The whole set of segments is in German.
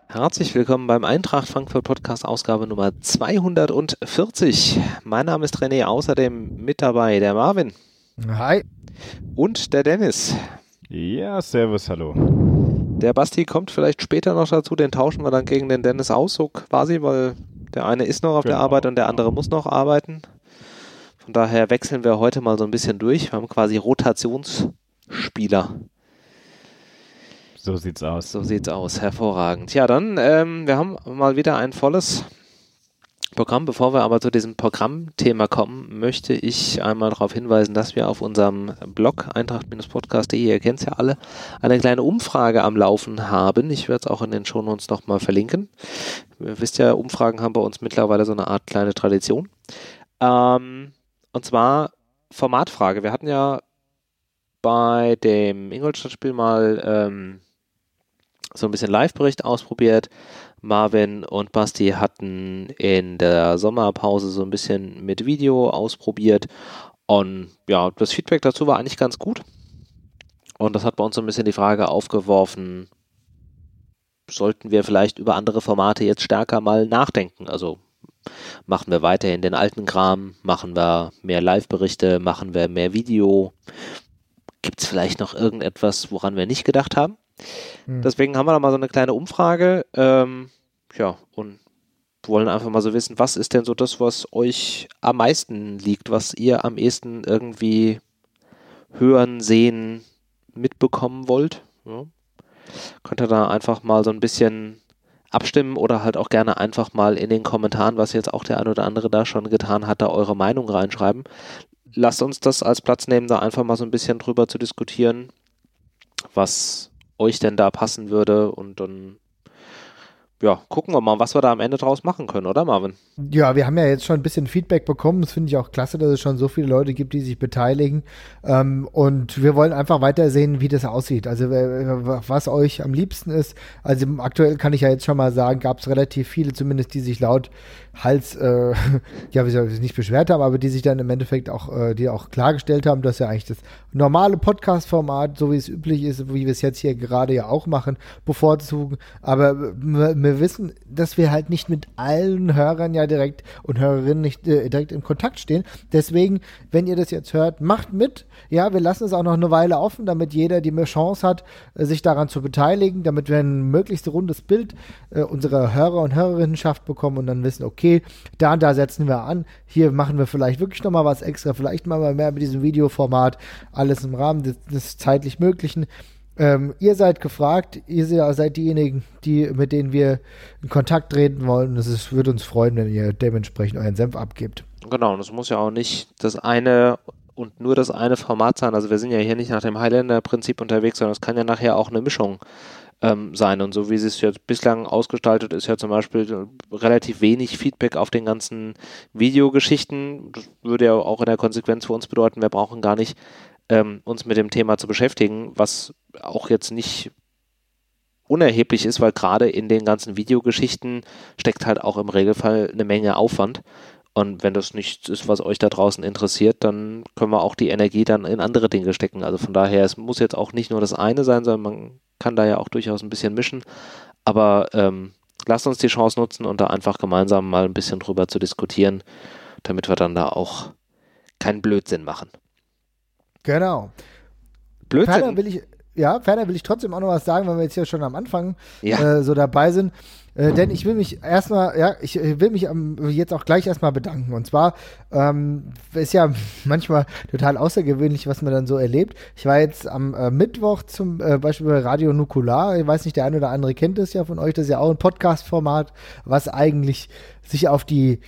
Herzlich willkommen beim Eintracht Frankfurt Podcast Ausgabe Nummer 240. Mein Name ist René, außerdem mit dabei der Marvin. Hi. Und der Dennis. Ja, servus, hallo. Der Basti kommt vielleicht später noch dazu, den tauschen wir dann gegen den Dennis aus, so quasi, weil der eine ist noch auf der Arbeit und der andere muss noch arbeiten. Von daher wechseln wir heute mal so ein bisschen durch. Wir haben quasi Rotationsspieler. So sieht's aus. So sieht's aus, hervorragend. Ja, dann, wir haben mal wieder ein volles Programm. Bevor wir aber zu diesem Programmthema kommen, möchte ich einmal darauf hinweisen, dass wir auf unserem Blog eintracht-podcast.de, ihr kennt es ja alle, eine kleine Umfrage am Laufen haben. Ich werde es auch in den Shownotes nochmal verlinken. Ihr wisst ja, Umfragen haben bei uns mittlerweile so eine Art kleine Tradition. Und zwar Formatfrage. Wir hatten ja bei dem Ingolstadt-Spiel mal so ein bisschen Live-Bericht ausprobiert. Marvin und Basti hatten in der Sommerpause so ein bisschen mit Video ausprobiert und ja, das Feedback dazu war eigentlich ganz gut und das hat bei uns so ein bisschen die Frage aufgeworfen, sollten wir vielleicht über andere Formate jetzt stärker mal nachdenken, also machen wir weiterhin den alten Kram, machen wir mehr Live-Berichte, machen wir mehr Video, gibt es vielleicht noch irgendetwas, woran wir nicht gedacht haben? Deswegen haben wir da mal so eine kleine Umfrage, und wollen einfach mal so wissen, was ist denn so das, was euch am meisten liegt, was ihr am ehesten irgendwie hören, sehen, mitbekommen wollt. Ja. Könnt ihr da einfach mal so ein bisschen abstimmen oder halt auch gerne einfach mal in den Kommentaren, was jetzt auch der ein oder andere da schon getan hat, da eure Meinung reinschreiben. Lasst uns das als Platz nehmen, da einfach mal so ein bisschen drüber zu diskutieren, was euch denn da passen würde und dann gucken wir mal, was wir da am Ende draus machen können, oder Marvin? Ja, wir haben ja jetzt schon ein bisschen Feedback bekommen. Das finde ich auch klasse, dass es schon so viele Leute gibt, die sich beteiligen. Und wir wollen einfach weiter sehen, wie das aussieht. Also was euch am liebsten ist. Also aktuell kann ich ja jetzt schon mal sagen, gab es relativ viele, zumindest die sich laut Hals, nicht beschwert haben, aber die sich dann im Endeffekt auch, die auch klargestellt haben, dass ja eigentlich das normale Podcast-Format, so wie es üblich ist, wie wir es jetzt hier gerade ja auch machen, bevorzugen. Aber wir wissen, dass wir halt nicht mit allen Hörern ja direkt und Hörerinnen nicht direkt in Kontakt stehen. Deswegen, wenn ihr das jetzt hört, macht mit. Ja, wir lassen es auch noch eine Weile offen, damit jeder die Chance hat, sich daran zu beteiligen, damit wir ein möglichst rundes Bild unserer Hörer und Hörerinnenschaft bekommen und dann wissen, okay, da und da setzen wir an. Hier machen wir vielleicht wirklich nochmal was extra, vielleicht machen wir mehr mit diesem Videoformat, alles im Rahmen des zeitlich Möglichen. Ihr seid gefragt, ihr seid diejenigen, mit denen wir in Kontakt treten wollen. Es würde uns freuen, wenn ihr dementsprechend euren Senf abgebt. Genau, und es muss ja auch nicht das eine und nur das eine Format sein. Also wir sind ja hier nicht nach dem Highlander-Prinzip unterwegs, sondern es kann ja nachher auch eine Mischung sein. Und so wie es jetzt bislang ausgestaltet ist, ja zum Beispiel relativ wenig Feedback auf den ganzen Videogeschichten. Das würde ja auch in der Konsequenz für uns bedeuten, wir brauchen gar nicht uns mit dem Thema zu beschäftigen, was auch jetzt nicht unerheblich ist, weil gerade in den ganzen Videogeschichten steckt halt auch im Regelfall eine Menge Aufwand. Und wenn das nichts ist, was euch da draußen interessiert, dann können wir auch die Energie dann in andere Dinge stecken. Also von daher, es muss jetzt auch nicht nur das eine sein, sondern man kann da ja auch durchaus ein bisschen mischen. Aber lasst uns die Chance nutzen und da einfach gemeinsam mal ein bisschen drüber zu diskutieren, damit wir dann da auch keinen Blödsinn machen. Genau. Blödsinn. Ferner will ich trotzdem auch noch was sagen, weil wir jetzt ja schon am Anfang so dabei sind. Denn ich will mich jetzt auch gleich erstmal bedanken. Und zwar ist ja manchmal total außergewöhnlich, was man dann so erlebt. Ich war jetzt am Mittwoch zum Beispiel bei Radio Nukular. Ich weiß nicht, der eine oder andere kennt das ja von euch. Das ist ja auch ein Podcast-Format, was eigentlich sich auf die,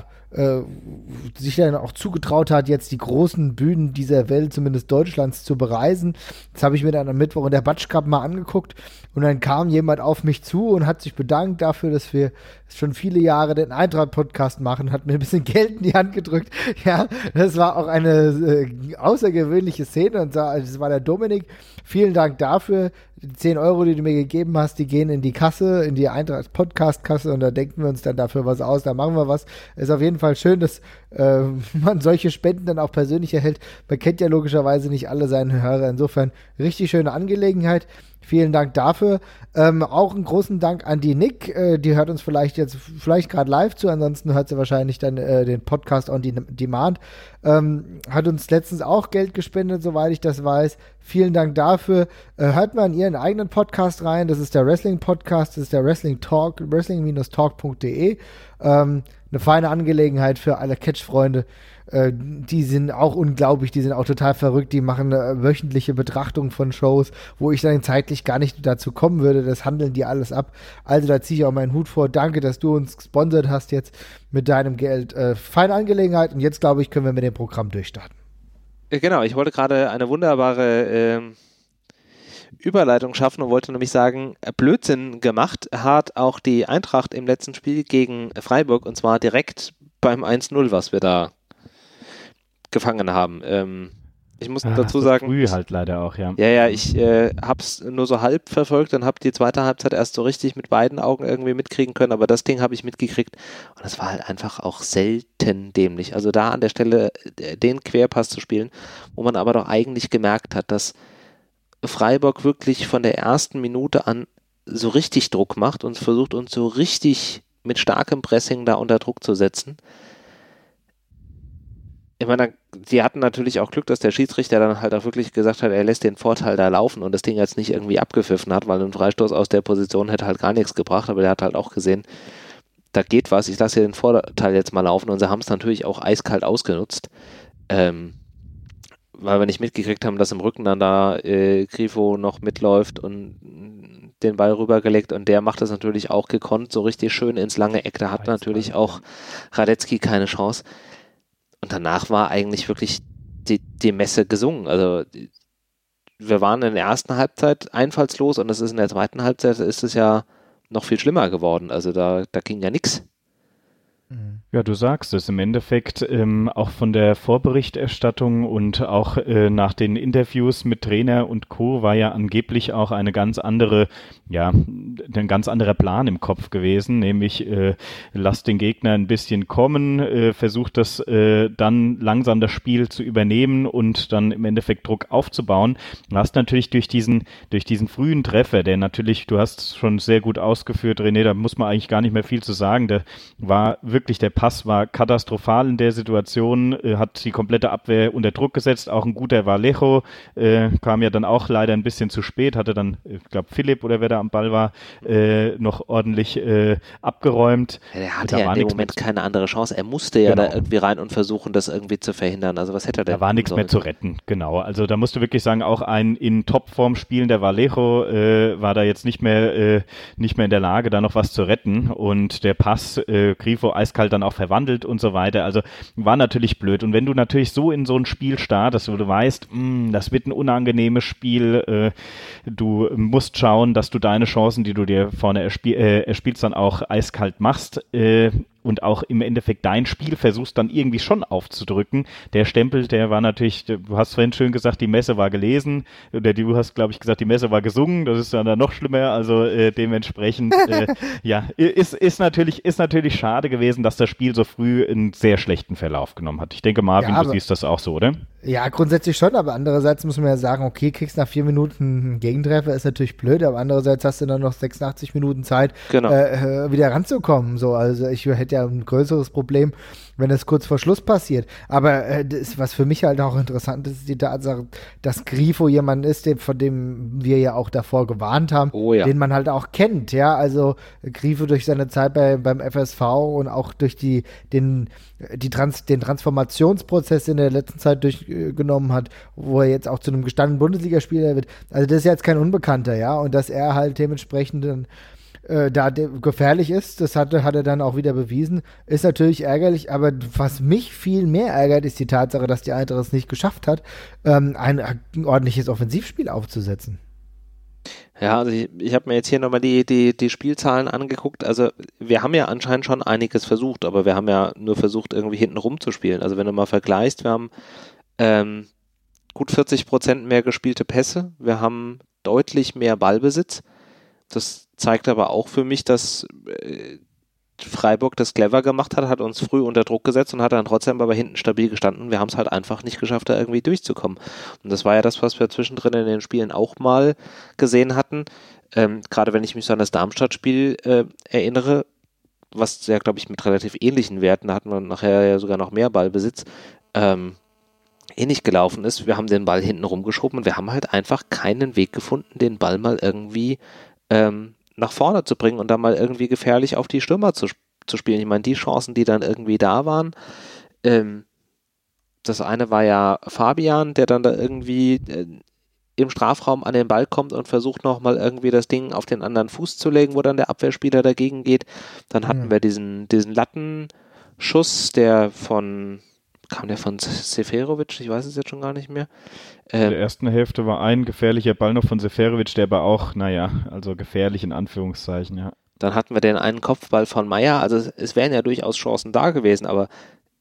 sich dann auch zugetraut hat, jetzt die großen Bühnen dieser Welt, zumindest Deutschlands, zu bereisen. Das habe ich mir dann am Mittwoch in der Batsch Cup mal angeguckt und dann kam jemand auf mich zu und hat sich bedankt dafür, dass wir schon viele Jahre den Eintracht-Podcast machen, hat mir ein bisschen Geld in die Hand gedrückt. Ja, das war auch eine außergewöhnliche Szene und das war der Dominik. Vielen Dank dafür. Die 10 Euro, die du mir gegeben hast, die gehen in die Kasse, in die Eintracht-Podcast-Kasse und da denken wir uns dann dafür was aus, da machen wir was. Ist auf jeden Fall schön, dass man solche Spenden dann auch persönlich erhält. Man kennt ja logischerweise nicht alle seine Hörer. Insofern richtig schöne Angelegenheit. Vielen Dank dafür. Auch einen großen Dank an die Nick. Die hört uns vielleicht gerade live zu, ansonsten hört sie wahrscheinlich dann den Podcast on Demand. Hat uns letztens auch Geld gespendet, soweit ich das weiß. Vielen Dank dafür. Hört mal in ihren eigenen Podcast rein. Das ist der Wrestling-Podcast, das ist der Wrestling Talk, wrestling-talk.de. Eine feine Angelegenheit für alle Catch-Freunde. Die sind auch unglaublich, die sind auch total verrückt, die machen wöchentliche Betrachtungen von Shows, wo ich dann zeitlich gar nicht dazu kommen würde, das handeln die alles ab. Also da ziehe ich auch meinen Hut vor. Danke, dass du uns gesponsert hast jetzt mit deinem Geld. Feine Angelegenheit und jetzt, glaube ich, können wir mit dem Programm durchstarten. Genau, ich wollte gerade eine wunderbare Überleitung schaffen und wollte nämlich sagen, Blödsinn gemacht hat auch die Eintracht im letzten Spiel gegen Freiburg und zwar direkt beim 1-0, was wir da gefangen haben. Ich muss dazu sagen, früh halt leider auch, ja. Ja, ich hab's nur so halb verfolgt und habe die zweite Halbzeit erst so richtig mit beiden Augen irgendwie mitkriegen können, aber das Ding habe ich mitgekriegt und es war halt einfach auch selten dämlich. Also da an der Stelle den Querpass zu spielen, wo man aber doch eigentlich gemerkt hat, dass Freiburg wirklich von der ersten Minute an so richtig Druck macht und versucht uns so richtig mit starkem Pressing da unter Druck zu setzen. Ich meine, die hatten natürlich auch Glück, dass der Schiedsrichter dann halt auch wirklich gesagt hat, er lässt den Vorteil da laufen und das Ding jetzt nicht irgendwie abgepfiffen hat, weil ein Freistoß aus der Position hätte halt gar nichts gebracht, aber der hat halt auch gesehen, da geht was, ich lasse hier den Vorteil jetzt mal laufen und sie haben es natürlich auch eiskalt ausgenutzt, weil wir nicht mitgekriegt haben, dass im Rücken dann da Grifo noch mitläuft und den Ball rübergelegt und der macht das natürlich auch gekonnt, so richtig schön ins lange Eck, da hat natürlich auch Radetzky keine Chance. Und danach war eigentlich wirklich die Messe gesungen. Also wir waren in der ersten Halbzeit einfallslos und es ist in der zweiten Halbzeit ist es ja noch viel schlimmer geworden. Also da ging ja nichts. Ja, du sagst es im Endeffekt, auch von der Vorberichterstattung und auch nach den Interviews mit Trainer und Co. war ja angeblich auch ein ganz anderer Plan im Kopf gewesen, nämlich lasst den Gegner ein bisschen kommen, versucht das dann langsam das Spiel zu übernehmen und dann im Endeffekt Druck aufzubauen. Du hast natürlich durch diesen frühen Treffer, der natürlich, du hast schon sehr gut ausgeführt, René, da muss man eigentlich gar nicht mehr viel zu sagen, der war wirklich, der Pass war katastrophal in der Situation, hat die komplette Abwehr unter Druck gesetzt, auch ein guter Vallejo, kam ja dann auch leider ein bisschen zu spät, hatte dann, ich glaube Philipp oder wer da am Ball war, noch ordentlich abgeräumt. Ja, der hatte ja in dem Moment keine andere Chance, er musste ja da irgendwie rein und versuchen, das irgendwie zu verhindern, also was hätte er denn? Da war nichts mehr zu retten, genau, also da musst du wirklich sagen, auch ein in Topform spielender Vallejo war da jetzt nicht mehr in der Lage, da noch was zu retten und der Pass, Grifo eiskalt dann auch verwandelt und so weiter, also war natürlich blöd und wenn du natürlich so in so ein Spiel startest, wo du weißt, das wird ein unangenehmes Spiel, du musst schauen, dass du deine Chancen, die du dir vorne erspielst, dann auch eiskalt machst, und auch im Endeffekt dein Spiel versuchst dann irgendwie schon aufzudrücken. Der Stempel, der war natürlich, du hast vorhin schön gesagt, die Messe war gelesen, oder du hast, glaube ich, gesagt, die Messe war gesungen, das ist dann noch schlimmer, also dementsprechend, ist natürlich schade gewesen, dass das Spiel so früh einen sehr schlechten Verlauf genommen hat. Ich denke, Marvin, du siehst das auch so, oder? Ja, grundsätzlich schon, aber andererseits muss man ja sagen, okay, kriegst nach 4 Minuten einen Gegentreffer, ist natürlich blöd, aber andererseits hast du dann noch 86 Minuten Zeit, wieder ranzukommen, so, also ich hätte ja ein größeres Problem, wenn es kurz vor Schluss passiert. Aber was für mich halt auch interessant ist, ist die Tatsache, dass Grifo jemand ist, von dem wir ja auch davor gewarnt haben, den man halt auch kennt, ja, also Grifo durch seine Zeit beim FSV und auch durch den Transformationsprozess, den er in der letzten Zeit durchgenommen hat, wo er jetzt auch zu einem gestandenen Bundesligaspieler wird. Also das ist jetzt kein Unbekannter, ja, und dass er halt dementsprechend dann da gefährlich ist, das hat er dann auch wieder bewiesen, ist natürlich ärgerlich, aber was mich viel mehr ärgert, ist die Tatsache, dass die Eintracht es nicht geschafft hat, ein ordentliches Offensivspiel aufzusetzen. Ja, also ich habe mir jetzt hier nochmal die Spielzahlen angeguckt, also wir haben ja anscheinend schon einiges versucht, aber wir haben ja nur versucht, irgendwie hinten rumzuspielen. Also wenn du mal vergleichst, wir haben gut 40% mehr gespielte Pässe, wir haben deutlich mehr Ballbesitz. Das zeigt aber auch für mich, dass Freiburg das clever gemacht hat uns früh unter Druck gesetzt und hat dann trotzdem aber hinten stabil gestanden. Wir haben es halt einfach nicht geschafft, da irgendwie durchzukommen. Und das war ja das, was wir zwischendrin in den Spielen auch mal gesehen hatten. Gerade wenn ich mich so an das Darmstadt-Spiel erinnere, was ja, glaube ich, mit relativ ähnlichen Werten, da hatten wir nachher ja sogar noch mehr Ballbesitz, ähnlich gelaufen ist. Wir haben den Ball hinten rumgeschoben und wir haben halt einfach keinen Weg gefunden, den Ball mal irgendwie nach vorne zu bringen und dann mal irgendwie gefährlich auf die Stürmer zu spielen. Ich meine, die Chancen, die dann irgendwie da waren, das eine war ja Fabian, der dann da irgendwie im Strafraum an den Ball kommt und versucht nochmal irgendwie das Ding auf den anderen Fuß zu legen, wo dann der Abwehrspieler dagegen geht. Dann hatten wir diesen Lattenschuss, kam der von Seferovic? Ich weiß es jetzt schon gar nicht mehr. In der ersten Hälfte war ein gefährlicher Ball noch von Seferovic, der aber auch, also gefährlich in Anführungszeichen, ja. Dann hatten wir den einen Kopfball von Meier. Also es wären ja durchaus Chancen da gewesen, aber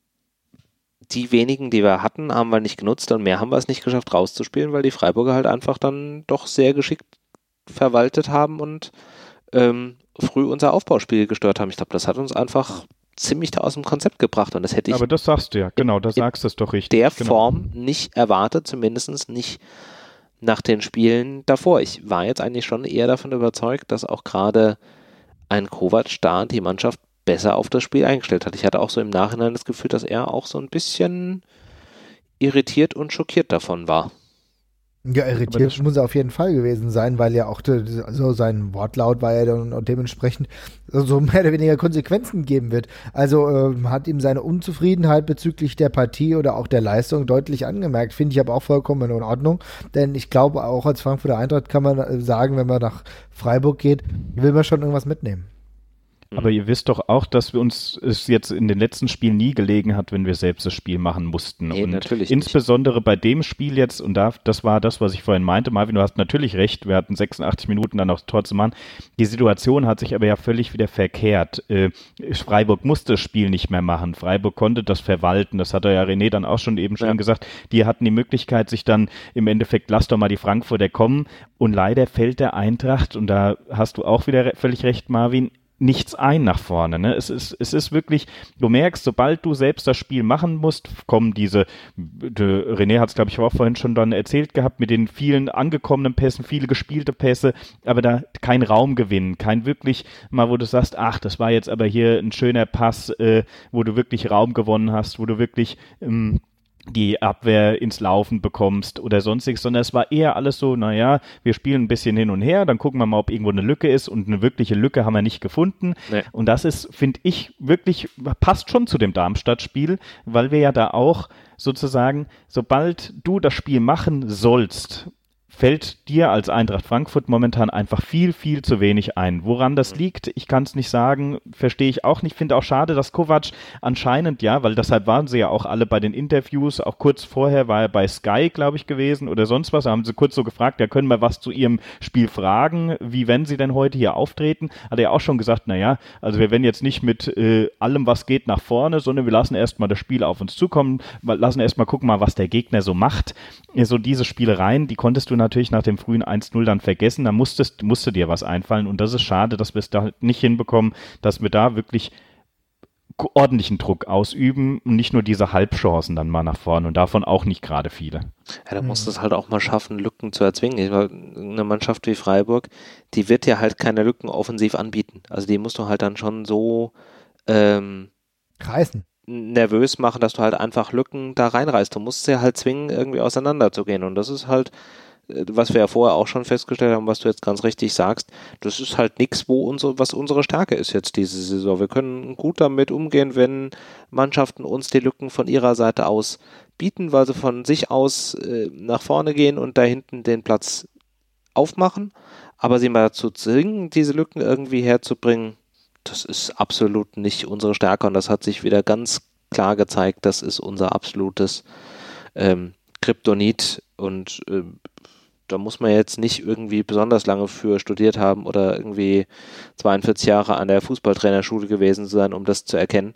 die wenigen, die wir hatten, haben wir nicht genutzt und mehr haben wir es nicht geschafft rauszuspielen, weil die Freiburger halt einfach dann doch sehr geschickt verwaltet haben und früh unser Aufbauspiel gestört haben. Ich glaube, das hat uns einfach ziemlich da aus dem Konzept gebracht und das hätte ich aber das sagst du ja, genau, da sagst du es doch richtig. Der Form nicht erwartet, zumindest nicht nach den Spielen davor. Ich war jetzt eigentlich schon eher davon überzeugt, dass auch gerade ein Kovac da die Mannschaft besser auf das Spiel eingestellt hat. Ich hatte auch so im Nachhinein das Gefühl, dass er auch so ein bisschen irritiert und schockiert davon war. Ja, irritiert muss er auf jeden Fall gewesen sein, weil ja auch so sein Wortlaut war ja dann dementsprechend so mehr oder weniger Konsequenzen geben wird. Also hat ihm seine Unzufriedenheit bezüglich der Partie oder auch der Leistung deutlich angemerkt. Finde ich aber auch vollkommen in Ordnung, denn ich glaube auch als Frankfurter Eintracht kann man sagen, wenn man nach Freiburg geht, will man schon irgendwas mitnehmen. Aber ihr wisst doch auch, dass wir uns es jetzt in den letzten Spielen nie gelegen hat, wenn wir selbst das Spiel machen mussten. Nee, und natürlich insbesondere nicht. Bei dem Spiel jetzt, und das war das, was ich vorhin meinte, Marvin, du hast natürlich recht, wir hatten 86 Minuten dann auch Tor zu machen. Die Situation hat sich aber ja völlig wieder verkehrt. Freiburg musste das Spiel nicht mehr machen. Freiburg konnte das verwalten. Das hat ja René dann auch schon eben schön gesagt. Die hatten die Möglichkeit, sich dann im Endeffekt, lass doch mal die Frankfurter kommen. Und leider fällt der Eintracht, und da hast du auch wieder völlig recht, Marvin, nichts ein nach vorne. Ne? Es ist wirklich, du merkst, sobald du selbst das Spiel machen musst, kommen René hat es, glaube ich, auch vorhin schon dann erzählt gehabt, mit den vielen angekommenen Pässen, viele gespielte Pässe, aber da kein Raumgewinn, kein wirklich mal, wo du sagst, ach, das war jetzt aber hier ein schöner Pass, wo du wirklich Raum gewonnen hast, wo du wirklich die Abwehr ins Laufen bekommst oder sonstiges, sondern es war eher alles so, wir spielen ein bisschen hin und her, dann gucken wir mal, ob irgendwo eine Lücke ist und eine wirkliche Lücke haben wir nicht gefunden. Nee. Und das ist, finde ich, wirklich, passt schon zu dem Darmstadt-Spiel, weil wir ja da auch sozusagen, sobald du das Spiel machen sollst, fällt dir als Eintracht Frankfurt momentan einfach viel, viel zu wenig ein. Woran das liegt, ich kann es nicht sagen, verstehe ich auch nicht. Finde auch schade, dass Kovac anscheinend, weil deshalb waren sie ja auch alle bei den Interviews, auch kurz vorher war er bei Sky, glaube ich, gewesen oder sonst was, da haben sie kurz so gefragt, können wir was zu ihrem Spiel fragen, wie wenn sie denn heute hier auftreten? Hat er ja auch schon gesagt, also wir werden jetzt nicht mit allem, was geht, nach vorne, sondern wir lassen erstmal das Spiel auf uns zukommen, lassen erstmal gucken was der Gegner so macht. So diese Spielereien, die konntest du natürlich nach dem frühen 1-0 dann vergessen, da musste dir was einfallen und das ist schade, dass wir es da nicht hinbekommen, dass wir da wirklich ordentlichen Druck ausüben und nicht nur diese Halbchancen dann mal nach vorne und davon auch nicht gerade viele. Ja, da musst du es halt auch mal schaffen, Lücken zu erzwingen. Eine Mannschaft wie Freiburg, die wird ja halt keine Lücken offensiv anbieten. Also die musst du halt dann schon so reißen. Nervös machen, dass du halt einfach Lücken da reinreißt. Du musst sie halt zwingen, irgendwie auseinanderzugehen. Und das ist halt, was wir ja vorher auch schon festgestellt haben, was du jetzt ganz richtig sagst, das ist halt nichts, was unsere Stärke ist jetzt diese Saison. Wir können gut damit umgehen, wenn Mannschaften uns die Lücken von ihrer Seite aus bieten, weil sie von sich aus nach vorne gehen und da hinten den Platz aufmachen. Aber sie mal dazu zwingen, diese Lücken irgendwie herzubringen, das ist absolut nicht unsere Stärke und das hat sich wieder ganz klar gezeigt, das ist unser absolutes Kryptonit und da muss man jetzt nicht irgendwie besonders lange für studiert haben oder irgendwie 42 Jahre an der Fußballtrainerschule gewesen sein, um das zu erkennen.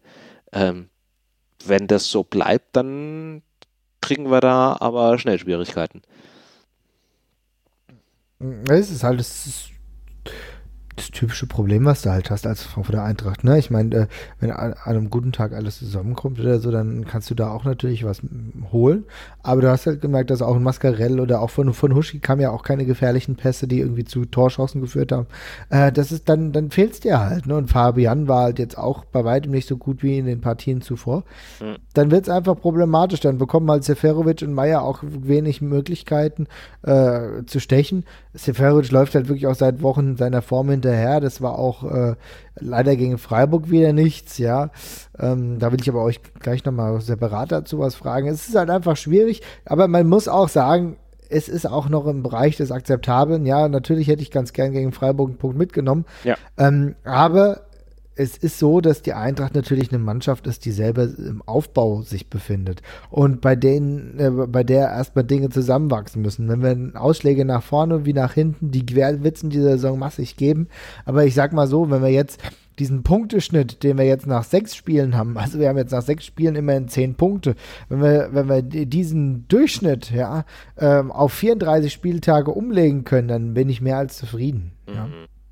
Wenn das so bleibt, dann kriegen wir da aber schnell Schwierigkeiten. Es ist das typische Problem, was du halt hast als Frankfurter Eintracht, ne? Ich meine, wenn an einem guten Tag alles zusammenkommt oder so, dann kannst du da auch natürlich was holen. Aber du hast halt gemerkt, dass auch ein Mascarell oder auch von Huschi kamen ja auch keine gefährlichen Pässe, die irgendwie zu Torschancen geführt haben. Das ist dann fehlt es dir halt, ne? Und Fabian war halt jetzt auch bei weitem nicht so gut wie in den Partien zuvor. Dann wird es einfach problematisch. Dann bekommen halt Seferovic und Meier auch wenig Möglichkeiten zu stechen. Seferovic läuft halt wirklich auch seit Wochen seiner Form hinterher. Das war auch leider gegen Freiburg wieder nichts, ja. Da will ich aber euch gleich nochmal separat dazu was fragen. Es ist halt einfach schwierig, aber man muss auch sagen, es ist auch noch im Bereich des Akzeptablen. Ja, natürlich hätte ich ganz gern gegen Freiburg einen Punkt mitgenommen. Ja. Aber es ist so, dass die Eintracht natürlich eine Mannschaft ist, die selber im Aufbau sich befindet und bei der erstmal Dinge zusammenwachsen müssen. Wenn wir Ausschläge nach vorne wie nach hinten, die wird es in dieser Saison massig geben, aber ich sag mal so, wenn wir jetzt diesen Punkteschnitt, den wir jetzt nach 6 Spielen haben, also wir haben jetzt nach 6 Spielen immerhin 10 Punkte, wenn wir diesen Durchschnitt auf 34 Spieltage umlegen können, dann bin ich mehr als zufrieden. Ja.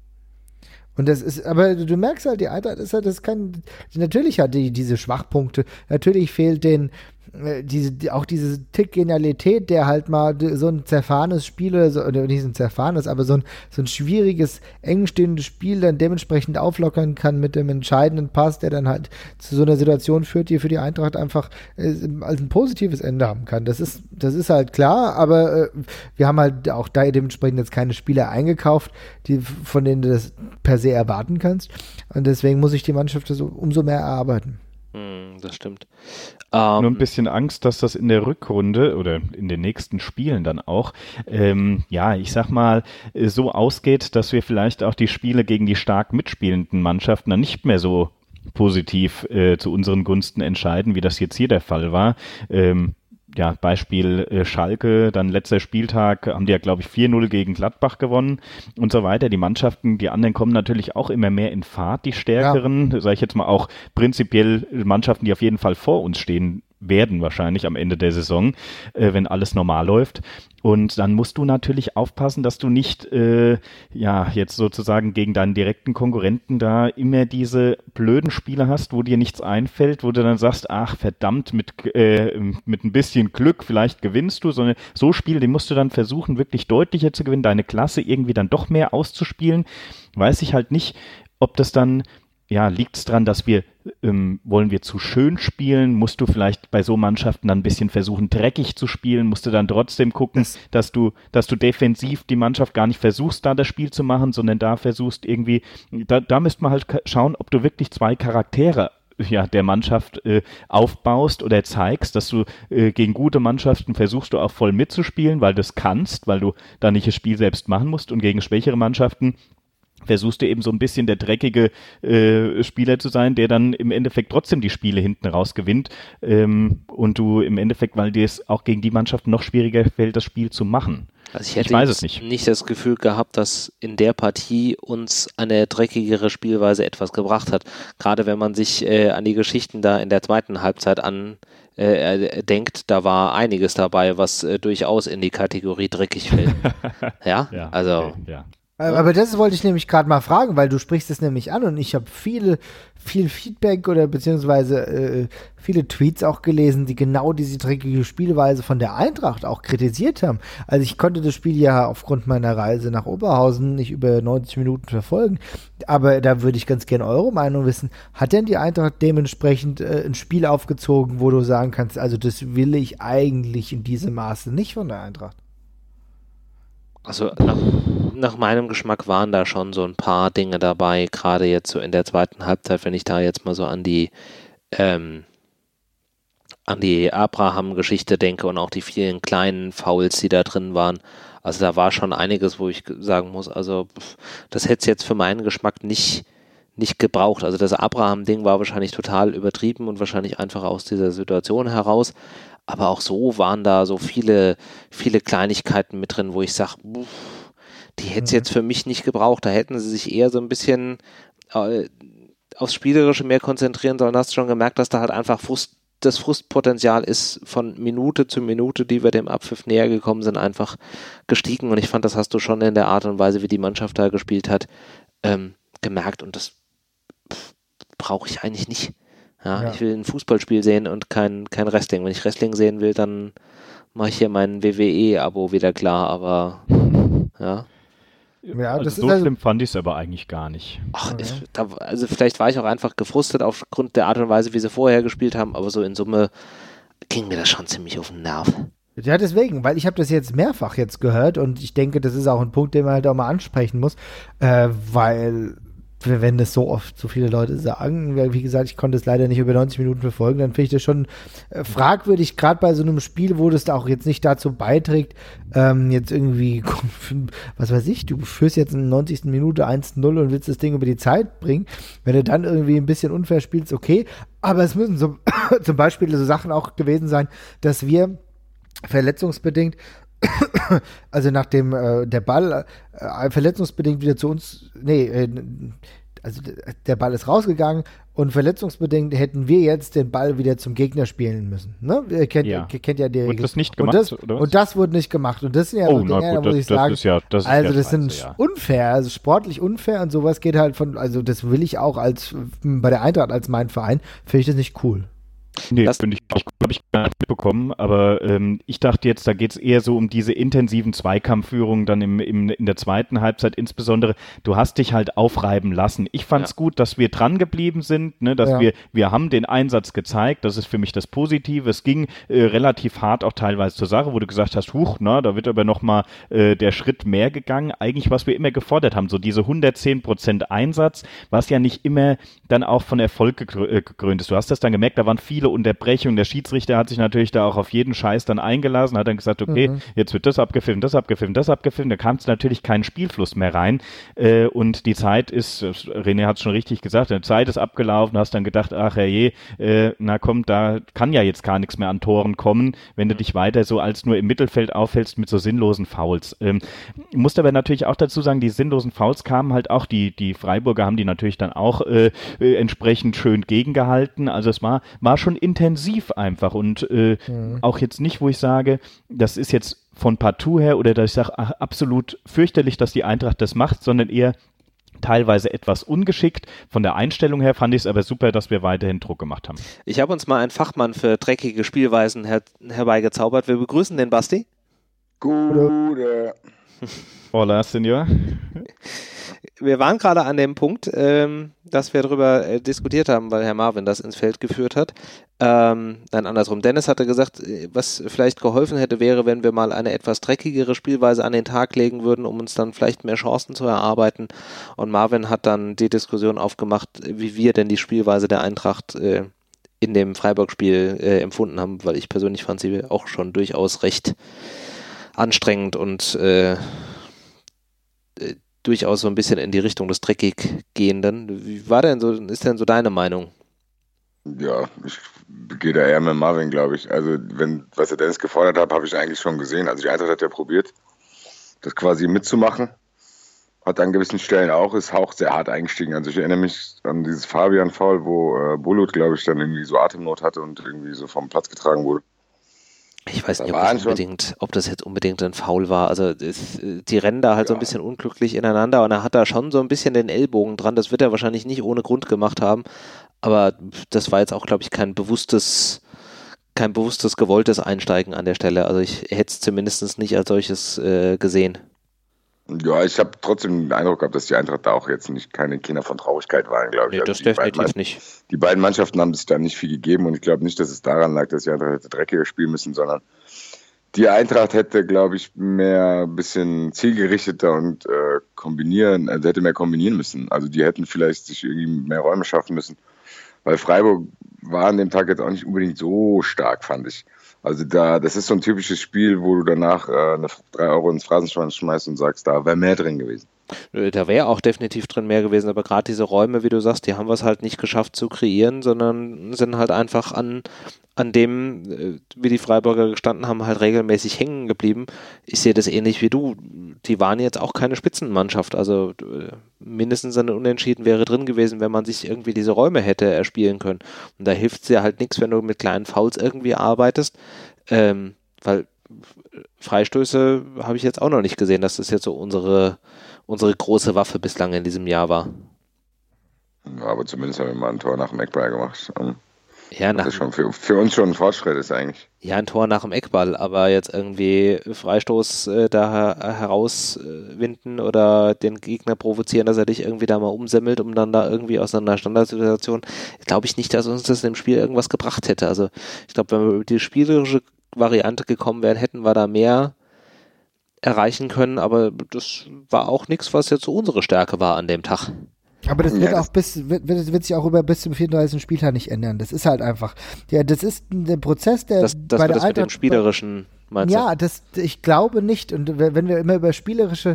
Und das ist, aber du merkst halt, die Eintracht ist halt, natürlich hat die diese Schwachpunkte, natürlich fehlt denen auch diese Tick-Genialität, der halt mal so ein zerfahrenes Spiel oder nicht so ein zerfahrenes, aber so ein schwieriges, engstehendes Spiel dann dementsprechend auflockern kann mit dem entscheidenden Pass, der dann halt zu so einer Situation führt, die für die Eintracht einfach als ein positives Ende haben kann. Das ist halt klar, aber wir haben halt auch da dementsprechend jetzt keine Spieler eingekauft, von denen du das per se erwarten kannst. Und deswegen muss sich die Mannschaft das umso mehr erarbeiten. Das stimmt. Nur ein bisschen Angst, dass das in der Rückrunde oder in den nächsten Spielen dann auch, ich sag mal, so ausgeht, dass wir vielleicht auch die Spiele gegen die stark mitspielenden Mannschaften dann nicht mehr so positiv zu unseren Gunsten entscheiden, wie das jetzt hier der Fall war. Beispiel Schalke, dann letzter Spieltag haben die ja, glaube ich, 4-0 gegen Gladbach gewonnen und so weiter. Die Mannschaften, die anderen kommen natürlich auch immer mehr in Fahrt, die stärkeren, sage ich jetzt mal auch prinzipiell Mannschaften, die auf jeden Fall vor uns stehen werden wahrscheinlich am Ende der Saison, wenn alles normal läuft. Und dann musst du natürlich aufpassen, dass du nicht jetzt sozusagen gegen deinen direkten Konkurrenten da immer diese blöden Spiele hast, wo dir nichts einfällt, wo du dann sagst, ach verdammt, mit ein bisschen Glück vielleicht gewinnst du, sondern so Spiele, die musst du dann versuchen, wirklich deutlicher zu gewinnen, deine Klasse irgendwie dann doch mehr auszuspielen. Weiß ich halt nicht, ob das dann liegt es daran, dass wollen wir zu schön spielen? Musst du vielleicht bei so Mannschaften dann ein bisschen versuchen, dreckig zu spielen? Musst du dann trotzdem gucken, dass du defensiv die Mannschaft gar nicht versuchst, da das Spiel zu machen, sondern da versuchst irgendwie, da müsste man halt schauen, ob du wirklich 2 Charaktere der Mannschaft aufbaust oder zeigst, dass du gegen gute Mannschaften versuchst du auch voll mitzuspielen, weil du es kannst, weil du da nicht das Spiel selbst machen musst und gegen schwächere Mannschaften versuchst du eben so ein bisschen der dreckige Spieler zu sein, der dann im Endeffekt trotzdem die Spiele hinten raus gewinnt und du im Endeffekt, weil dir es auch gegen die Mannschaften noch schwieriger fällt, das Spiel zu machen. Also ich hätte nicht das Gefühl gehabt, dass in der Partie uns eine dreckigere Spielweise etwas gebracht hat. Gerade wenn man sich an die Geschichten da in der zweiten Halbzeit denkt, da war einiges dabei, was durchaus in die Kategorie dreckig fällt. Aber das wollte ich nämlich gerade mal fragen, weil du sprichst es nämlich an und ich habe viel Feedback oder beziehungsweise viele Tweets auch gelesen, die genau diese dreckige Spielweise von der Eintracht auch kritisiert haben. Also ich konnte das Spiel ja aufgrund meiner Reise nach Oberhausen nicht über 90 Minuten verfolgen, aber da würde ich ganz gerne eure Meinung wissen. Hat denn die Eintracht dementsprechend ein Spiel aufgezogen, wo du sagen kannst, also das will ich eigentlich in diesem Maße nicht von der Eintracht? Also nach meinem Geschmack waren da schon so ein paar Dinge dabei, gerade jetzt so in der zweiten Halbzeit, wenn ich da jetzt mal so an die Abraham-Geschichte denke und auch die vielen kleinen Fouls, die da drin waren. Also da war schon einiges, wo ich sagen muss, also das hätte es jetzt für meinen Geschmack nicht gebraucht. Also das Abraham-Ding war wahrscheinlich total übertrieben und wahrscheinlich einfach aus dieser Situation heraus. Aber auch so waren da so viele Kleinigkeiten mit drin, wo ich sage, die hätte es jetzt für mich nicht gebraucht. Da hätten sie sich eher so ein bisschen aufs Spielerische mehr konzentrieren sollen. Hast du schon gemerkt, dass da halt einfach das Frustpotenzial ist von Minute zu Minute, die wir dem Abpfiff näher gekommen sind, einfach gestiegen. Und ich fand, das hast du schon in der Art und Weise, wie die Mannschaft da gespielt hat, gemerkt und das brauche ich eigentlich nicht. Ja, ich will ein Fußballspiel sehen und kein Wrestling. Wenn ich Wrestling sehen will, dann mache ich hier mein WWE-Abo wieder klar, aber ja. Ja, also so schlimm fand ich es aber eigentlich gar nicht. Ach, also vielleicht war ich auch einfach gefrustet aufgrund der Art und Weise, wie sie vorher gespielt haben, aber so in Summe ging mir das schon ziemlich auf den Nerv. Ja, deswegen, weil ich habe das jetzt mehrfach gehört und ich denke, das ist auch ein Punkt, den man halt auch mal ansprechen muss, weil wenn das so oft so viele Leute sagen, wie gesagt, ich konnte es leider nicht über 90 Minuten verfolgen, dann finde ich das schon fragwürdig, gerade bei so einem Spiel, wo das da auch jetzt nicht dazu beiträgt, jetzt irgendwie, was weiß ich, du führst jetzt in der 90. Minute 1-0 und willst das Ding über die Zeit bringen, wenn du dann irgendwie ein bisschen unfair spielst, okay, aber es müssen so zum Beispiel so Sachen auch gewesen sein, dass wir verletzungsbedingt also nachdem der Ball verletzungsbedingt wieder zu uns, also der Ball ist rausgegangen und verletzungsbedingt hätten wir jetzt den Ball wieder zum Gegner spielen müssen. Ne? Ihr kennt ja die Regel. Wurde das nicht gemacht, oder was? Und das wurde nicht gemacht. Und das sind ja so Dinge, wo ich sage, das sind unfair, also sportlich unfair und sowas geht halt also das will ich auch bei der Eintracht als mein Verein, finde ich das nicht cool. Nee, habe ich gar nicht mitbekommen, aber ich dachte jetzt, da geht es eher so um diese intensiven Zweikampfführungen dann in der zweiten Halbzeit insbesondere. Du hast dich halt aufreiben lassen. Ich fand es gut, dass wir dran geblieben sind, ne, dass wir haben den Einsatz gezeigt, das ist für mich das Positive. Es ging relativ hart auch teilweise zur Sache, wo du gesagt hast, da wird aber nochmal der Schritt mehr gegangen. Eigentlich, was wir immer gefordert haben, so diese 110% Einsatz, was ja nicht immer dann auch von Erfolg gekrönt ist. Du hast das dann gemerkt, da waren viele Unterbrechungen. Der Schiedsrichter hat sich natürlich da auch auf jeden Scheiß dann eingelassen, hat dann gesagt, okay, jetzt wird das abgepfiffen. Da kam es natürlich keinen Spielfluss mehr rein und die Zeit ist, René hat es schon richtig gesagt, die Zeit ist abgelaufen, hast dann gedacht, ach herrje, da kann ja jetzt gar nichts mehr an Toren kommen, wenn du dich weiter so als nur im Mittelfeld aufhältst mit so sinnlosen Fouls. Musst aber natürlich auch dazu sagen, die sinnlosen Fouls kamen halt auch, die Freiburger haben die natürlich dann auch entsprechend schön gegengehalten, also es war schon intensiv einfach und auch jetzt nicht, wo ich sage, das ist jetzt von partout her oder dass ich sage, absolut fürchterlich, dass die Eintracht das macht, sondern eher teilweise etwas ungeschickt. Von der Einstellung her fand ich es aber super, dass wir weiterhin Druck gemacht haben. Ich habe uns mal einen Fachmann für dreckige Spielweisen herbeigezaubert. Wir begrüßen den Basti. Gute. Hola, Senor. Wir waren gerade an dem Punkt, dass wir darüber diskutiert haben, weil Herr Marvin das ins Feld geführt hat. Nein, andersrum. Dennis hatte gesagt, was vielleicht geholfen hätte, wäre, wenn wir mal eine etwas dreckigere Spielweise an den Tag legen würden, um uns dann vielleicht mehr Chancen zu erarbeiten. Und Marvin hat dann die Diskussion aufgemacht, wie wir denn die Spielweise der Eintracht in dem Freiburg-Spiel empfunden haben, weil ich persönlich fand sie auch schon durchaus recht anstrengend und durchaus so ein bisschen in die Richtung des dreckig Gehenden. Wie ist denn so deine Meinung? Ja, ich gehe da eher mit Marvin, glaube ich. Also, was der Dennis gefordert hat, habe ich eigentlich schon gesehen. Also, die Eintracht hat ja probiert, das quasi mitzumachen. Hat an gewissen Stellen ist auch sehr hart eingestiegen. Also, ich erinnere mich an dieses Fabian-Foul, wo Bulut, glaube ich, dann irgendwie so Atemnot hatte und irgendwie so vom Platz getragen wurde. Ich weiß nicht, ob das jetzt unbedingt ein Foul war. Also die rennen da halt so ein bisschen unglücklich ineinander und er hat da schon so ein bisschen den Ellbogen dran. Das wird er wahrscheinlich nicht ohne Grund gemacht haben. Aber das war jetzt auch, glaube ich, kein bewusstes gewolltes Einsteigen an der Stelle. Also ich hätte es zumindest nicht als solches gesehen. Ja, ich habe trotzdem den Eindruck gehabt, dass die Eintracht da auch jetzt keine Kinder von Traurigkeit waren, glaube ich. Nee, das definitiv nicht. Die beiden Mannschaften haben sich da nicht viel gegeben und ich glaube nicht, dass es daran lag, dass die Eintracht hätte dreckiger spielen müssen, sondern die Eintracht hätte, glaube ich, mehr ein bisschen zielgerichteter und hätte mehr kombinieren müssen. Also die hätten vielleicht sich irgendwie mehr Räume schaffen müssen, weil Freiburg war an dem Tag jetzt auch nicht unbedingt so stark, fand ich. Also das ist so ein typisches Spiel, wo du danach 3 Euro ins Phrasenschwein schmeißt und sagst, da wäre mehr drin gewesen. Da wäre auch definitiv drin mehr gewesen, aber gerade diese Räume, wie du sagst, die haben wir es halt nicht geschafft zu kreieren, sondern sind halt einfach an dem, wie die Freiburger gestanden haben, halt regelmäßig hängen geblieben. Ich sehe das ähnlich wie du. Die waren jetzt auch keine Spitzenmannschaft, also mindestens ein Unentschieden wäre drin gewesen, wenn man sich irgendwie diese Räume hätte erspielen können. Und da hilft es dir halt nichts, wenn du mit kleinen Fouls irgendwie arbeitest, weil Freistöße habe ich jetzt auch noch nicht gesehen. Das ist jetzt so unsere unsere große Waffe bislang in diesem Jahr war. Ja, aber zumindest haben wir mal ein Tor nach dem Eckball gemacht. Ja, das ist schon für uns schon ein Fortschritt ist eigentlich. Ja, ein Tor nach dem Eckball, aber jetzt irgendwie Freistoß da herauswinden oder den Gegner provozieren, dass er dich irgendwie da mal umsemmelt, um dann da irgendwie aus einer Standardsituation, glaube ich nicht, dass uns das im Spiel irgendwas gebracht hätte. Also ich glaube, wenn wir über die spielerische Variante gekommen wären, hätten wir da mehr erreichen können, aber das war auch nichts, was jetzt so unsere Stärke war an dem Tag. Aber das wird auch wird sich auch bis zum 34. Spieltag nicht ändern. Das ist halt einfach. Ja, das ist ein Prozess, der das bei der Eintracht mit dem spielerischen. Ja, ich glaube nicht. Und wenn wir immer über spielerische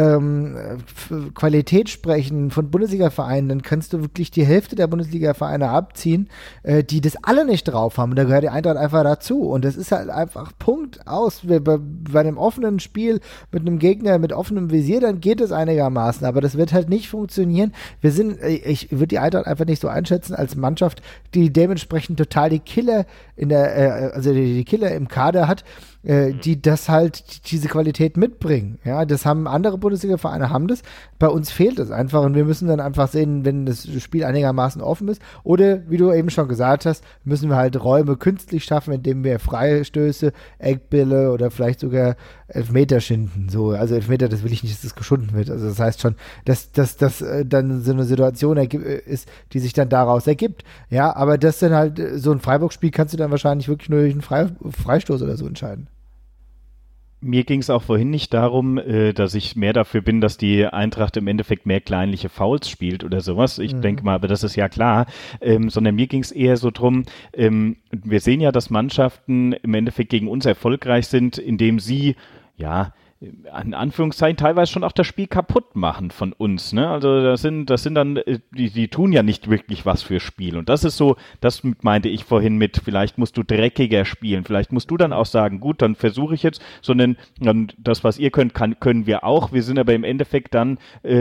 Qualität sprechen von Bundesliga-Vereinen, dann kannst du wirklich die Hälfte der Bundesliga-Vereine abziehen, die das alle nicht drauf haben. Und da gehört die Eintracht einfach dazu. Und das ist halt einfach Punkt aus. Bei einem offenen Spiel mit einem Gegner mit offenem Visier, dann geht es einigermaßen. Aber das wird halt nicht funktionieren. Ich würde die Eintracht einfach nicht so einschätzen als Mannschaft, die dementsprechend total die Killer die Killer im Kader hat, die das halt, diese Qualität mitbringen. Ja, das haben andere Bundesliga-Vereine, haben das. Bei uns fehlt es einfach und wir müssen dann einfach sehen, wenn das Spiel einigermaßen offen ist. Oder, wie du eben schon gesagt hast, müssen wir halt Räume künstlich schaffen, indem wir Freistöße, Eckbälle oder vielleicht sogar Elfmeter schinden. So, also Elfmeter, das will ich nicht, dass das geschunden wird. Also das heißt schon, dass das dann so eine Situation ist, die sich dann daraus ergibt. Ja, aber das dann halt, so ein Freiburg-Spiel kannst du dann wahrscheinlich wirklich nur durch einen Freistoß oder so entscheiden. Mir ging es auch vorhin nicht darum, dass ich mehr dafür bin, dass die Eintracht im Endeffekt mehr kleinliche Fouls spielt oder sowas. Ich denke mal, aber das ist ja klar. Sondern mir ging es eher so drum, wir sehen ja, dass Mannschaften im Endeffekt gegen uns erfolgreich sind, indem sie, ja, in Anführungszeichen teilweise schon auch das Spiel kaputt machen von uns, ne? Also das sind dann, die tun ja nicht wirklich was für Spiel. Und das ist so, das meinte ich vorhin mit, vielleicht musst du dreckiger spielen, vielleicht musst du dann auch sagen, gut, dann versuche ich jetzt, sondern das, was ihr könnt, können wir auch. Wir sind aber im Endeffekt dann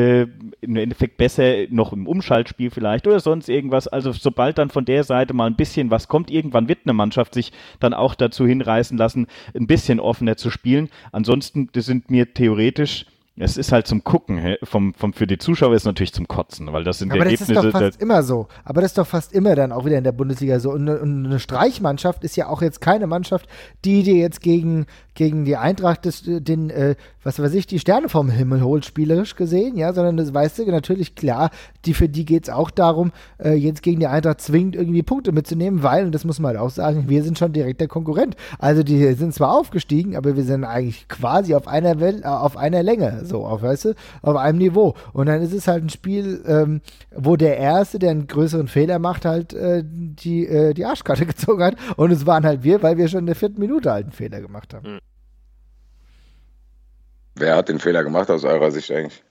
besser noch im Umschaltspiel vielleicht oder sonst irgendwas. Also sobald dann von der Seite mal ein bisschen was kommt, irgendwann wird eine Mannschaft sich dann auch dazu hinreißen lassen, ein bisschen offener zu spielen. Ansonsten, das sind mir theoretisch, es ist halt zum Gucken, für die Zuschauer ist es natürlich zum Kotzen, weil das sind aber Ergebnisse. Das ist doch fast immer so. Aber das ist doch fast immer dann auch wieder in der Bundesliga so. Und eine Streichmannschaft ist ja auch jetzt keine Mannschaft, die dir jetzt gegen die Eintracht die Sterne vom Himmel holt, spielerisch gesehen, ja, sondern das weißt du natürlich klar, für die geht es auch darum, jetzt gegen die Eintracht zwingend irgendwie Punkte mitzunehmen, weil, und das muss man halt auch sagen, wir sind schon direkt der Konkurrent. Also die sind zwar aufgestiegen, aber wir sind eigentlich quasi auf einer Länge, so, auf einem Niveau. Und dann ist es halt ein Spiel, wo der Erste, der einen größeren Fehler macht, halt die Arschkarte gezogen hat. Und es waren halt wir, weil wir schon in der 4. Minute halt einen Fehler gemacht haben. Wer hat den Fehler gemacht aus eurer Sicht eigentlich?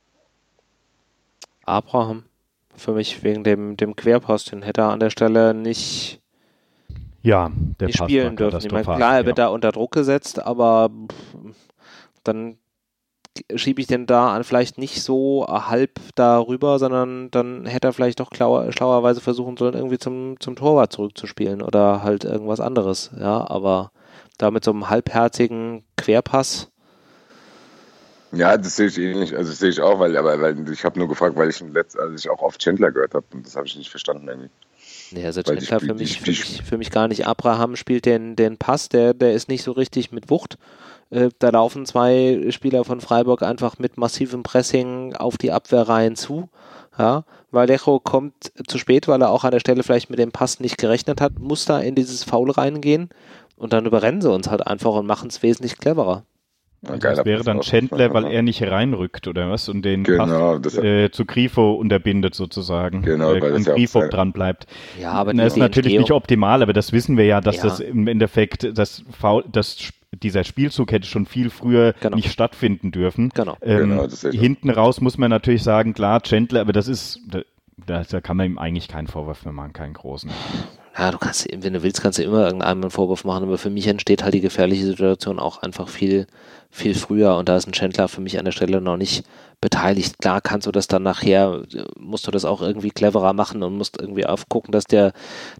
Abraham. Für mich wegen dem Querpass, den hätte er an der Stelle nicht spielen dürfen. Ich meine, klar, er wird da unter Druck gesetzt, aber dann schiebe ich den da vielleicht nicht so halb darüber, sondern dann hätte er vielleicht doch schlauerweise versuchen sollen, irgendwie zum Torwart zurückzuspielen oder halt irgendwas anderes. Ja, aber da mit so einem halbherzigen Querpass. Ja, das sehe ich ähnlich. Also das sehe ich auch, weil ich habe nur gefragt, weil ich auch oft Chandler gehört habe und das habe ich nicht verstanden irgendwie. Nee, also Chandler für mich gar nicht. Abraham spielt den Pass, der ist nicht so richtig mit Wucht. Da laufen 2 Spieler von Freiburg einfach mit massivem Pressing auf die Abwehrreihen zu. Ja, Vallejo kommt zu spät, weil er auch an der Stelle vielleicht mit dem Pass nicht gerechnet hat, muss da in dieses Foul reingehen und dann überrennen sie uns halt einfach und machen es wesentlich cleverer. Also das wäre dann Chandler, weil er nicht reinrückt, oder was? Und den Pass zu Grifo unterbindet sozusagen. Genau, weil an Grifo dran bleibt. Ja, aber das ist natürlich nicht optimal, aber das wissen wir ja, dass das im Endeffekt dieser Spielzug hätte schon viel früher nicht stattfinden dürfen. Genau. Hinten raus muss man natürlich sagen, klar, Chandler, aber da kann man ihm eigentlich keinen Vorwurf mehr machen, keinen großen. Ja, wenn du willst, kannst du immer irgendeinem einen Vorwurf machen, aber für mich entsteht halt die gefährliche Situation auch einfach viel, viel früher und da ist ein Chandler für mich an der Stelle noch nicht beteiligt. Klar kannst du das dann nachher, musst du das auch irgendwie cleverer machen und musst irgendwie aufgucken, dass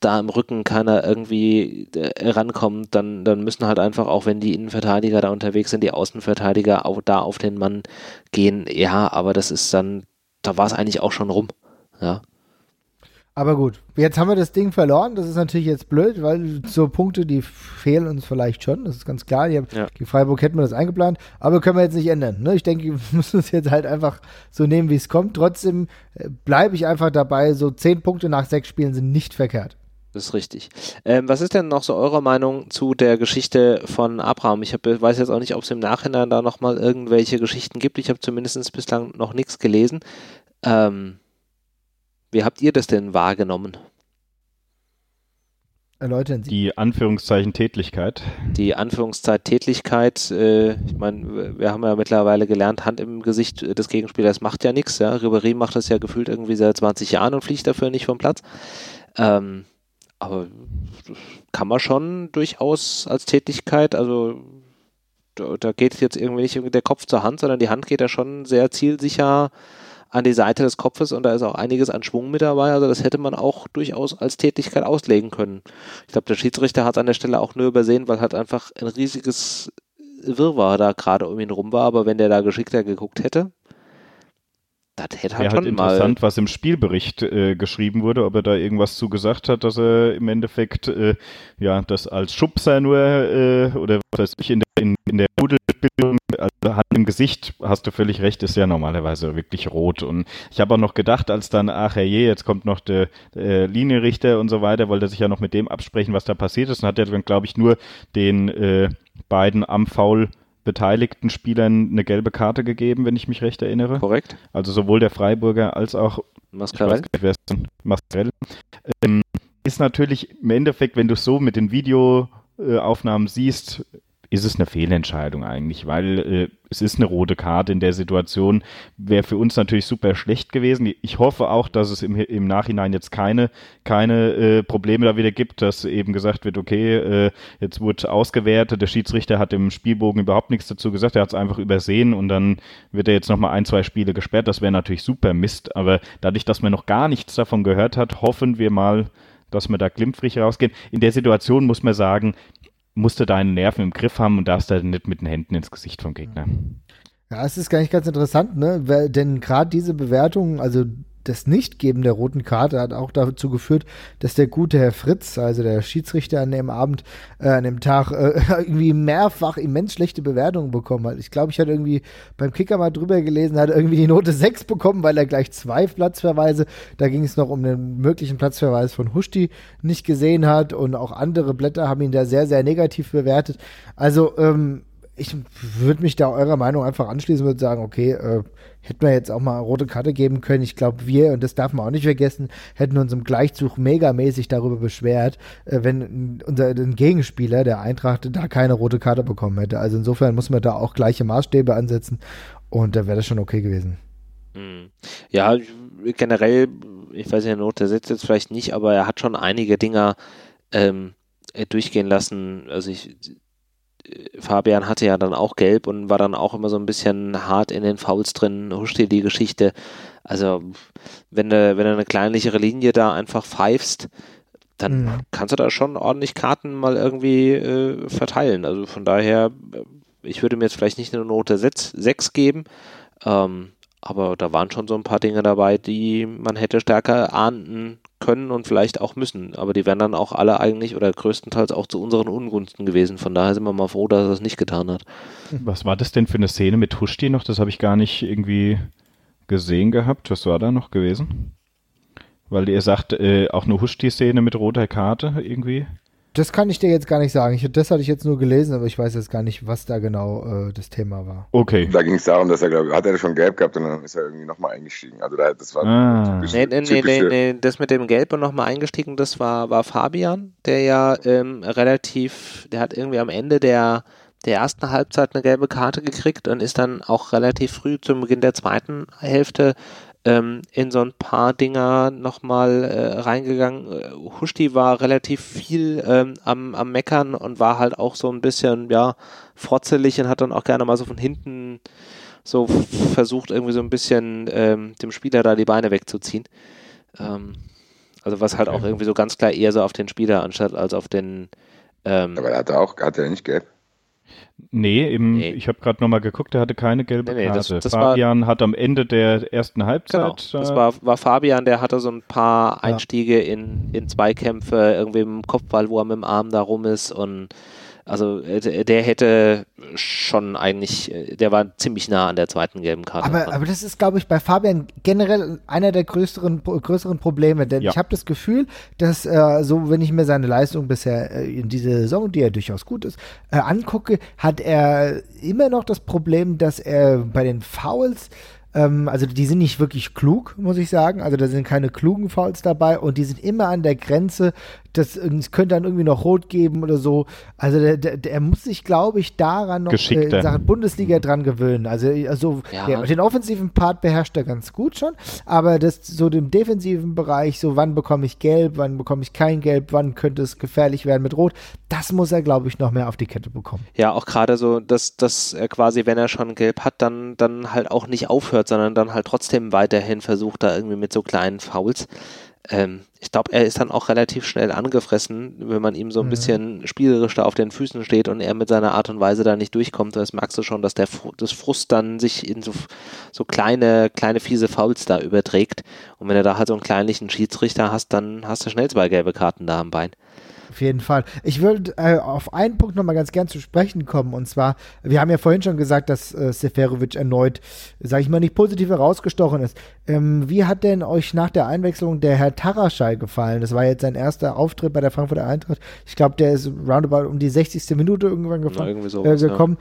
da im Rücken keiner irgendwie rankommt, dann müssen halt einfach, auch wenn die Innenverteidiger da unterwegs sind, die Außenverteidiger auch da auf den Mann gehen. Ja, aber das ist dann, da war es eigentlich auch schon rum. Ja. Aber gut, jetzt haben wir das Ding verloren. Das ist natürlich jetzt blöd, weil so Punkte, die fehlen uns vielleicht schon. Das ist ganz klar. Gegen Freiburg hätten wir das eingeplant, aber können wir jetzt nicht ändern. Ne? Ich denke, wir müssen es jetzt halt einfach so nehmen, wie es kommt. Trotzdem bleibe ich einfach dabei, so 10 Punkte nach 6 Spielen sind nicht verkehrt. Das ist richtig. Was ist denn noch so eure Meinung zu der Geschichte von Abraham? Ich weiß jetzt auch nicht, ob es im Nachhinein da nochmal irgendwelche Geschichten gibt. Ich habe zumindest bislang noch nichts gelesen. Wie habt ihr das denn wahrgenommen? Erläutern Sie. Die Anführungszeichen Tätlichkeit. Die Anführungszeichen Tätlichkeit, ich meine, wir haben ja mittlerweile gelernt, Hand im Gesicht des Gegenspielers macht ja nichts. Ja? Ribéry macht das ja gefühlt irgendwie seit 20 Jahren und fliegt dafür nicht vom Platz. Aber kann man schon durchaus als Tätlichkeit, also da geht jetzt irgendwie nicht der Kopf zur Hand, sondern die Hand geht da schon sehr zielsicher an die Seite des Kopfes und da ist auch einiges an Schwung mit dabei, also das hätte man auch durchaus als Tätigkeit auslegen können. Ich glaube, der Schiedsrichter hat es an der Stelle auch nur übersehen, weil halt einfach ein riesiges Wirrwarr da gerade um ihn rum war, aber wenn der da geschickter geguckt hätte, das hätte halt schon mal... Interessant, was im Spielbericht geschrieben wurde, ob er da irgendwas zu gesagt hat, dass er im Endeffekt das als Schubser nur oder was weiß ich, in der Rudelbildung, also Hand im Gesicht, hast du völlig recht, ist ja normalerweise wirklich rot. Und ich habe auch noch gedacht, als dann, jetzt kommt noch der Linienrichter und so weiter, wollte er sich ja noch mit dem absprechen, was da passiert ist, und hat er dann, glaube ich, nur den beiden am Foul beteiligten Spielern eine gelbe Karte gegeben, wenn ich mich recht erinnere. Korrekt. Also sowohl der Freiburger als auch Mascarell. Ist natürlich im Endeffekt, wenn du es so mit den Videoaufnahmen siehst, ist es eine Fehlentscheidung eigentlich, weil es ist eine rote Karte in der Situation, wäre für uns natürlich super schlecht gewesen. Ich hoffe auch, dass es im Nachhinein jetzt keine Probleme da wieder gibt, dass eben gesagt wird, okay, jetzt wurde ausgewertet, der Schiedsrichter hat im Spielbogen überhaupt nichts dazu gesagt, er hat es einfach übersehen und dann wird er jetzt nochmal 1-2 Spiele gesperrt. Das wäre natürlich super Mist, aber dadurch, dass man noch gar nichts davon gehört hat, hoffen wir mal, dass wir da glimpflich rausgehen. In der Situation muss man sagen, musst du deine Nerven im Griff haben und darfst da nicht mit den Händen ins Gesicht vom Gegner. Ja, es ist gar nicht ganz interessant, ne? Denn gerade diese Bewertung, also das Nichtgeben der roten Karte hat auch dazu geführt, dass der gute Herr Fritz, also der Schiedsrichter an dem Abend, an dem Tag, irgendwie mehrfach immens schlechte Bewertungen bekommen hat. Ich glaube, ich hatte irgendwie beim Kicker mal drüber gelesen, hat irgendwie die Note 6 bekommen, weil er gleich 2 Platzverweise, da ging es noch um den möglichen Platzverweis von Huschti, nicht gesehen hat, und auch andere Blätter haben ihn da sehr, sehr negativ bewertet. Also, ich würde mich da eurer Meinung einfach anschließen und würde sagen, okay, hätten wir jetzt auch mal eine rote Karte geben können. Ich glaube, wir, und das darf man auch nicht vergessen, hätten uns im Gleichzug megamäßig darüber beschwert, wenn unser Gegenspieler, der Eintracht, da keine rote Karte bekommen hätte. Also insofern muss man da auch gleiche Maßstäbe ansetzen und da wäre das schon okay gewesen. Ja, generell, ich weiß nicht, Note setzt jetzt vielleicht nicht, aber er hat schon einige Dinger durchgehen lassen. Also Fabian hatte ja dann auch gelb und war dann auch immer so ein bisschen hart in den Fouls drin, Huschti die Geschichte. Also wenn du eine kleinlichere Linie da einfach pfeifst, dann kannst du da schon ordentlich Karten mal irgendwie verteilen. Also von daher, ich würde mir jetzt vielleicht nicht eine Note 6 geben, aber da waren schon so ein paar Dinge dabei, die man hätte stärker ahnden können und vielleicht auch müssen. Aber die wären dann auch alle eigentlich oder größtenteils auch zu unseren Ungunsten gewesen. Von daher sind wir mal froh, dass er es nicht getan hat. Was war das denn für eine Szene mit Huschti noch? Das habe ich gar nicht irgendwie gesehen gehabt. Was war da noch gewesen? Weil ihr sagt, auch eine Huschti-Szene mit roter Karte irgendwie. Das kann ich dir jetzt gar nicht sagen. Das hatte ich jetzt nur gelesen, aber ich weiß jetzt gar nicht, was da genau das Thema war. Okay. Da ging es darum, dass er, hat er schon gelb gehabt und dann ist er irgendwie nochmal eingestiegen. Also das war Nee, das mit dem Gelb und nochmal eingestiegen, das war Fabian, der ja der hat irgendwie am Ende der ersten Halbzeit eine gelbe Karte gekriegt und ist dann auch relativ früh zum Beginn der zweiten Hälfte in so ein paar Dinger nochmal reingegangen. Huschti war relativ viel am Meckern und war halt auch so ein bisschen, frotzelig und hat dann auch gerne mal so von hinten so versucht, irgendwie so ein bisschen dem Spieler da die Beine wegzuziehen. Also was halt auch irgendwie so ganz klar eher so auf den Spieler anstatt als auf den aber hat er nicht gelb? Nee, ich habe gerade nochmal geguckt, er hatte keine gelbe Karte. Das Fabian hat am Ende der ersten Halbzeit... Genau, das war Fabian, der hatte so ein paar Einstiege in Zweikämpfe, irgendwie im Kopfball, wo er mit dem Arm da rum ist und also der hätte schon eigentlich, der war ziemlich nah an der zweiten gelben Karte. Aber das ist, glaube ich, bei Fabian generell einer der größeren Probleme, denn ich habe das Gefühl, dass so, wenn ich mir seine Leistung bisher in dieser Saison, die ja durchaus gut ist, angucke, hat er immer noch das Problem, dass er bei den Fouls also die sind nicht wirklich klug, muss ich sagen. Also da sind keine klugen Fouls dabei und die sind immer an der Grenze. Es könnte dann irgendwie noch Rot geben oder so. Also der muss sich, glaube ich, daran noch in Sachen Bundesliga dran gewöhnen. Also den offensiven Part beherrscht er ganz gut schon, aber das so den defensiven Bereich, so wann bekomme ich Gelb, wann bekomme ich kein Gelb, wann könnte es gefährlich werden mit Rot, das muss er, glaube ich, noch mehr auf die Kette bekommen. Ja, auch gerade so, dass er quasi, wenn er schon Gelb hat, dann halt auch nicht aufhört, sondern dann halt trotzdem weiterhin versucht, da irgendwie mit so kleinen Fouls. Ich glaube, er ist dann auch relativ schnell angefressen, wenn man ihm so ein bisschen spielerisch da auf den Füßen steht und er mit seiner Art und Weise da nicht durchkommt. Das merkst du schon, dass das Frust dann sich in so kleine fiese Fouls da überträgt. Und wenn du da halt so einen kleinlichen Schiedsrichter hast, dann hast du schnell 2 gelbe Karten da am Bein. Auf jeden Fall. Ich würde auf einen Punkt nochmal ganz gern zu sprechen kommen, und zwar, wir haben ja vorhin schon gesagt, dass Seferovic erneut, sage ich mal, nicht positiv herausgestochen ist. Wie hat denn euch nach der Einwechslung der Herr Taraschai gefallen? Das war jetzt sein erster Auftritt bei der Frankfurter Eintracht. Ich glaube, der ist roundabout um die 60. Minute irgendwann gekommen.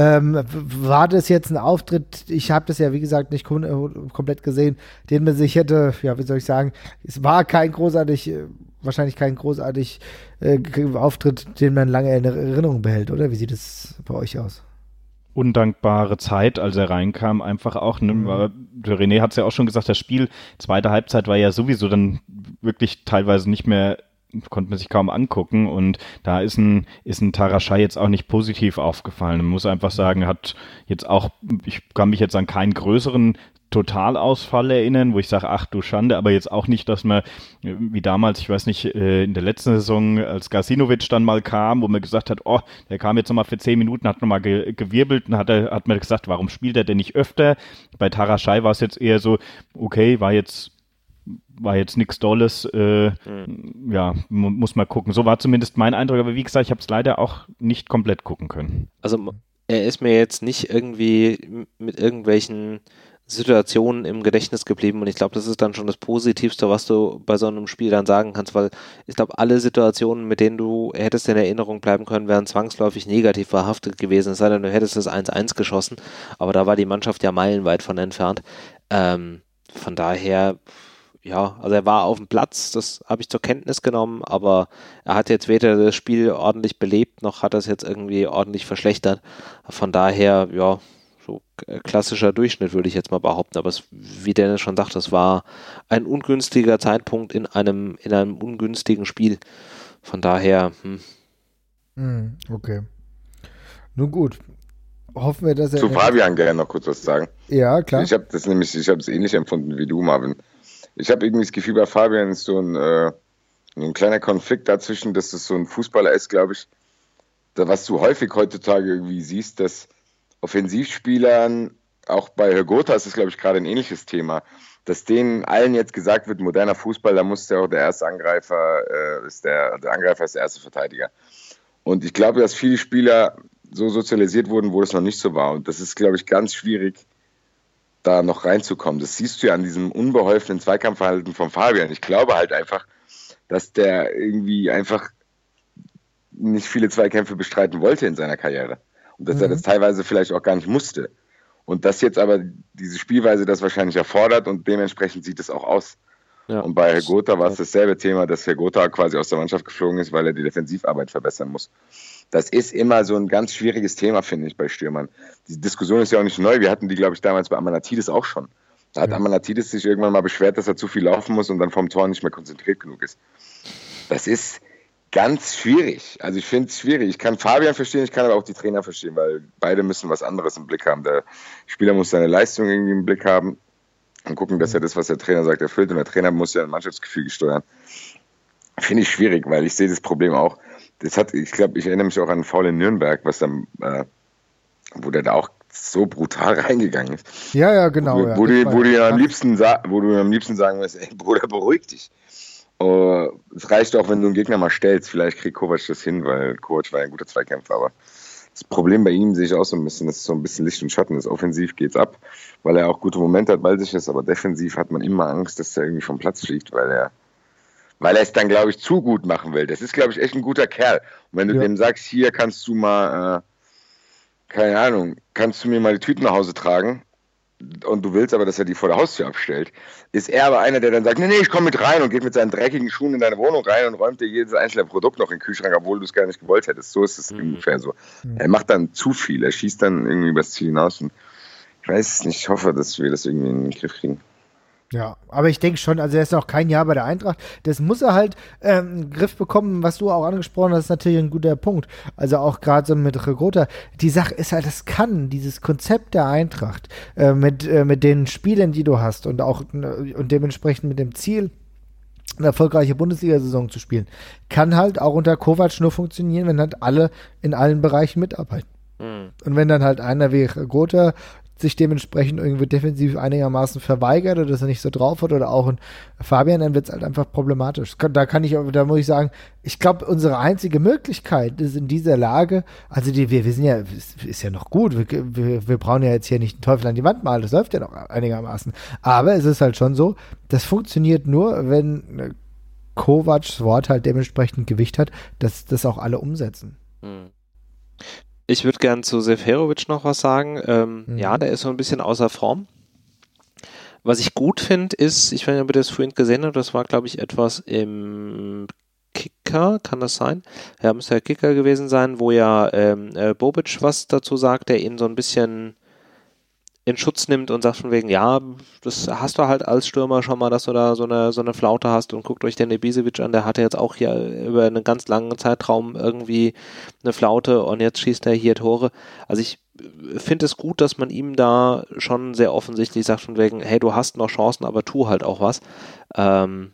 War das jetzt ein Auftritt, ich habe das ja wie gesagt nicht komplett gesehen, den man sich hätte, ja wie soll ich sagen, es war wahrscheinlich kein großartig Auftritt, den man lange in Erinnerung behält, oder? Wie sieht es bei euch aus? Undankbare Zeit, als er reinkam, einfach auch. Der René hat es ja auch schon gesagt, das Spiel, zweite Halbzeit war ja sowieso dann wirklich teilweise nicht mehr, konnte man sich kaum angucken, und da ist ein Taraschai jetzt auch nicht positiv aufgefallen. Man muss einfach sagen, ich kann mich jetzt an keinen größeren Totalausfall erinnern, wo ich sage, ach du Schande, aber jetzt auch nicht, dass man, wie damals, ich weiß nicht, in der letzten Saison, als Gacinovic dann mal kam, wo man gesagt hat, oh, der kam jetzt nochmal für 10 Minuten, hat nochmal gewirbelt und hat man gesagt, warum spielt er denn nicht öfter? Bei Taraschai war es jetzt eher so, okay, war jetzt nichts Dolles, ja, muss man gucken. So war zumindest mein Eindruck, aber wie gesagt, ich habe es leider auch nicht komplett gucken können. Also er ist mir jetzt nicht irgendwie mit irgendwelchen Situationen im Gedächtnis geblieben, und ich glaube, das ist dann schon das Positivste, was du bei so einem Spiel dann sagen kannst, weil ich glaube, alle Situationen, mit denen du hättest in Erinnerung bleiben können, wären zwangsläufig negativ verhaftet gewesen, es sei denn, du hättest das 1-1 geschossen, aber da war die Mannschaft ja meilenweit von entfernt. Von daher, ja, also er war auf dem Platz, das habe ich zur Kenntnis genommen, aber er hat jetzt weder das Spiel ordentlich belebt, noch hat er es jetzt irgendwie ordentlich verschlechtert. Von daher, ja, so klassischer Durchschnitt, würde ich jetzt mal behaupten, aber wie Dennis schon sagt, es war ein ungünstiger Zeitpunkt in einem ungünstigen Spiel. Von daher, Okay. Nun gut. Hoffen wir, dass er... Zu Fabian gerne noch kurz was sagen. Ja, klar. Ich habe es ähnlich empfunden wie du, Marvin. Ich habe irgendwie das Gefühl, bei Fabian ist so ein kleiner Konflikt dazwischen, dass es so ein Fußballer ist, glaube ich, was du häufig heutzutage irgendwie siehst, dass Offensivspielern, auch bei Hrgota ist es, glaube ich, gerade ein ähnliches Thema, dass denen allen jetzt gesagt wird, moderner Fußball, da muss ja auch der erste Angreifer, der Angreifer ist der erste Verteidiger. Und ich glaube, dass viele Spieler so sozialisiert wurden, wo das noch nicht so war. Und das ist, glaube ich, ganz schwierig, da noch reinzukommen. Das siehst du ja an diesem unbeholfenen Zweikampfverhalten von Fabian. Ich glaube halt einfach, dass der irgendwie einfach nicht viele Zweikämpfe bestreiten wollte in seiner Karriere. Und dass er das teilweise vielleicht auch gar nicht musste. Und dass jetzt aber diese Spielweise das wahrscheinlich erfordert, und dementsprechend sieht es auch aus. Ja. Und bei Hrgota war es dasselbe Thema, dass Hrgota quasi aus der Mannschaft geflogen ist, weil er die Defensivarbeit verbessern muss. Das ist immer so ein ganz schwieriges Thema, finde ich, bei Stürmern. Die Diskussion ist ja auch nicht neu. Wir hatten die, glaube ich, damals bei Amanatidis auch schon. Da hat Amanatidis sich irgendwann mal beschwert, dass er zu viel laufen muss und dann vom Tor nicht mehr konzentriert genug ist. Das ist ganz schwierig. Also ich finde es schwierig. Ich kann Fabian verstehen, ich kann aber auch die Trainer verstehen, weil beide müssen was anderes im Blick haben. Der Spieler muss seine Leistung irgendwie im Blick haben. und gucken, dass er das, was der Trainer sagt, erfüllt. Und der Trainer muss ja ein Mannschaftsgefüge steuern. Finde ich schwierig, weil ich sehe das Problem auch. Ich glaube, ich erinnere mich auch an einen Foul in Nürnberg, was dann, wo der da auch so brutal reingegangen ist. Ja, genau. Wo du am liebsten sagen wirst, ey Bruder, beruhig dich. Es reicht auch, wenn du einen Gegner mal stellst. Vielleicht kriegt Kovac das hin, weil Kovac war ein guter Zweikämpfer. Aber das Problem bei ihm sehe ich auch so ein bisschen, das ist so ein bisschen Licht und Schatten. Das offensiv geht's ab, weil er auch gute Momente hat, weil sich ist. Aber defensiv hat man immer Angst, dass er irgendwie vom Platz fliegt, weil er es dann, glaube ich, zu gut machen will. Das ist, glaube ich, echt ein guter Kerl. Und wenn du dem sagst, hier kannst du mal, keine Ahnung, kannst du mir mal die Tüten nach Hause tragen und du willst aber, dass er die vor der Haustür abstellt, ist er aber einer, der dann sagt, nee, ich komme mit rein und geht mit seinen dreckigen Schuhen in deine Wohnung rein und räumt dir jedes einzelne Produkt noch in den Kühlschrank, obwohl du es gar nicht gewollt hättest. So ist es ungefähr so. Er macht dann zu viel, er schießt dann irgendwie übers Ziel hinaus und ich weiß es nicht, ich hoffe, dass wir das irgendwie in den Griff kriegen. Ja, aber ich denke schon, also er ist noch kein Jahr bei der Eintracht. Das muss er halt in den Griff bekommen, was du auch angesprochen hast, ist natürlich ein guter Punkt. Also auch gerade so mit Regota. Die Sache ist halt, das kann dieses Konzept der Eintracht mit den Spielern, die du hast und auch und dementsprechend mit dem Ziel, eine erfolgreiche Bundesliga-Saison zu spielen, kann halt auch unter Kovac nur funktionieren, wenn halt alle in allen Bereichen mitarbeiten. Und wenn dann halt einer wie Regota sich dementsprechend irgendwie defensiv einigermaßen verweigert oder dass er nicht so drauf hat oder auch ein Fabian, dann wird es halt einfach problematisch. Da muss ich sagen, ich glaube, unsere einzige Möglichkeit ist in dieser Lage, also wir sind ja, ist ja noch gut, wir brauchen ja jetzt hier nicht den Teufel an die Wand malen, das läuft ja noch einigermaßen, aber es ist halt schon so, das funktioniert nur, wenn Kovacs Wort halt dementsprechend Gewicht hat, dass das auch alle umsetzen. Ich würde gern zu Seferovic noch was sagen. Ja, der ist so ein bisschen außer Form. Was ich gut finde, ist, ich weiß nicht, ob ihr das vorhin gesehen habt, das war, glaube ich, etwas im Kicker, kann das sein? Ja, müsste der Kicker gewesen sein, wo ja Bobic was dazu sagt, der ihn so ein bisschen in Schutz nimmt und sagt von wegen, ja, das hast du halt als Stürmer schon mal, dass du da so eine Flaute hast und guckt euch den Ibisevic an, der hatte jetzt auch hier über einen ganz langen Zeitraum irgendwie eine Flaute und jetzt schießt er hier Tore. Also ich finde es gut, dass man ihm da schon sehr offensichtlich sagt von wegen, hey, du hast noch Chancen, aber tu halt auch was. Von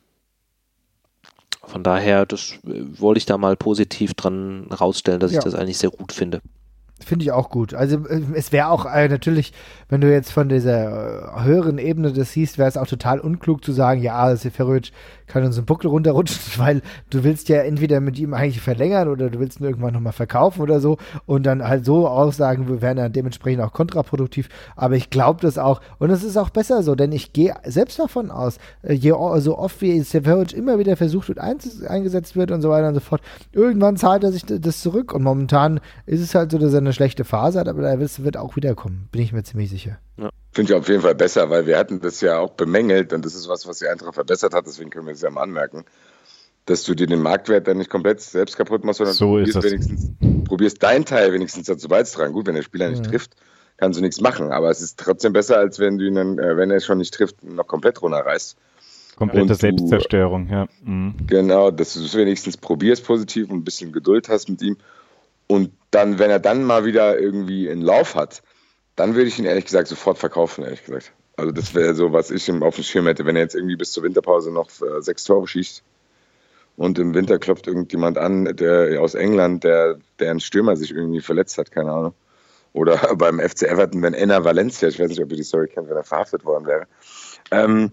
daher, das wollte ich da mal positiv dran rausstellen, dass ich das eigentlich sehr gut finde. Finde ich auch gut. Also es wäre auch natürlich, wenn du jetzt von dieser höheren Ebene das siehst, wäre es auch total unklug zu sagen, ja, Seferovic kann uns einen Buckel runterrutschen, weil du willst ja entweder mit ihm eigentlich verlängern oder du willst ihn irgendwann nochmal verkaufen oder so und dann halt so aussagen, wir wären dann dementsprechend auch kontraproduktiv. Aber ich glaube das auch und es ist auch besser so, denn ich gehe selbst davon aus, so oft wie Seferovic immer wieder versucht wird, eingesetzt wird und so weiter und so fort, irgendwann zahlt er sich das zurück und momentan ist es halt so, dass er eine schlechte Phase hat, aber er wird auch wiederkommen, bin ich mir ziemlich sicher. Ja. Finde ich auf jeden Fall besser, weil wir hatten das ja auch bemängelt und das ist was die Eintracht verbessert hat, deswegen können wir es ja mal anmerken, dass du dir den Marktwert dann nicht komplett selbst kaputt machst, sondern so du probierst deinen Teil wenigstens dazu beizutragen. Gut, wenn der Spieler nicht trifft, kannst du nichts machen, aber es ist trotzdem besser, als wenn du ihn dann, wenn er schon nicht trifft, noch komplett runterreißt. Komplette Selbstzerstörung, ja. Genau, dass du es wenigstens probierst positiv und ein bisschen Geduld hast mit ihm und dann, wenn er dann mal wieder irgendwie einen Lauf hat, dann würde ich ihn ehrlich gesagt sofort verkaufen, ehrlich gesagt. Also das wäre so, was ich auf dem Schirm hätte, wenn er jetzt irgendwie bis zur Winterpause noch 6 Tore schießt und im Winter klopft irgendjemand an, der aus England, deren Stürmer sich irgendwie verletzt hat, keine Ahnung. Oder beim FC Everton, wenn Enner Valencia, ich weiß nicht, ob ihr die Story kennt, wenn er verhaftet worden wäre. Und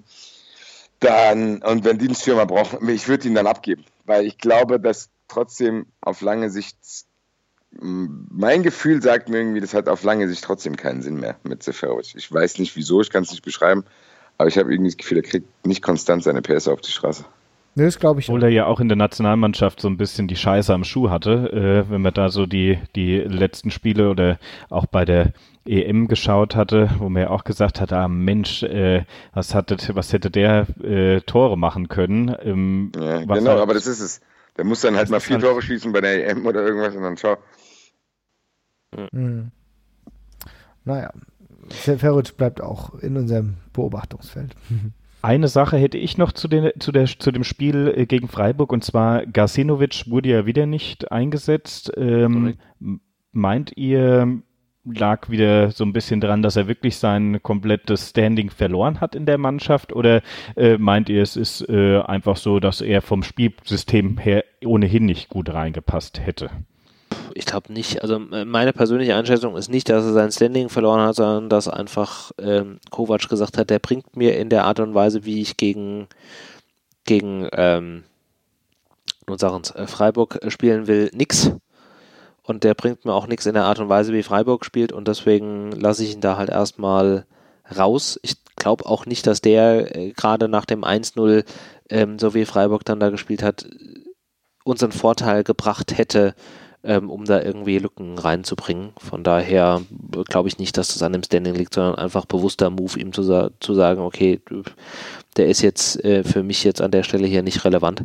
wenn die einen Stürmer brauchen, ich würde ihn dann abgeben, weil ich glaube, dass trotzdem auf lange Sicht mein Gefühl sagt mir irgendwie, das hat auf lange Sicht trotzdem keinen Sinn mehr mit Seferovic. Ich weiß nicht wieso, ich kann es nicht beschreiben, aber ich habe irgendwie das Gefühl, er kriegt nicht konstant seine PS auf die Straße. Nee, das glaube ich. Obwohl er ja auch in der Nationalmannschaft so ein bisschen die Scheiße am Schuh hatte, wenn man da so die letzten Spiele oder auch bei der EM geschaut hatte, wo man ja auch gesagt hat, Mensch, was hätte der Tore machen können. Ja, genau, halt, aber das ist es. Der muss dann halt mal 4 Tore schießen bei der EM oder irgendwas und dann ciao. Naja, Seferovic bleibt auch in unserem Beobachtungsfeld. Eine Sache hätte ich noch zu dem Spiel gegen Freiburg, und zwar Gacinovic wurde ja wieder nicht eingesetzt. Meint ihr, lag wieder so ein bisschen dran, dass er wirklich sein komplettes Standing verloren hat in der Mannschaft, oder meint ihr, es ist einfach so, dass er vom Spielsystem her ohnehin nicht gut reingepasst hätte? Ich glaube nicht. Also meine persönliche Einschätzung ist nicht, dass er sein Standing verloren hat, sondern dass einfach Kovac gesagt hat, der bringt mir in der Art und Weise, wie ich gegen Freiburg spielen will, nix. Und der bringt mir auch nichts in der Art und Weise, wie Freiburg spielt, und deswegen lasse ich ihn da halt erstmal raus. Ich glaube auch nicht, dass der gerade nach dem 1-0, so wie Freiburg dann da gespielt hat, unseren Vorteil gebracht hätte, um da irgendwie Lücken reinzubringen. Von daher glaube ich nicht, dass das an dem Standing liegt, sondern einfach bewusster Move, ihm zu sagen, okay, der ist jetzt für mich jetzt an der Stelle hier nicht relevant.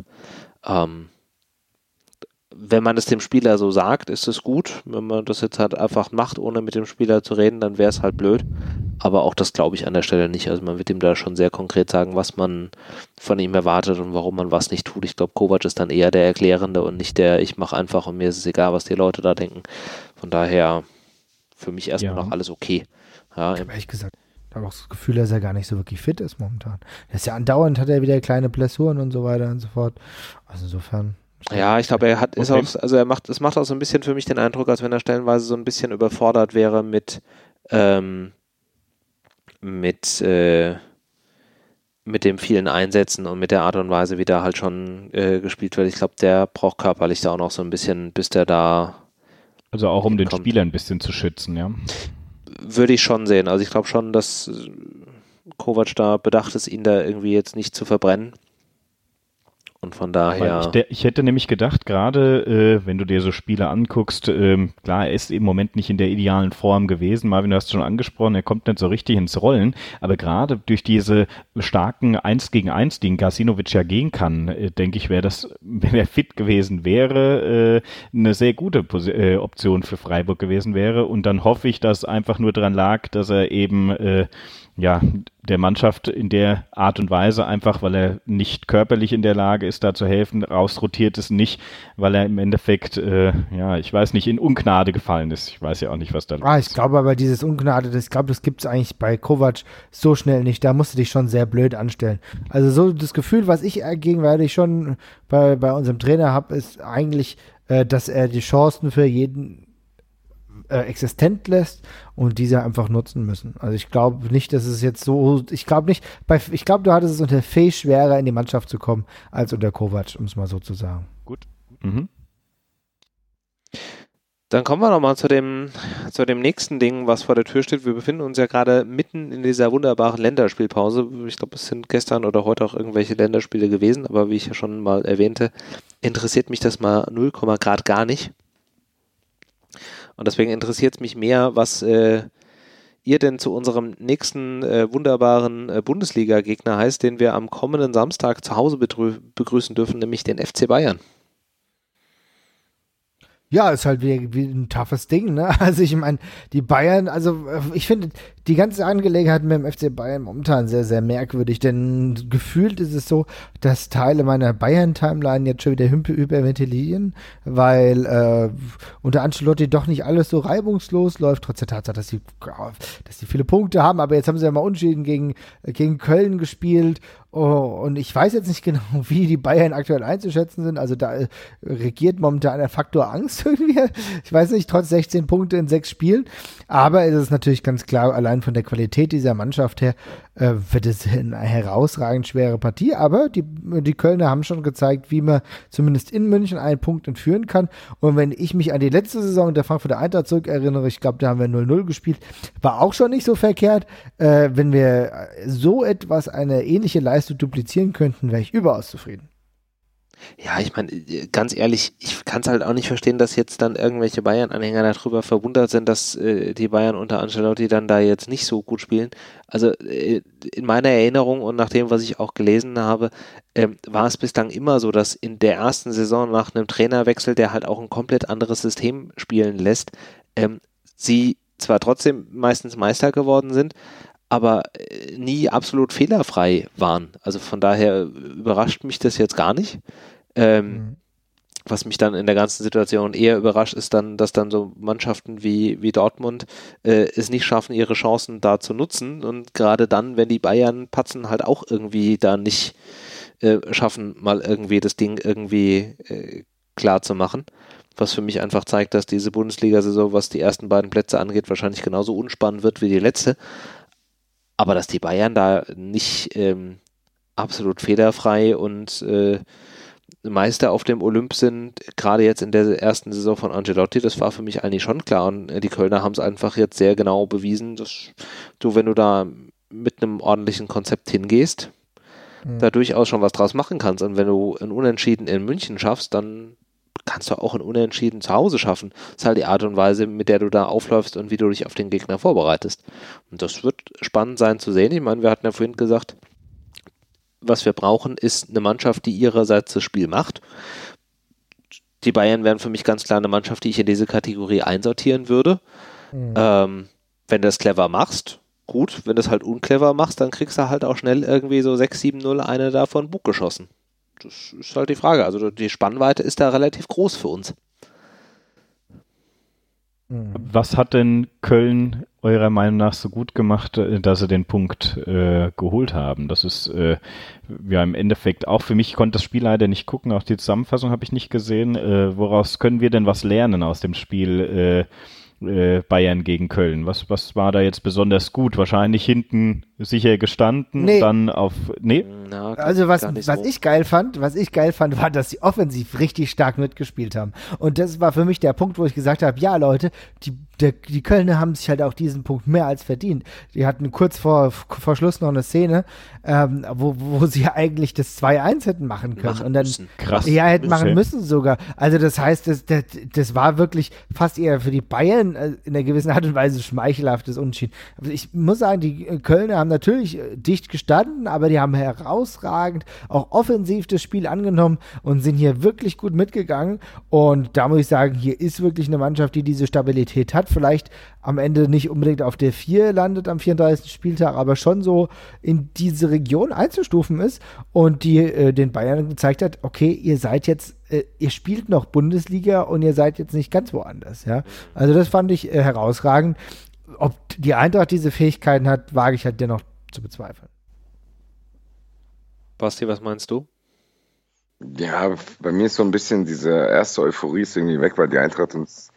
Wenn man es dem Spieler so sagt, ist es gut. Wenn man das jetzt halt einfach macht, ohne mit dem Spieler zu reden, dann wäre es halt blöd. Aber auch das glaube ich an der Stelle nicht. Also man wird ihm da schon sehr konkret sagen, was man von ihm erwartet und warum man was nicht tut. Ich glaube, Kovac ist dann eher der Erklärende und nicht der, ich mache einfach und mir ist es egal, was die Leute da denken. Von daher für mich erstmal noch alles okay. Ja, ich habe ehrlich gesagt, ich habe auch das Gefühl, dass er gar nicht so wirklich fit ist momentan. Er ist ja andauernd, hat er wieder kleine Blessuren und so weiter und so fort. Also insofern. Ja, ich glaube, es macht auch so ein bisschen für mich den Eindruck, als wenn er stellenweise so ein bisschen überfordert wäre mit dem vielen Einsätzen und mit der Art und Weise, wie da halt schon gespielt wird. Ich glaube, der braucht körperlich da auch noch so ein bisschen, bis der da. Also auch um den Spieler ein bisschen zu schützen, ja. Würde ich schon sehen. Also ich glaube schon, dass Kovac da bedacht ist, ihn da irgendwie jetzt nicht zu verbrennen. Und von daher. Ich hätte nämlich gedacht, gerade wenn du dir so Spiele anguckst, klar, er ist im Moment nicht in der idealen Form gewesen. Marvin, du hast es schon angesprochen, er kommt nicht so richtig ins Rollen. Aber gerade durch diese starken 1-gegen-1, die Gacinovic ja gehen kann, denke ich, wäre das, wenn er fit gewesen wäre, eine sehr gute Option für Freiburg gewesen wäre. Und dann hoffe ich, dass einfach nur dran lag, dass er eben der Mannschaft in der Art und Weise einfach, weil er nicht körperlich in der Lage ist, da zu helfen, rausrotiert ist, nicht, weil er im Endeffekt, ich weiß nicht, in Ungnade gefallen ist. Ich weiß ja auch nicht, was da los ist. Ich glaube aber dieses Ungnade, das gibt es eigentlich bei Kovac so schnell nicht. Da musst du dich schon sehr blöd anstellen. Also so das Gefühl, was ich gegenwärtig schon bei unserem Trainer habe, ist eigentlich, dass er die Chancen für jeden existent lässt und diese einfach nutzen müssen. Also ich glaube nicht, dass es jetzt so, ich glaube, du hattest es unter Fee schwerer in die Mannschaft zu kommen, als unter Kovac, um es mal so zu sagen. Gut. Mhm. Dann kommen wir nochmal zu dem nächsten Ding, was vor der Tür steht. Wir befinden uns ja gerade mitten in dieser wunderbaren Länderspielpause. Ich glaube, es sind gestern oder heute auch irgendwelche Länderspiele gewesen, aber wie ich ja schon mal erwähnte, interessiert mich das mal 0, Grad gar nicht. Und deswegen interessiert es mich mehr, was ihr denn zu unserem nächsten wunderbaren Bundesliga-Gegner heißt, den wir am kommenden Samstag zu Hause begrüßen dürfen, nämlich den FC Bayern. Ja, ist halt wie ein toughes Ding, ne? Also ich meine, die Bayern, also ich finde die ganze Angelegenheit mit dem FC Bayern momentan sehr, sehr merkwürdig, denn gefühlt ist es so, dass Teile meiner Bayern-Timeline jetzt schon wieder hyperventilieren, weil unter Ancelotti doch nicht alles so reibungslos läuft, trotz der Tatsache, dass sie viele Punkte haben, aber jetzt haben sie ja mal unentschieden gegen Köln gespielt. Oh, und ich weiß jetzt nicht genau, wie die Bayern aktuell einzuschätzen sind. Also da regiert momentan der Faktor Angst irgendwie. Ich weiß nicht, trotz 16 Punkte in 6 Spielen. Aber es ist natürlich ganz klar, allein von der Qualität dieser Mannschaft her, wird es eine herausragend schwere Partie. Aber die Kölner haben schon gezeigt, wie man zumindest in München einen Punkt entführen kann. Und wenn ich mich an die letzte Saison der Frankfurter Eintracht zurückerinnere, ich glaube, da haben wir 0-0 gespielt, war auch schon nicht so verkehrt. Wenn wir so etwas, eine ähnliche Leistung duplizieren könnten, wäre ich überaus zufrieden. Ja, ich meine, ganz ehrlich, ich kann es halt auch nicht verstehen, dass jetzt dann irgendwelche Bayern-Anhänger darüber verwundert sind, dass die Bayern unter Ancelotti dann da jetzt nicht so gut spielen. Also in meiner Erinnerung und nach dem, was ich auch gelesen habe, war es bislang immer so, dass in der ersten Saison nach einem Trainerwechsel, der halt auch ein komplett anderes System spielen lässt, sie zwar trotzdem meistens Meister geworden sind, aber nie absolut fehlerfrei waren. Also von daher überrascht mich das jetzt gar nicht. Was mich dann in der ganzen Situation eher überrascht, ist dann, dass dann so Mannschaften wie Dortmund es nicht schaffen, ihre Chancen da zu nutzen und gerade dann, wenn die Bayern patzen, halt auch irgendwie da nicht schaffen, mal irgendwie das Ding irgendwie klar zu machen. Was für mich einfach zeigt, dass diese Bundesliga-Saison, was die ersten beiden Plätze angeht, wahrscheinlich genauso unspannend wird wie die letzte. Aber dass die Bayern da nicht absolut fehlerfrei und Meister auf dem Olymp sind, gerade jetzt in der ersten Saison von Ancelotti, das war für mich eigentlich schon klar. Und die Kölner haben es einfach jetzt sehr genau bewiesen, dass du, wenn du da mit einem ordentlichen Konzept hingehst, da durchaus schon was draus machen kannst. Und wenn du ein Unentschieden in München schaffst, dann kannst du auch ein Unentschieden zu Hause schaffen. Das ist halt die Art und Weise, mit der du da aufläufst und wie du dich auf den Gegner vorbereitest. Und das wird spannend sein zu sehen. Ich meine, wir hatten ja vorhin gesagt, was wir brauchen, ist eine Mannschaft, die ihrerseits das Spiel macht. Die Bayern wären für mich ganz klar eine Mannschaft, die ich in diese Kategorie einsortieren würde. Wenn du das clever machst, gut. Wenn du es halt unclever machst, dann kriegst du halt auch schnell irgendwie so 6-7-0 eine da von Bug geschossen. Das ist halt die Frage. Also die Spannweite ist da relativ groß für uns. Was hat denn Köln eurer Meinung nach so gut gemacht, dass sie den Punkt geholt haben? Das ist ja im Endeffekt auch für mich, ich konnte das Spiel leider nicht gucken, auch die Zusammenfassung habe ich nicht gesehen. Woraus können wir denn was lernen aus dem Spiel Bayern gegen Köln? Was war da jetzt besonders gut? Wahrscheinlich hinten sicher gestanden, dann auf... Nee? Na, also was ich geil fand, war, dass sie offensiv richtig stark mitgespielt haben. Und das war für mich der Punkt, wo ich gesagt habe, ja Leute, die Kölner haben sich halt auch diesen Punkt mehr als verdient. Die hatten kurz vor Schluss noch eine Szene, wo sie eigentlich das 2-1 hätten machen können. Und dann krass. Ja, hätten machen müssen sogar. Also das heißt, das war wirklich fast eher für die Bayern in einer gewissen Art und Weise schmeichelhaftes Unentschieden. Also ich muss sagen, die Kölner haben natürlich dicht gestanden, aber die haben herausragend auch offensiv das Spiel angenommen und sind hier wirklich gut mitgegangen. Und da muss ich sagen, hier ist wirklich eine Mannschaft, die diese Stabilität hat. Vielleicht am Ende nicht unbedingt auf der 4 landet am 34. Spieltag, aber schon so in diese Region einzustufen ist und die den Bayern gezeigt hat, okay, ihr seid jetzt, ihr spielt noch Bundesliga und ihr seid jetzt nicht ganz woanders. Ja? Also das fand ich herausragend. Ob die Eintracht diese Fähigkeiten hat, wage ich halt dennoch zu bezweifeln. Basti, was meinst du? Ja, bei mir ist so ein bisschen diese erste Euphorie ist irgendwie weg, weil die Eintracht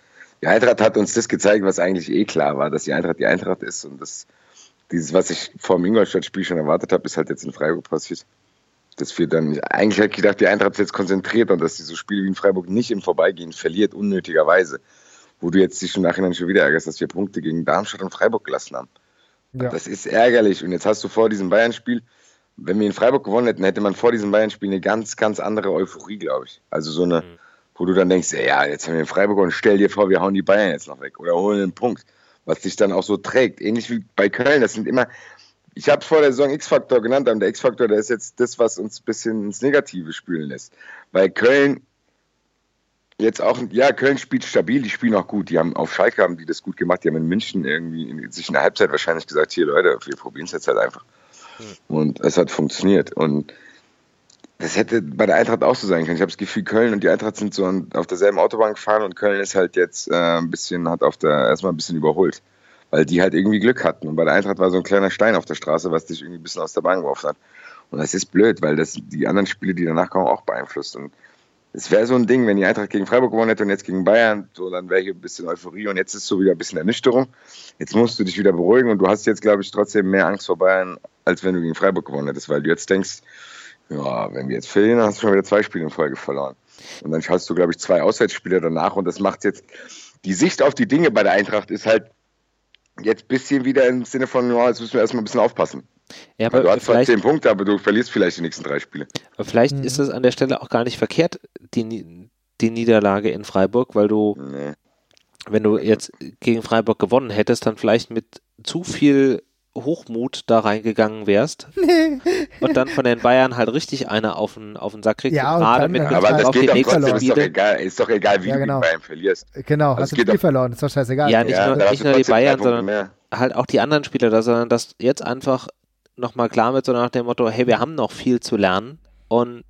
hat uns das gezeigt, was eigentlich eh klar war, dass die Eintracht ist und dieses, was ich vor dem Ingolstadt-Spiel schon erwartet habe, ist halt jetzt in Freiburg passiert. Dass wir dann, eigentlich hätte ich gedacht, die Eintracht ist jetzt konzentriert und dass die so Spiele wie in Freiburg nicht im Vorbeigehen verliert, unnötigerweise. Wo du jetzt dich im Nachhinein schon wieder ärgerst, dass wir Punkte gegen Darmstadt und Freiburg gelassen haben. Ja. Das ist ärgerlich. Und jetzt hast du vor diesem Bayern-Spiel, wenn wir in Freiburg gewonnen hätten, hätte man vor diesem Bayern-Spiel eine ganz, ganz andere Euphorie, glaube ich. Also so eine, wo du dann denkst, ja, jetzt haben wir in Freiburg und stell dir vor, wir hauen die Bayern jetzt noch weg oder holen einen Punkt. Was dich dann auch so trägt. Ähnlich wie bei Köln, das sind immer, ich habe es vor der Saison X-Faktor genannt, aber der X-Faktor, der ist jetzt das, was uns ein bisschen ins Negative spülen lässt. Weil Köln jetzt auch, ja, Köln spielt stabil, die spielen auch gut. Die haben auf Schalke haben die das gut gemacht. Die haben in München irgendwie sich in der Halbzeit wahrscheinlich gesagt, hier Leute, wir probieren es jetzt halt einfach. Und es hat funktioniert. Und das hätte bei der Eintracht auch so sein können. Ich habe das Gefühl, Köln und die Eintracht sind so auf derselben Autobahn gefahren und Köln ist halt jetzt erstmal ein bisschen überholt. Weil die halt irgendwie Glück hatten. Und bei der Eintracht war so ein kleiner Stein auf der Straße, was dich irgendwie ein bisschen aus der Bahn geworfen hat. Und das ist blöd, weil das die anderen Spiele, die danach kommen, auch beeinflusst. Und es wäre so ein Ding, wenn die Eintracht gegen Freiburg gewonnen hätte und jetzt gegen Bayern, so, dann wäre hier ein bisschen Euphorie und jetzt ist so wieder ein bisschen Ernüchterung. Jetzt musst du dich wieder beruhigen und du hast jetzt, glaube ich, trotzdem mehr Angst vor Bayern, als wenn du gegen Freiburg gewonnen hättest, weil du jetzt denkst, ja, wenn wir jetzt verlieren, dann hast du schon wieder 2 Spiele in Folge verloren. Und dann hast du, glaube ich, 2 Auswärtsspiele danach und das macht jetzt, die Sicht auf die Dinge bei der Eintracht ist halt jetzt ein bisschen wieder im Sinne von, ja, jetzt müssen wir erstmal ein bisschen aufpassen. Ja, aber du hast zwar 10 Punkte, aber du verlierst vielleicht die nächsten 3 Spiele. Aber vielleicht ist es an der Stelle auch gar nicht verkehrt, die Niederlage in Freiburg, weil du, wenn du jetzt gegen Freiburg gewonnen hättest, dann vielleicht mit zu viel Hochmut da reingegangen wärst und dann von den Bayern halt richtig einer auf den Sack kriegst. Ja, gerade mit aber das auf geht die doch nächsten trotzdem, Spiele. ist doch egal, wie ja, du genau. gegen Bayern verlierst. Genau, also hast du das Spiel verloren, ist doch scheißegal. Ja, nicht nur die Bayern, sondern mehr. halt auch die anderen Spieler da, sondern dass jetzt einfach nochmal klar wird, so nach dem Motto, hey, wir haben noch viel zu lernen und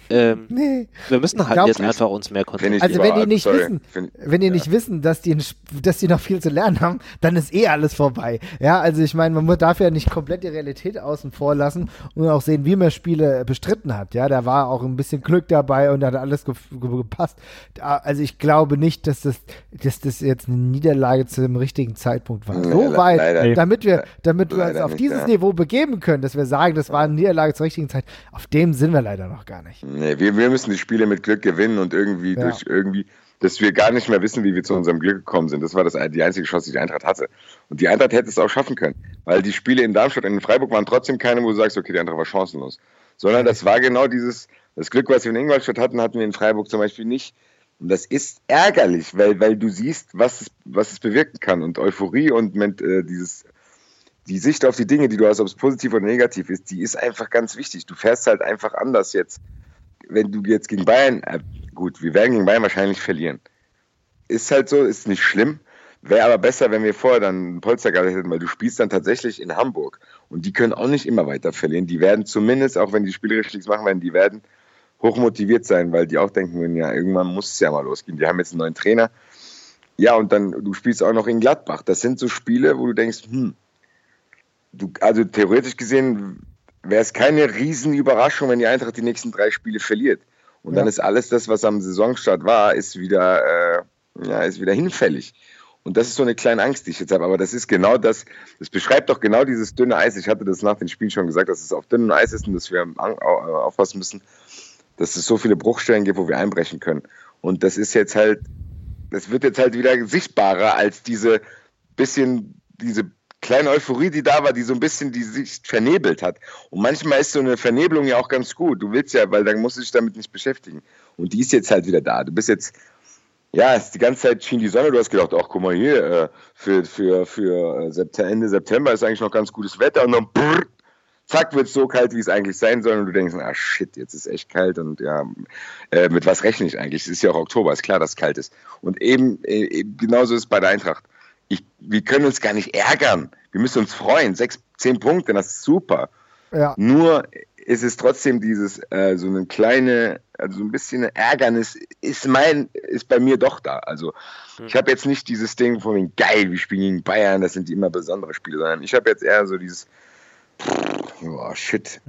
Nee. Wir müssen halt jetzt einfach uns mehr konzentrieren. Also wenn die nicht wissen, dass die noch viel zu lernen haben, dann ist alles vorbei. Ja, also ich meine, man darf ja nicht komplett die Realität außen vor lassen und auch sehen, wie man Spiele bestritten hat. Ja, da war auch ein bisschen Glück dabei und da hat alles gepasst. Also ich glaube nicht, dass das jetzt eine Niederlage zu dem richtigen Zeitpunkt war. So weit, damit wir uns auf dieses Niveau begeben können, dass wir sagen, das war eine Niederlage zur richtigen Zeit. Auf dem sind wir leider noch gar nicht. Nee, wir müssen die Spiele mit Glück gewinnen und dass wir gar nicht mehr wissen, wie wir zu unserem Glück gekommen sind. Das war die einzige Chance, die die Eintracht hatte. Und die Eintracht hätte es auch schaffen können, weil die Spiele in Darmstadt und in Freiburg waren trotzdem keine, wo du sagst, okay, die Eintracht war chancenlos. Sondern das war genau das Glück, was wir in Ingolstadt hatten wir in Freiburg zum Beispiel nicht. Und das ist ärgerlich, weil du siehst, was es bewirken kann. Und Euphorie und die Sicht auf die Dinge, die du hast, ob es positiv oder negativ ist, die ist einfach ganz wichtig. Du fährst halt einfach anders jetzt. Wenn du jetzt gegen Bayern, gut, wir werden gegen Bayern wahrscheinlich verlieren. Ist halt so, ist nicht schlimm. Wäre aber besser, wenn wir vorher dann einen Polster gehabt hätten, weil du spielst dann tatsächlich in Hamburg. Und die können auch nicht immer weiter verlieren. Die werden zumindest, auch wenn die spielerisch nichts machen werden, die werden hochmotiviert sein, weil die auch denken, ja, irgendwann muss es ja mal losgehen. Die haben jetzt einen neuen Trainer. Ja, und dann, du spielst auch noch in Gladbach. Das sind so Spiele, wo du denkst, also theoretisch gesehen wäre es keine riesen Überraschung, wenn die Eintracht die nächsten 3 Spiele verliert. Und dann ist alles das, was am Saisonstart war, ist wieder hinfällig. Und das ist so eine kleine Angst, die ich jetzt habe. Aber das ist genau das beschreibt doch genau dieses dünne Eis. Ich hatte das nach dem Spiel schon gesagt, dass es auf dünnem Eis ist und dass wir aufpassen müssen, dass es so viele Bruchstellen gibt, wo wir einbrechen können. Und das wird jetzt halt wieder sichtbarer als diese kleine Euphorie, die da war, die so ein bisschen die Sicht vernebelt hat. Und manchmal ist so eine Vernebelung ja auch ganz gut. Du willst ja, weil dann musst du dich damit nicht beschäftigen. Und die ist jetzt halt wieder da. Du bist jetzt, die ganze Zeit schien die Sonne. Du hast gedacht, ach, guck mal hier, für Ende September ist eigentlich noch ganz gutes Wetter. Und dann zack, wird es so kalt, wie es eigentlich sein soll. Und du denkst, shit, jetzt ist echt kalt. Und mit was rechne ich eigentlich? Es ist ja auch Oktober, ist klar, dass es kalt ist. Und eben genauso ist es bei der Eintracht. Wir können uns gar nicht ärgern. Wir müssen uns freuen. 10 Punkte, das ist super. Ja. Nur ist es trotzdem dieses, so eine kleine, also so ein bisschen Ärgernis ist bei mir doch da. Also ich habe jetzt nicht dieses Ding von wegen, geil, wir spielen gegen Bayern, das sind die immer besondere Spiele, sondern ich habe jetzt eher so dieses, shit.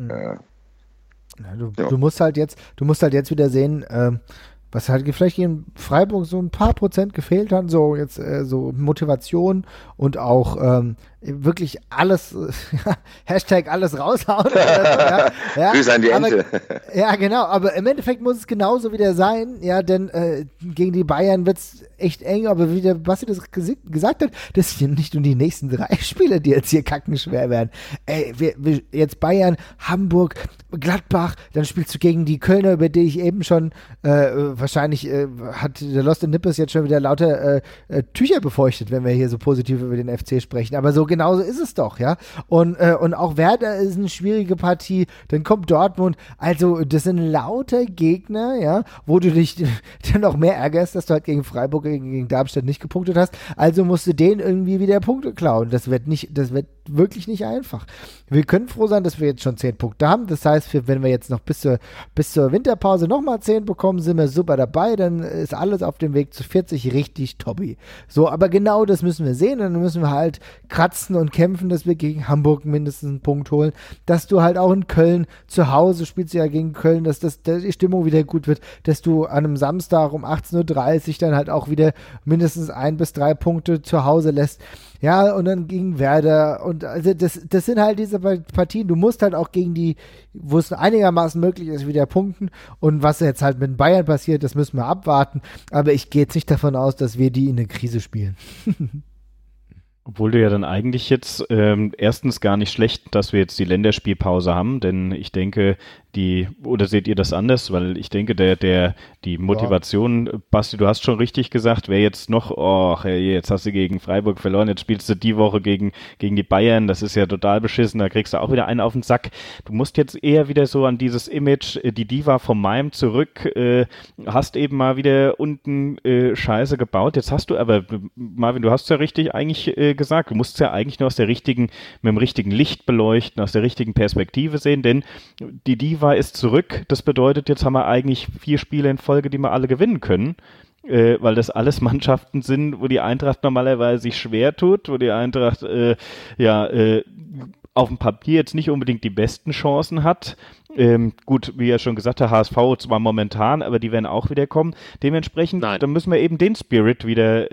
Du musst halt jetzt wieder sehen, was halt vielleicht in Freiburg so ein paar Prozent gefehlt hat, so jetzt so Motivation und auch wirklich alles, Hashtag alles raushauen. Oder so, ja. Grüße an die Ente. Ja, genau, aber im Endeffekt muss es genauso wieder sein, ja, denn gegen die Bayern wird es echt eng, aber wie der Basti das gesagt hat, das sind nicht nur die nächsten 3 Spiele, die jetzt hier kackenschwer werden. Ey, wir jetzt Bayern, Hamburg, Gladbach, dann spielst du gegen die Kölner, über die ich eben schon wahrscheinlich hat der Lost in Nippes jetzt schon wieder lauter Tücher befeuchtet, wenn wir hier so positiv über den FC sprechen, aber so genauso ist es doch, ja. Und auch Werder ist eine schwierige Partie, dann kommt Dortmund, also das sind lauter Gegner, ja, wo du dich dann noch mehr ärgerst, dass du halt gegen Freiburg, gegen Darmstadt nicht gepunktet hast, also musst du denen irgendwie wieder Punkte klauen. Das wird wirklich nicht einfach. Wir können froh sein, dass wir jetzt schon 10 Punkte haben, das heißt, wenn wir jetzt noch bis zur Winterpause nochmal 10 bekommen, sind wir super dabei, dann ist alles auf dem Weg zu 40 richtig toppi. So, aber genau das müssen wir sehen, dann müssen wir halt kratzen und kämpfen, dass wir gegen Hamburg mindestens einen Punkt holen, dass du halt auch in Köln zu Hause spielst ja gegen Köln, dass die Stimmung wieder gut wird, dass du an einem Samstag um 18:30 Uhr dann halt auch wieder mindestens 1 bis 3 Punkte zu Hause lässt. Ja, und dann gegen Werder und also das sind halt diese Partien, du musst halt auch gegen die, wo es einigermaßen möglich ist, wieder punkten und was jetzt halt mit Bayern passiert, das müssen wir abwarten, aber ich gehe jetzt nicht davon aus, dass wir die in eine Krise spielen. Obwohl du ja dann eigentlich jetzt erstens gar nicht schlecht, dass wir jetzt die Länderspielpause haben, denn ich denke, oder seht ihr das anders? Weil ich denke, die Motivation, Basti, du hast schon richtig gesagt, wäre jetzt noch, jetzt hast du gegen Freiburg verloren, jetzt spielst du die Woche gegen die Bayern, das ist ja total beschissen, da kriegst du auch wieder einen auf den Sack. Du musst jetzt eher wieder so an dieses Image, die Diva vom Maim zurück, hast eben mal wieder unten Scheiße gebaut, jetzt hast du aber, Marvin, du hast ja richtig eigentlich gesagt, du musst es ja eigentlich nur mit dem richtigen Licht beleuchten, aus der richtigen Perspektive sehen, denn die Diva Pavard ist zurück. Das bedeutet, jetzt haben wir eigentlich 4 Spiele in Folge, die wir alle gewinnen können. Weil das alles Mannschaften sind, wo die Eintracht normalerweise sich schwer tut, wo die Eintracht auf dem Papier jetzt nicht unbedingt die besten Chancen hat. Gut, wie er schon gesagt hat, HSV zwar momentan, aber die werden auch wieder kommen. Dementsprechend, dann müssen wir eben den Spirit wieder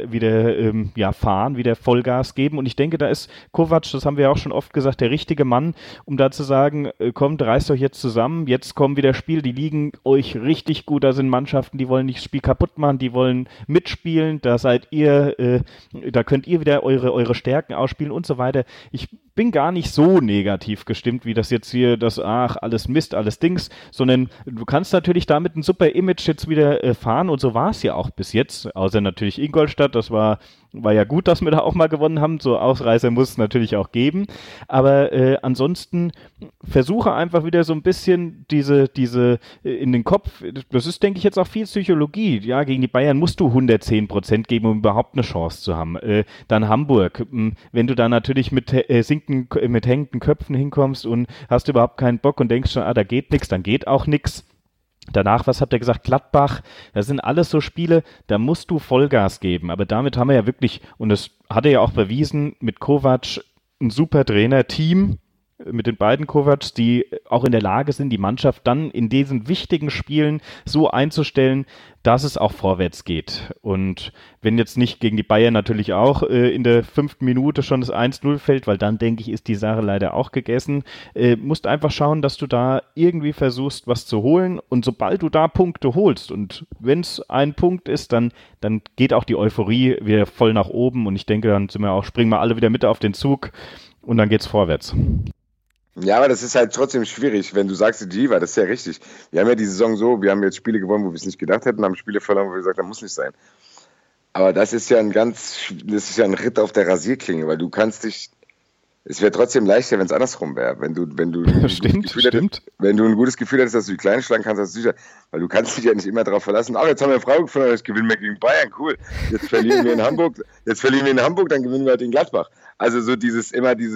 fahren, wieder Vollgas geben. Und ich denke, da ist Kovac, das haben wir ja auch schon oft gesagt, der richtige Mann, um da zu sagen, kommt, reißt euch jetzt zusammen, jetzt kommen wieder Spiele, die liegen euch richtig gut. Da sind Mannschaften, die wollen nicht das Spiel kaputt machen, die wollen mitspielen, da seid ihr, da könnt ihr wieder eure Stärken ausspielen und so weiter. Ich bin gar nicht so negativ gestimmt, wie das jetzt hier, alles Mist, alles Dings, sondern du kannst natürlich damit ein super Image jetzt wieder fahren und so war es ja auch bis jetzt, außer natürlich Ingolstadt, das war ja gut, dass wir da auch mal gewonnen haben, so Ausreißer muss es natürlich auch geben, aber ansonsten versuche einfach wieder so ein bisschen diese in den Kopf, das ist, denke ich, jetzt auch viel Psychologie, ja, gegen die Bayern musst du 110% geben, um überhaupt eine Chance zu haben, dann Hamburg, wenn du da natürlich mit hängenden Köpfen hinkommst und hast überhaupt keinen Bock und denkst schon, da geht nichts, dann geht auch nichts. Danach, was habt ihr gesagt, Gladbach, das sind alles so Spiele, da musst du Vollgas geben, aber damit haben wir ja wirklich, und das hat er ja auch bewiesen, mit Kovac ein super Trainer-Team, mit den beiden Kovacs, die auch in der Lage sind, die Mannschaft dann in diesen wichtigen Spielen so einzustellen, dass es auch vorwärts geht. Und wenn jetzt nicht gegen die Bayern natürlich auch in der 5. Minute schon das 1-0 fällt, weil dann, denke ich, ist die Sache leider auch gegessen, musst einfach schauen, dass du da irgendwie versuchst, was zu holen. Und sobald du da Punkte holst und wenn es ein Punkt ist, dann geht auch die Euphorie wieder voll nach oben. Und ich denke, dann springen wir alle wieder mit auf den Zug und dann geht's vorwärts. Ja, aber das ist halt trotzdem schwierig, wenn du sagst, die Diva, das ist ja richtig. Wir haben ja die Saison so, wir haben jetzt Spiele gewonnen, wo wir es nicht gedacht hätten, haben Spiele verloren, wo wir gesagt haben, muss nicht sein. Aber das ist ja ein Ritt auf der Rasierklinge, weil du kannst dich, es wäre trotzdem leichter, wenn es andersrum wäre. Wenn du stimmt. Wenn du ein gutes Gefühl hättest, dass du die Kleinen schlagen kannst, hast du sicher, weil du kannst dich ja nicht immer darauf verlassen, jetzt haben wir Freiburg verloren, jetzt gewinnen wir gegen Bayern, cool. Jetzt verlieren wir in Hamburg, dann gewinnen wir halt in Gladbach. Also so dieses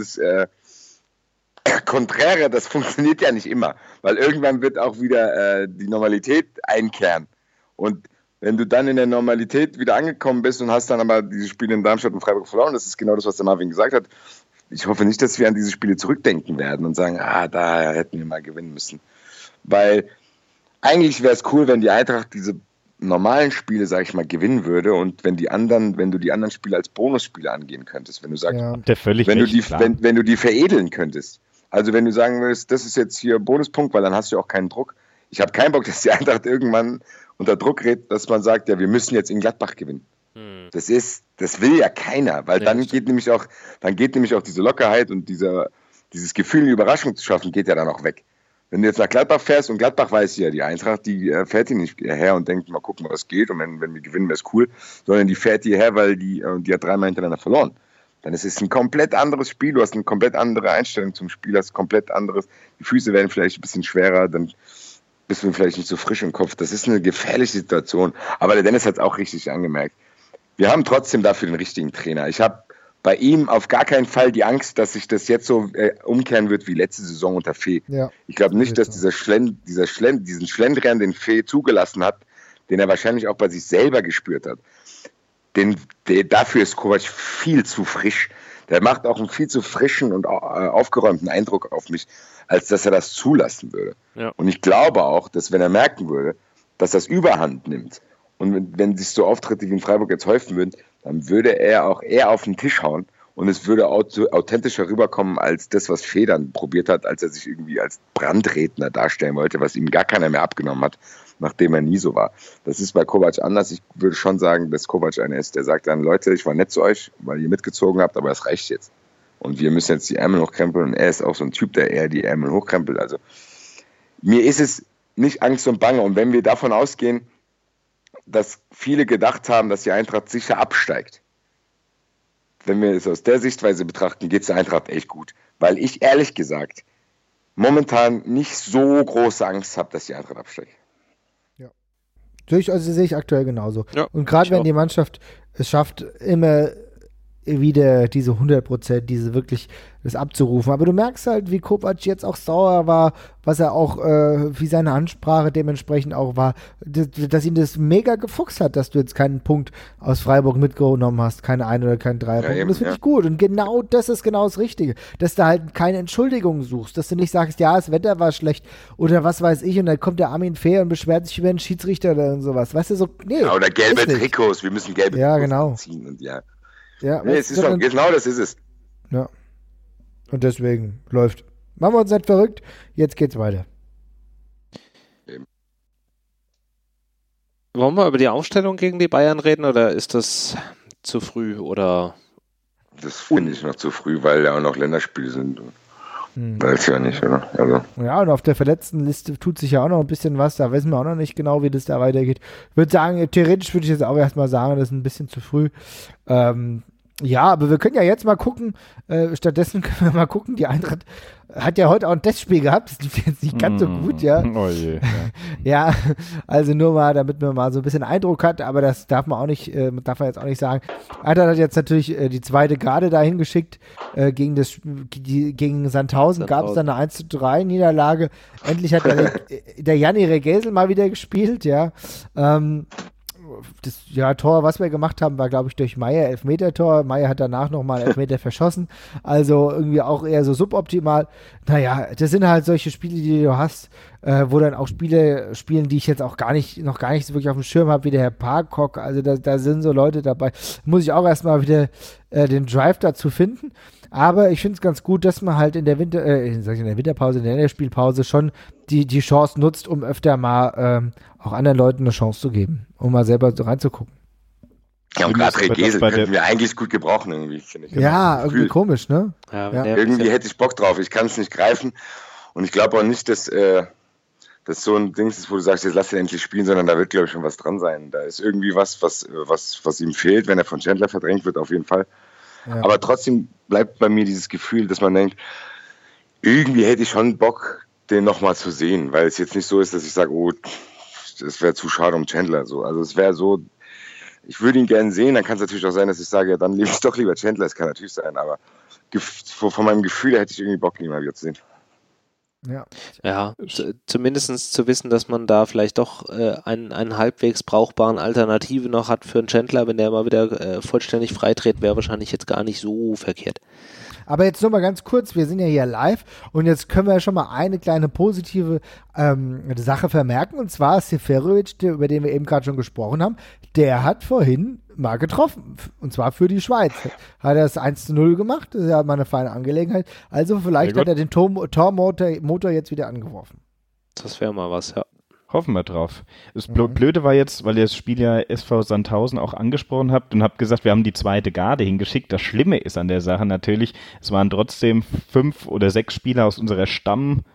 Konträre, das funktioniert ja nicht immer, weil irgendwann wird auch wieder die Normalität einkehren. Und wenn du dann in der Normalität wieder angekommen bist und hast dann aber diese Spiele in Darmstadt und Freiburg verloren, das ist genau das, was der Marvin gesagt hat. Ich hoffe nicht, dass wir an diese Spiele zurückdenken werden und sagen, da hätten wir mal gewinnen müssen. Weil eigentlich wäre es cool, wenn die Eintracht diese normalen Spiele, sag ich mal, gewinnen würde und wenn du die anderen Spiele als Bonusspiele angehen könntest, wenn du sagst, wenn du die veredeln könntest. Also wenn du sagen willst, das ist jetzt hier Bonuspunkt, weil dann hast du auch keinen Druck. Ich habe keinen Bock, dass die Eintracht irgendwann unter Druck gerät, dass man sagt, ja, wir müssen jetzt in Gladbach gewinnen. Das will ja keiner, weil dann geht nämlich auch diese Lockerheit und dieses Gefühl, eine Überraschung zu schaffen, geht ja dann auch weg. Wenn du jetzt nach Gladbach fährst und Gladbach weiß ja, die Eintracht, die fährt hier nicht her und denkt, mal gucken, was geht und wenn wir gewinnen, wäre es cool, sondern die fährt hierher, weil die hat 3-mal hintereinander verloren. Dann ist es ein komplett anderes Spiel, du hast eine komplett andere Einstellung zum Spiel, hast komplett anderes, die Füße werden vielleicht ein bisschen schwerer, dann bist du vielleicht nicht so frisch im Kopf. Das ist eine gefährliche Situation. Aber der Dennis hat es auch richtig angemerkt. Wir haben trotzdem dafür den richtigen Trainer. Ich habe bei ihm auf gar keinen Fall die Angst, dass sich das jetzt so umkehren wird wie letzte Saison unter Fee. Ja, ich glaube nicht, dass diesen Schlendrian, den Fee zugelassen hat, den er wahrscheinlich auch bei sich selber gespürt hat. Dafür ist Kovac viel zu frisch. Der macht auch einen viel zu frischen und aufgeräumten Eindruck auf mich, als dass er das zulassen würde. Ja. Und ich glaube auch, dass wenn er merken würde, dass das Überhand nimmt und wenn sich so Auftritte wie in Freiburg jetzt häufen würden, dann würde er auch eher auf den Tisch hauen und es würde authentischer rüberkommen als das, was Federn probiert hat, als er sich irgendwie als Brandredner darstellen wollte, was ihm gar keiner mehr abgenommen hat, nachdem er nie so war. Das ist bei Kovac anders. Ich würde schon sagen, dass Kovac einer ist, der sagt dann, Leute, ich war nett zu euch, weil ihr mitgezogen habt, aber es reicht jetzt. Und wir müssen jetzt die Ärmel hochkrempeln und er ist auch so ein Typ, der eher die Ärmel hochkrempelt. Also mir ist es nicht Angst und Bange. Und wenn wir davon ausgehen, dass viele gedacht haben, dass die Eintracht sicher absteigt, wenn wir es aus der Sichtweise betrachten, geht es der Eintracht echt gut. Weil ich ehrlich gesagt momentan nicht so große Angst habe, dass die Eintracht absteigt. Ja. Sehe ich aktuell genauso. Ja, und gerade wenn die Mannschaft es schafft, immer wieder diese 100%, diese wirklich das abzurufen. Aber du merkst halt, wie Kovac jetzt auch sauer war, was er auch, wie seine Ansprache dementsprechend auch war, dass ihn das mega gefuchst hat, dass du jetzt keinen Punkt aus Freiburg mitgenommen hast, keine ein oder keinen Dreierpunkt. Und das finde ich gut. Und genau das ist genau das Richtige, dass du halt keine Entschuldigung suchst, dass du nicht sagst, ja, das Wetter war schlecht oder was weiß ich und dann kommt der Armin Fehr und beschwert sich über den Schiedsrichter oder sowas. Weißt du, so, nee. Ja, oder gelbe Trikots, wir müssen gelbe Trikots ziehen und ja. Ja, nee, es ist schon, genau das ist es. Ja. Und deswegen läuft. Machen wir uns nicht verrückt, jetzt geht's weiter. Wollen wir über die Aufstellung gegen die Bayern reden oder ist das zu früh oder? Das finde ich noch zu früh, weil ja auch noch Länderspiele sind. Weiß ja nicht, oder? Also. Ja, und auf der Verletztenliste tut sich ja auch noch ein bisschen was. Da wissen wir auch noch nicht genau, wie das da weitergeht. Ich würde sagen, theoretisch würde ich jetzt auch erstmal sagen, das ist ein bisschen zu früh. Ja, aber wir können ja jetzt mal gucken. Stattdessen können wir mal gucken. Die Eintracht hat ja heute auch ein Testspiel gehabt. Das lief jetzt nicht ganz so gut, ja. Oh je. Ja, also nur mal, damit man mal so ein bisschen Eindruck hat. Aber das darf man jetzt auch nicht sagen. Eintracht hat jetzt natürlich die zweite Garde dahin geschickt. Gegen Sandhausen gab es dann eine 1:3 Niederlage. Endlich hat der Janni Regesel mal wieder gespielt, ja. Das Tor, was wir gemacht haben, war, glaube ich, durch Meier Elfmeter-Tor. Meier hat danach nochmal einen Elfmeter verschossen. Also irgendwie auch eher so suboptimal. Naja, das sind halt solche Spiele, die du hast, wo dann auch Spiele spielen, die ich jetzt auch noch gar nicht so wirklich auf dem Schirm habe, wie der Herr Parkhock. Also da sind so Leute dabei. Muss ich auch erstmal wieder den Drive dazu finden. Aber ich finde es ganz gut, dass man halt in der Winterpause, in der Spielpause schon die Chance nutzt, um öfter mal auch anderen Leuten eine Chance zu geben, um mal selber so reinzugucken. Ja, und gerade Regesel könnten wir eigentlich gut gebrauchen, irgendwie, finde ich. Ja, irgendwie komisch, ne? Ja. Irgendwie hätte ich Bock drauf. Ich kann es nicht greifen. Und ich glaube auch nicht, dass das so ein Ding ist, wo du sagst, jetzt lass ihn endlich spielen, sondern da wird, glaube ich, schon was dran sein. Da ist irgendwie was ihm fehlt, wenn er von Chandler verdrängt wird, auf jeden Fall. Ja. Aber trotzdem bleibt bei mir dieses Gefühl, dass man denkt, irgendwie hätte ich schon Bock, den nochmal zu sehen, weil es jetzt nicht so ist, dass ich sage, oh, das wäre zu schade um Chandler. So. Also es wäre so, ich würde ihn gerne sehen, dann kann es natürlich auch sein, dass ich sage, ja, dann nehme ich doch lieber Chandler, das kann natürlich sein, aber von meinem Gefühl hätte ich irgendwie Bock, ihn mal wieder zu sehen. Ja, zumindest zu wissen, dass man da vielleicht doch einen halbwegs brauchbaren Alternative noch hat für einen Chandler, wenn der mal wieder vollständig freitritt, wäre wahrscheinlich jetzt gar nicht so verkehrt. Aber jetzt nur mal ganz kurz, wir sind ja hier live und jetzt können wir ja schon mal eine kleine positive Sache vermerken, und zwar Seferovic, über den wir eben gerade schon gesprochen haben, der hat vorhin mal getroffen, und zwar für die Schweiz. Hat er das 1:0 gemacht, das ist ja mal eine feine Angelegenheit, also vielleicht hat er den Tormotor jetzt wieder angeworfen. Das wäre mal was, ja. Hoffen wir drauf. Das Blöde war jetzt, weil ihr das Spiel ja SV Sandhausen auch angesprochen habt und habt gesagt, wir haben die zweite Garde hingeschickt. Das Schlimme ist an der Sache natürlich, es waren trotzdem 5 oder 6 Spieler aus unserer Stammelf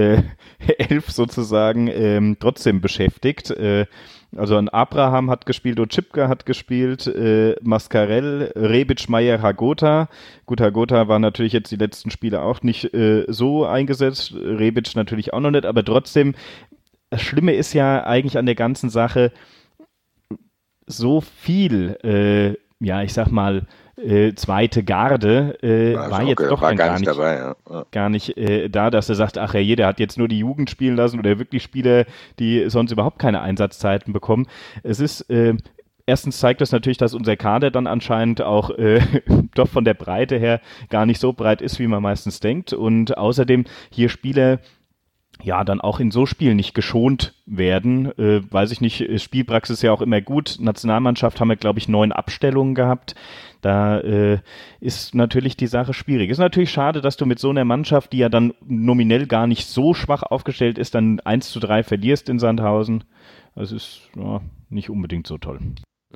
sozusagen trotzdem beschäftigt. Also ein Abraham hat gespielt, Otschipka hat gespielt, Mascarell, Rebic, Meier, Hagota. Gut, Hagota war natürlich jetzt die letzten Spiele auch nicht so eingesetzt, Rebic natürlich auch noch nicht, aber trotzdem, das Schlimme ist ja eigentlich an der ganzen Sache, so viel, ich sag mal, zweite Garde war jetzt doch gar nicht da, dass er sagt, ach ja, jeder hat jetzt nur die Jugend spielen lassen oder wirklich Spieler, die sonst überhaupt keine Einsatzzeiten bekommen. Es ist erstens zeigt das natürlich, dass unser Kader dann anscheinend auch doch von der Breite her gar nicht so breit ist, wie man meistens denkt, und außerdem hier Spieler dann auch in so Spielen nicht geschont werden, weiß ich nicht, Spielpraxis ist ja auch immer gut, Nationalmannschaft haben wir, glaube ich, 9 Abstellungen gehabt, da ist natürlich die Sache schwierig. Ist natürlich schade, dass du mit so einer Mannschaft, die ja dann nominell gar nicht so schwach aufgestellt ist, dann 1:3 verlierst in Sandhausen, das ist nicht unbedingt so toll.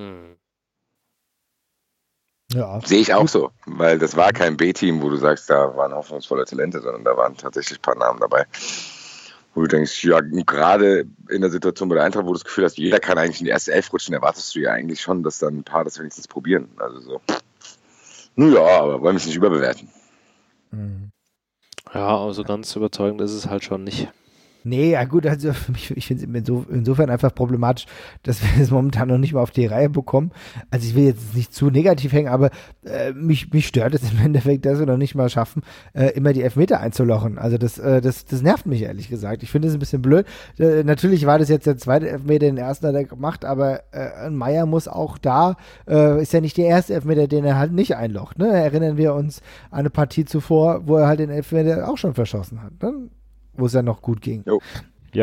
Ja. Sehe ich auch so, weil das war kein B-Team, wo du sagst, da waren hoffnungsvolle Talente, sondern da waren tatsächlich ein paar Namen dabei. Wo du denkst, ja, gerade in der Situation bei der Eintracht, wo du das Gefühl hast, jeder kann eigentlich in die erste Elf rutschen, erwartest du ja eigentlich schon, dass dann ein paar das wenigstens probieren. Also so. Aber wollen wir es nicht überbewerten. Ja, also ganz überzeugend ist es halt schon nicht. Nee, ja gut, also für mich, ich finde es insofern einfach problematisch, dass wir es momentan noch nicht mal auf die Reihe bekommen. Also ich will jetzt nicht zu negativ hängen, aber mich stört es im Endeffekt, dass wir noch nicht mal schaffen, immer die Elfmeter einzulochen. Also das nervt mich ehrlich gesagt. Ich finde es ein bisschen blöd. Natürlich war das jetzt der zweite Elfmeter, den ersten hat er gemacht, aber Meier muss auch da, ist ja nicht der erste Elfmeter, den er halt nicht einlocht. Ne? Erinnern wir uns an eine Partie zuvor, wo er halt den Elfmeter auch schon verschossen hat. Ne? Wo es ja noch gut ging. Jo. Ja.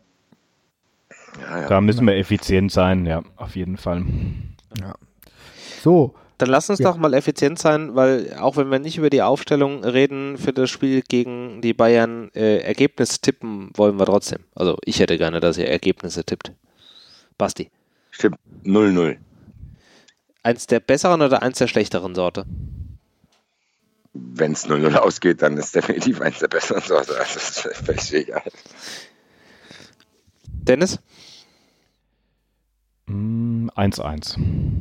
Da müssen wir effizient sein, ja, auf jeden Fall. Ja. So. Dann lass uns doch mal effizient sein, weil auch wenn wir nicht über die Aufstellung reden für das Spiel gegen die Bayern, Ergebnis tippen wollen wir trotzdem. Also ich hätte gerne, dass ihr Ergebnisse tippt. Basti. Stimmt, 0-0. Eins der besseren oder eins der schlechteren Sorte? Wenn es 0-0 ausgeht, dann ist definitiv eins der besseren Sorte. Also das ist völlig egal. Dennis? 1-1.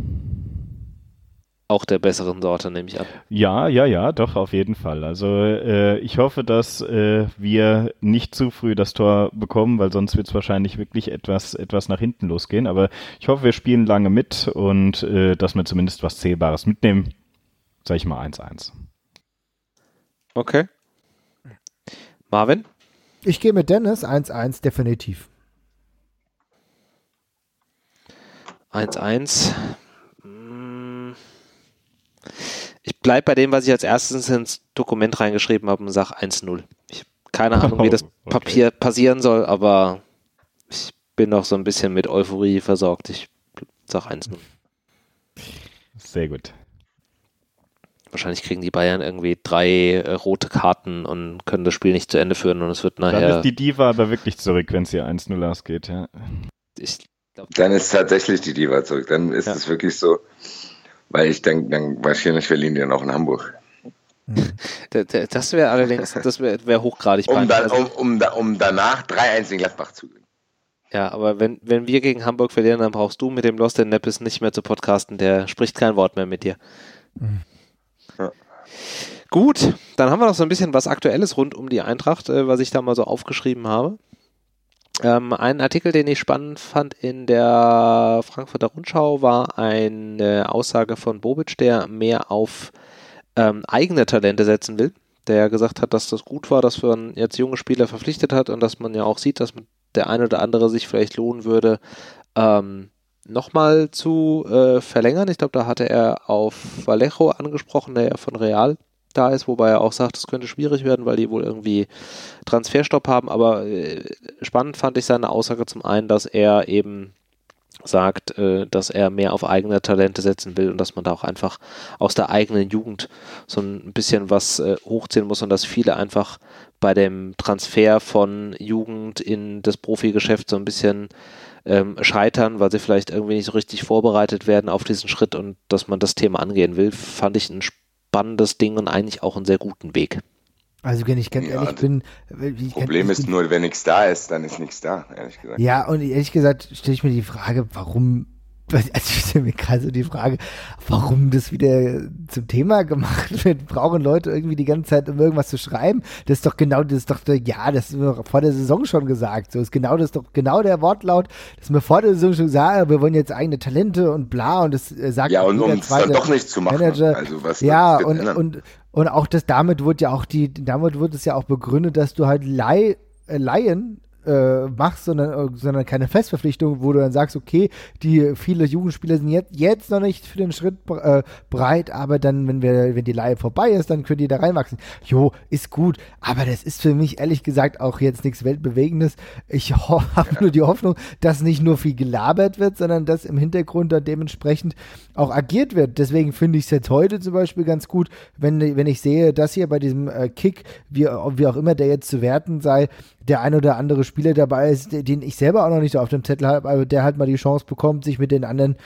Auch der besseren Sorte, nehme ich an. Ja, doch, auf jeden Fall. Also ich hoffe, dass wir nicht zu früh das Tor bekommen, weil sonst wird es wahrscheinlich wirklich etwas nach hinten losgehen. Aber ich hoffe, wir spielen lange mit und dass wir zumindest was Zählbares mitnehmen. Sag ich mal 1-1. Okay. Marvin? Ich gehe mit Dennis, 1-1 definitiv. 1-1. Ich bleibe bei dem, was ich als erstes ins Dokument reingeschrieben habe und sage 1-0. Ich habe keine Ahnung, wie das Papier passieren soll, aber ich bin noch so ein bisschen mit Euphorie versorgt. Ich sage 1-0. Sehr gut. Wahrscheinlich kriegen die Bayern irgendwie 3 rote Karten und können das Spiel nicht zu Ende führen und es wird nachher... Dann ist die Diva aber wirklich zurück, wenn es hier 1-0 ausgeht, ja. Dann ist tatsächlich die Diva zurück. Dann ist es wirklich so, weil ich denke, dann wahrscheinlich verlieren die dann auch in Hamburg. Das wäre allerdings, das wäre hochgradig peinlich. Um danach 3-1 in Gladbach zu gewinnen. Ja, aber wenn wir gegen Hamburg verlieren, dann brauchst du mit dem Lost in Neppes nicht mehr zu podcasten. Der spricht kein Wort mehr mit dir. Ja. Gut, dann haben wir noch so ein bisschen was Aktuelles rund um die Eintracht, was ich da mal so aufgeschrieben habe. Ein Artikel, den ich spannend fand in der Frankfurter Rundschau, war eine Aussage von Bobic, der mehr auf eigene Talente setzen will, der gesagt hat, dass das gut war, dass man jetzt junge Spieler verpflichtet hat und dass man ja auch sieht, dass der eine oder andere sich vielleicht lohnen würde, nochmal zu verlängern. Ich glaube, da hatte er auf Vallejo angesprochen, der ja von Real da ist, wobei er auch sagt, es könnte schwierig werden, weil die wohl irgendwie Transferstopp haben, aber spannend fand ich seine Aussage zum einen, dass er eben sagt, dass er mehr auf eigene Talente setzen will und dass man da auch einfach aus der eigenen Jugend so ein bisschen was hochziehen muss und dass viele einfach bei dem Transfer von Jugend in das Profigeschäft so ein bisschen scheitern, weil sie vielleicht irgendwie nicht so richtig vorbereitet werden auf diesen Schritt und dass man das Thema angehen will, fand ich ein spannendes Ding und eigentlich auch einen sehr guten Weg. Also wenn ich ganz ehrlich bin... Problem ist nur, wenn nichts da ist, dann ist nichts da, ehrlich gesagt. Ja, und ehrlich gesagt stelle ich mir die Frage, warum... Also ich stelle mir gerade so die Frage, warum das wieder zum Thema gemacht wird. Brauchen Leute irgendwie die ganze Zeit, um irgendwas zu schreiben? Das ist doch das ist mir vor der Saison schon gesagt. So ist das ist doch genau der Wortlaut, das mir vor der Saison schon gesagt, wir wollen jetzt eigene Talente und bla und das sagt ja, und um es dann doch nicht zu machen. Manager. Also was ja, und auch das, damit wurde es ja auch begründet, dass du halt Laien machst, sondern keine Festverpflichtung, wo du dann sagst, okay, die viele Jugendspieler sind jetzt noch nicht für den Schritt bereit, aber dann, wenn die Leihe vorbei ist, dann können die da reinwachsen. Jo, ist gut, aber das ist für mich ehrlich gesagt auch jetzt nichts Weltbewegendes. Ich habe nur die Hoffnung, dass nicht nur viel gelabert wird, sondern dass im Hintergrund dann dementsprechend auch agiert wird. Deswegen finde ich es jetzt heute zum Beispiel ganz gut, wenn ich sehe, dass hier bei diesem Kick, wie auch immer der jetzt zu werten sei, der ein oder andere Spieler dabei ist, den ich selber auch noch nicht so auf dem Zettel habe, aber der halt mal die Chance bekommt, sich mit den anderen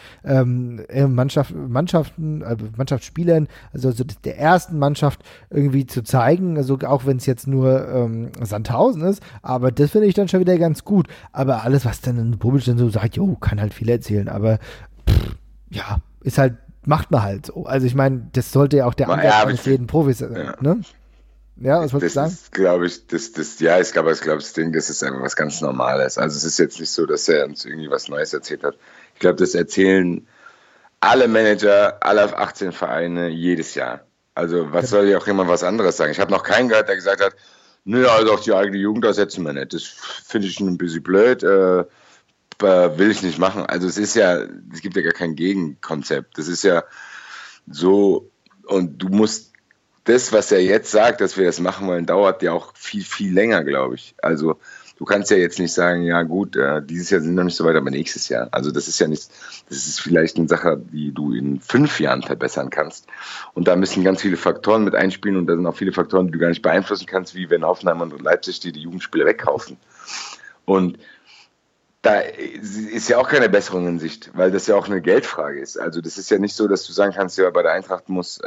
Mannschaftsspielern, also der ersten Mannschaft irgendwie zu zeigen, also auch wenn es jetzt nur Sandhausen ist, aber das finde ich dann schon wieder ganz gut. Aber alles, was dann in Bobic dann so sagt, jo, kann halt viel erzählen, aber ja, ist halt, macht man halt so. Also ich meine, das sollte ja auch der Ansatz eines jeden Profis sein, ne? Ja, was wolltest du sagen? Ist, glaube ich, ich glaube, das Ding, das ist einfach was ganz Normales. Also es ist jetzt nicht so, dass er uns irgendwie was Neues erzählt hat. Ich glaube, das erzählen alle Manager, alle 18 Vereine jedes Jahr. Also was soll ja auch jemand was anderes sagen? Ich habe noch keinen gehört, der gesagt hat, nö, also auf die eigene Jugend ersetzen wir nicht. Das finde ich ein bisschen blöd, will ich nicht machen. Also es gibt ja gar kein Gegenkonzept. Das ist ja so, und du musst das, was er jetzt sagt, dass wir das machen wollen, dauert ja auch viel, viel länger, glaube ich. Also du kannst ja jetzt nicht sagen, ja gut, dieses Jahr sind wir noch nicht so weit, aber nächstes Jahr. Also das ist ja nicht, das ist vielleicht eine Sache, die du in 5 Jahren verbessern kannst. Und da müssen ganz viele Faktoren mit einspielen und da sind auch viele Faktoren, die du gar nicht beeinflussen kannst, wie wenn Hoffenheim und Leipzig die Jugendspieler wegkaufen. Und da ist ja auch keine Besserung in Sicht, weil das ja auch eine Geldfrage ist. Also das ist ja nicht so, dass du sagen kannst, ja, bei der Eintracht muss...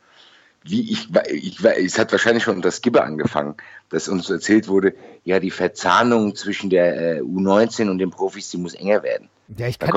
es hat wahrscheinlich schon unter Skibbe angefangen, dass uns erzählt wurde, ja, die Verzahnung zwischen der U19 und den Profis, die muss enger werden. Ja, ich kann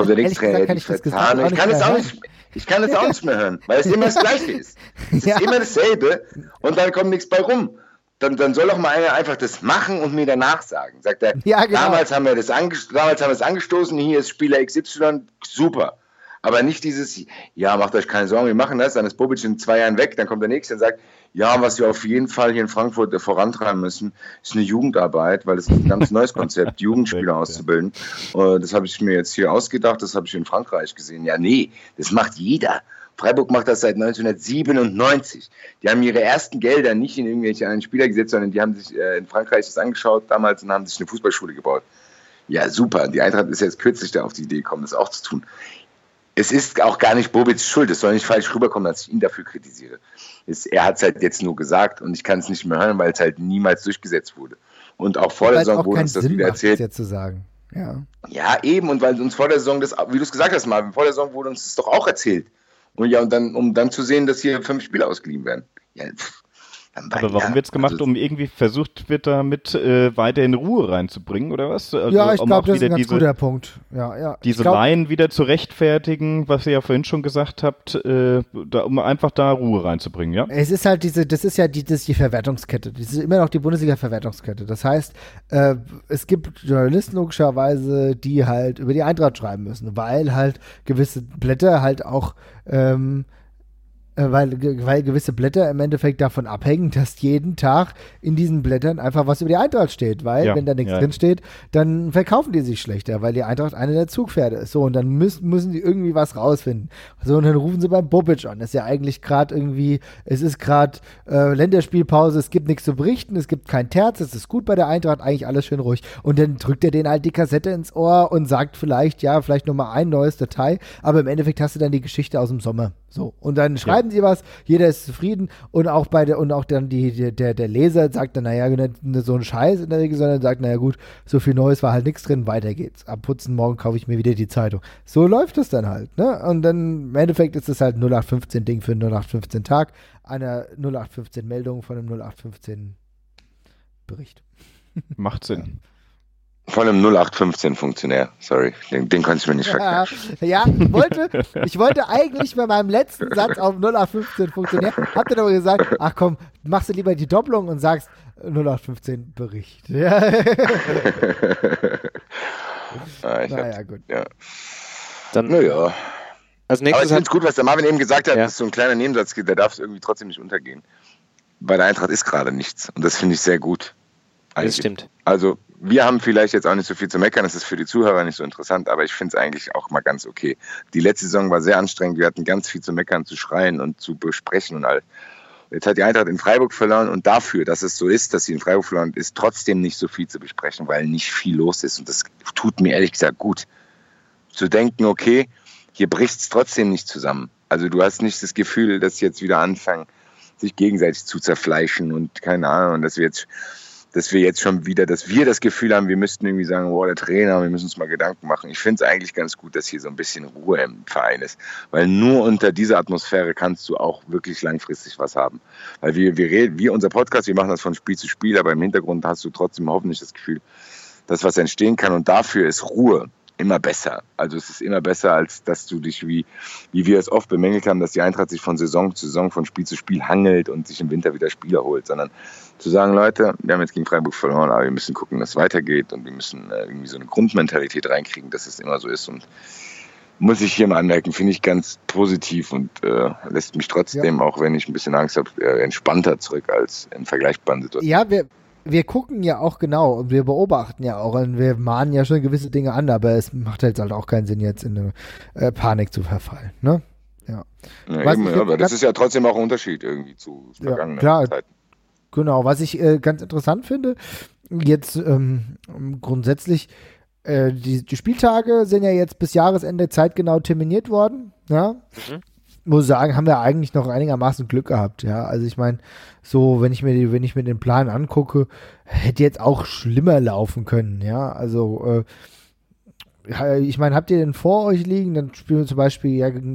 es auch nicht mehr hören, weil es immer das Gleiche ist. Es ist immer dasselbe und dann kommt nichts bei rum. Dann soll doch mal einer einfach das machen und mir danach sagen. Sagt er, ja, genau. Damals haben wir es angestoßen, hier ist Spieler XY, super. Aber nicht dieses, ja, macht euch keine Sorgen, wir machen das, dann ist Bobic in 2 Jahren weg, dann kommt der Nächste und sagt, ja, was wir auf jeden Fall hier in Frankfurt vorantreiben müssen, ist eine Jugendarbeit, weil das ist ein ganz neues Konzept, Jugendspieler auszubilden. Das habe ich mir jetzt hier ausgedacht, das habe ich in Frankreich gesehen. Ja, nee, das macht jeder. Freiburg macht das seit 1997. Die haben ihre ersten Gelder nicht in irgendwelche anderen Spieler gesetzt, sondern die haben sich in Frankreich das angeschaut damals und haben sich eine Fußballschule gebaut. Ja, super. Die Eintracht ist jetzt kürzlich da auf die Idee gekommen, das auch zu tun. Es ist auch gar nicht Bobics Schuld. Es soll nicht falsch rüberkommen, dass ich ihn dafür kritisiere. Er hat es halt jetzt nur gesagt und ich kann es nicht mehr hören, weil es halt niemals durchgesetzt wurde. Und auch vor der Saison wurde uns das wieder erzählt. Jetzt zu sagen. Ja, eben. Und weil uns vor der Saison das, wie du es gesagt hast, Marvin, vor der Saison wurde uns das doch auch erzählt. Und ja, und dann, um dann zu sehen, dass hier 5 Spieler ausgeliehen werden. Ja, aber warum wird es gemacht, also, um irgendwie versucht wird, damit weiter in Ruhe reinzubringen, oder was? Also, ja, ich glaube, das ist ein ganz guter Punkt. Diese Laien wieder zu rechtfertigen, was ihr ja vorhin schon gesagt habt, um einfach da Ruhe reinzubringen, ja? Es ist halt das ist die Verwertungskette. Das ist immer noch die Bundesliga-Verwertungskette. Das heißt, es gibt Journalisten logischerweise, die halt über die Eintracht schreiben müssen, weil halt gewisse Blätter halt auch weil gewisse Blätter im Endeffekt davon abhängen, dass jeden Tag in diesen Blättern einfach was über die Eintracht steht, weil wenn da nichts drin steht, dann verkaufen die sich schlechter, weil die Eintracht eine der Zugpferde ist. So, und dann müssen die irgendwie was rausfinden. So, und dann rufen sie beim Bobic an. Das ist ja eigentlich gerade irgendwie, es ist gerade Länderspielpause, es gibt nichts zu berichten, es gibt kein Terz, es ist gut bei der Eintracht, eigentlich alles schön ruhig. Und dann drückt er denen halt die Kassette ins Ohr und sagt vielleicht nochmal ein neues Detail, aber im Endeffekt hast du dann die Geschichte aus dem Sommer. So, und dann schreiben sie was, jeder ist zufrieden und auch dann der Leser sagt dann, naja, nicht so ein Scheiß in der Regel, sondern sagt, naja gut, so viel Neues war halt nichts drin, weiter geht's. Abputzen, morgen kaufe ich mir wieder die Zeitung. So läuft das dann halt, ne? Und dann im Endeffekt ist es halt ein 0815-Ding für einen 0815-Tag, eine 0815-Meldung von einem 0815-Bericht. Macht Sinn. Von einem 0815-Funktionär, sorry, den kannst du mir nicht verkaufen. Ja, ich wollte eigentlich bei meinem letzten Satz auf 0815-Funktionär, hab dann aber gesagt, ach komm, machst du lieber die Doppelung und sagst 0815-Bericht. Ja. Gut. Ja. Dann, naja. Als aber ich finde es gut, was der Marvin eben gesagt hat, das ist so ein kleiner Nebensatz, der darf irgendwie trotzdem nicht untergehen. Bei der Eintracht ist gerade nichts und das finde ich sehr gut. Das stimmt. Also wir haben vielleicht jetzt auch nicht so viel zu meckern, das ist für die Zuhörer nicht so interessant, aber ich finde es eigentlich auch mal ganz okay. Die letzte Saison war sehr anstrengend, wir hatten ganz viel zu meckern, zu schreien und zu besprechen und all. Jetzt hat die Eintracht in Freiburg verloren und dafür, dass es so ist, dass sie in Freiburg verloren ist, trotzdem nicht so viel zu besprechen, weil nicht viel los ist und das tut mir ehrlich gesagt gut. Zu denken, okay, hier bricht es trotzdem nicht zusammen. Also du hast nicht das Gefühl, dass sie jetzt wieder anfangen, sich gegenseitig zu zerfleischen und keine Ahnung, und dass wir jetzt schon wieder, dass wir das Gefühl haben, wir müssten irgendwie sagen, der Trainer, wir müssen uns mal Gedanken machen. Ich finde es eigentlich ganz gut, dass hier so ein bisschen Ruhe im Verein ist, weil nur unter dieser Atmosphäre kannst du auch wirklich langfristig was haben. Weil wir unser Podcast, wir machen das von Spiel zu Spiel, aber im Hintergrund hast du trotzdem hoffentlich das Gefühl, dass was entstehen kann und dafür ist Ruhe immer besser. Also es ist immer besser, als dass du dich, wie wir es oft bemängelt haben, dass die Eintracht sich von Saison zu Saison, von Spiel zu Spiel hangelt und sich im Winter wieder Spieler holt, sondern zu sagen, Leute, wir haben jetzt gegen Freiburg verloren, aber wir müssen gucken, dass es weitergeht und wir müssen irgendwie so eine Grundmentalität reinkriegen, dass es immer so ist. Und muss ich hier mal anmerken, finde ich ganz positiv und lässt mich trotzdem, auch wenn ich ein bisschen Angst habe, entspannter zurück als in vergleichbaren Situationen. Ja, wir gucken ja auch genau und wir beobachten ja auch und wir mahnen ja schon gewisse Dinge an, aber es macht halt auch keinen Sinn, jetzt in eine Panik zu verfallen, ne? Ja. Aber das ist ja trotzdem auch ein Unterschied irgendwie zu vergangenen Zeiten. Genau, was ich ganz interessant finde, jetzt grundsätzlich, die Spieltage sind ja jetzt bis Jahresende zeitgenau terminiert worden, ja. Muss sagen, haben wir eigentlich noch einigermaßen Glück gehabt, ja. Also ich meine, so, wenn ich mir den Plan angucke, hätte jetzt auch schlimmer laufen können, ja. Also, ich meine, habt ihr den vor euch liegen? Dann spielen wir zum Beispiel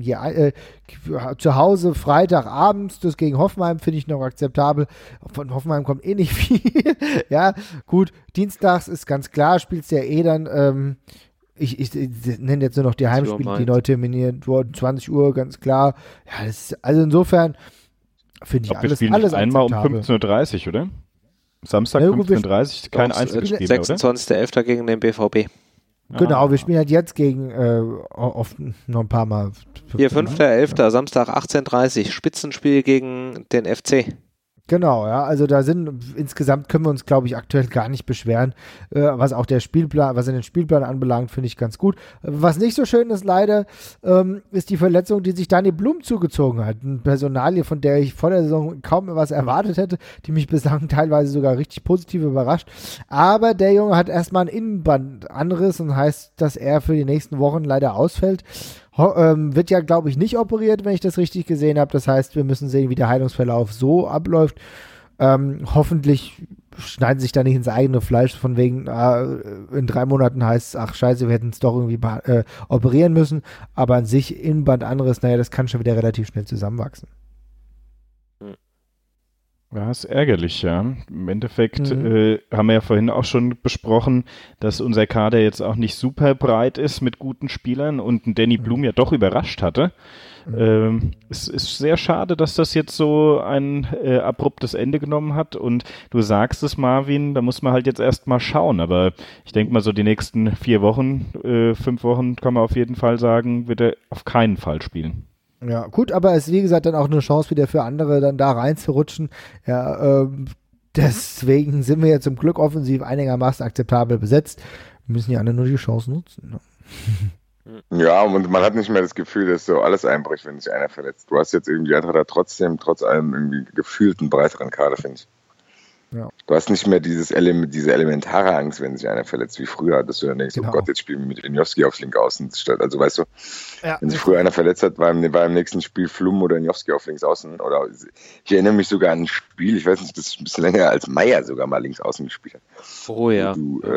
zu Hause Freitagabends, das gegen Hoffenheim finde ich noch akzeptabel. Von Hoffenheim kommt eh nicht viel. Ja, gut, dienstags ist ganz klar, spielst ja eh dann, ich nenne jetzt nur noch die Heimspiele, die neu terminiert wurden, 20 Uhr, ganz klar. Ja, das ist, also insofern finde ich alles einmal akzeptabel. Um 15.30 Uhr, oder? Samstag 15.30 Uhr, kein Einzelspiel, 26.11. gegen den BVB. Genau, wir spielen halt jetzt gegen oft noch ein paar Mal. Hier 5.11., ja. Samstag 18.30 Uhr, Spitzenspiel gegen den FC. Genau, ja, also insgesamt können wir uns, glaube ich, aktuell gar nicht beschweren, was auch den Spielplan anbelangt, finde ich ganz gut. Was nicht so schön ist leider, ist die Verletzung, die sich Dani Blum zugezogen hat. Eine Personalie, von der ich vor der Saison kaum was erwartet hätte, die mich bislang teilweise sogar richtig positiv überrascht. Aber der Junge hat erstmal einen Innenbandanriss und heißt, dass er für die nächsten Wochen leider ausfällt. Wird ja, glaube ich, nicht operiert, wenn ich das richtig gesehen habe. Das heißt, wir müssen sehen, wie der Heilungsverlauf so abläuft. Hoffentlich schneiden sich da nicht ins eigene Fleisch, von wegen, in 3 Monaten heißt es, ach scheiße, wir hätten es doch irgendwie operieren müssen. Aber an sich Innenbandanriss, naja, das kann schon wieder relativ schnell zusammenwachsen. Ja, ist ärgerlich, ja. Im Endeffekt haben wir ja vorhin auch schon besprochen, dass unser Kader jetzt auch nicht super breit ist mit guten Spielern und ein Danny Blum ja doch überrascht hatte. Es ist sehr schade, dass das jetzt so ein abruptes Ende genommen hat und du sagst es, Marvin, da muss man halt jetzt erst mal schauen, aber ich denke mal so die nächsten 4 Wochen, 5 Wochen kann man auf jeden Fall sagen, wird er auf keinen Fall spielen. Ja, gut, aber es ist wie gesagt dann auch eine Chance wieder für andere, dann da reinzurutschen. Ja, deswegen sind wir ja zum Glück offensiv einigermaßen akzeptabel besetzt. Wir müssen ja alle nur die Chance nutzen. Ne? Ja, und man hat nicht mehr das Gefühl, dass so alles einbricht, wenn sich einer verletzt. Du hast jetzt irgendwie einfach da trotzdem, trotz allem irgendwie gefühlt einen breiteren Kader, finde ich. Ja. Du hast nicht mehr diese elementare Angst, wenn sich einer verletzt, wie früher, dass du dann denkst, genau. Oh Gott, jetzt spielen wir mit Njowski auf links außen statt. Also weißt du, wenn sich früher einer verletzt hat, war im nächsten Spiel Flum oder Njowski auf links außen. Oder ich erinnere mich sogar an ein Spiel, ich weiß nicht, das ist ein bisschen länger, als Meier sogar mal links außen gespielt hat. Oh ja,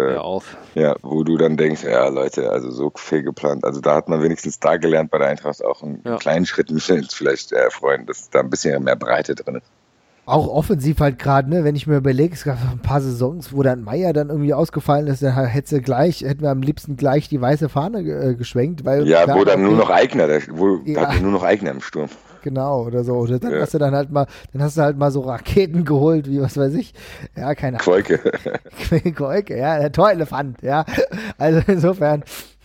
wo du dann denkst, ja Leute, also so fehlgeplant. Also da hat man wenigstens da gelernt bei der Eintracht auch einen kleinen Schritt, müssen wir uns vielleicht freuen, dass da ein bisschen mehr Breite drin ist. Auch offensiv halt gerade, ne, wenn ich mir überlege, es gab ein paar Saisons, wo dann Meier dann irgendwie ausgefallen ist, dann hätten wir am liebsten gleich die weiße Fahne geschwenkt. Weil ja, wo dann nur noch Eigner, hat nur noch Eigner im Sturm. Genau, oder so. Oder dann hast du halt mal so Raketen geholt, wie was weiß ich. Ja, keine Ahnung. Kolke, ja, der Torelefant, ja. Also insofern,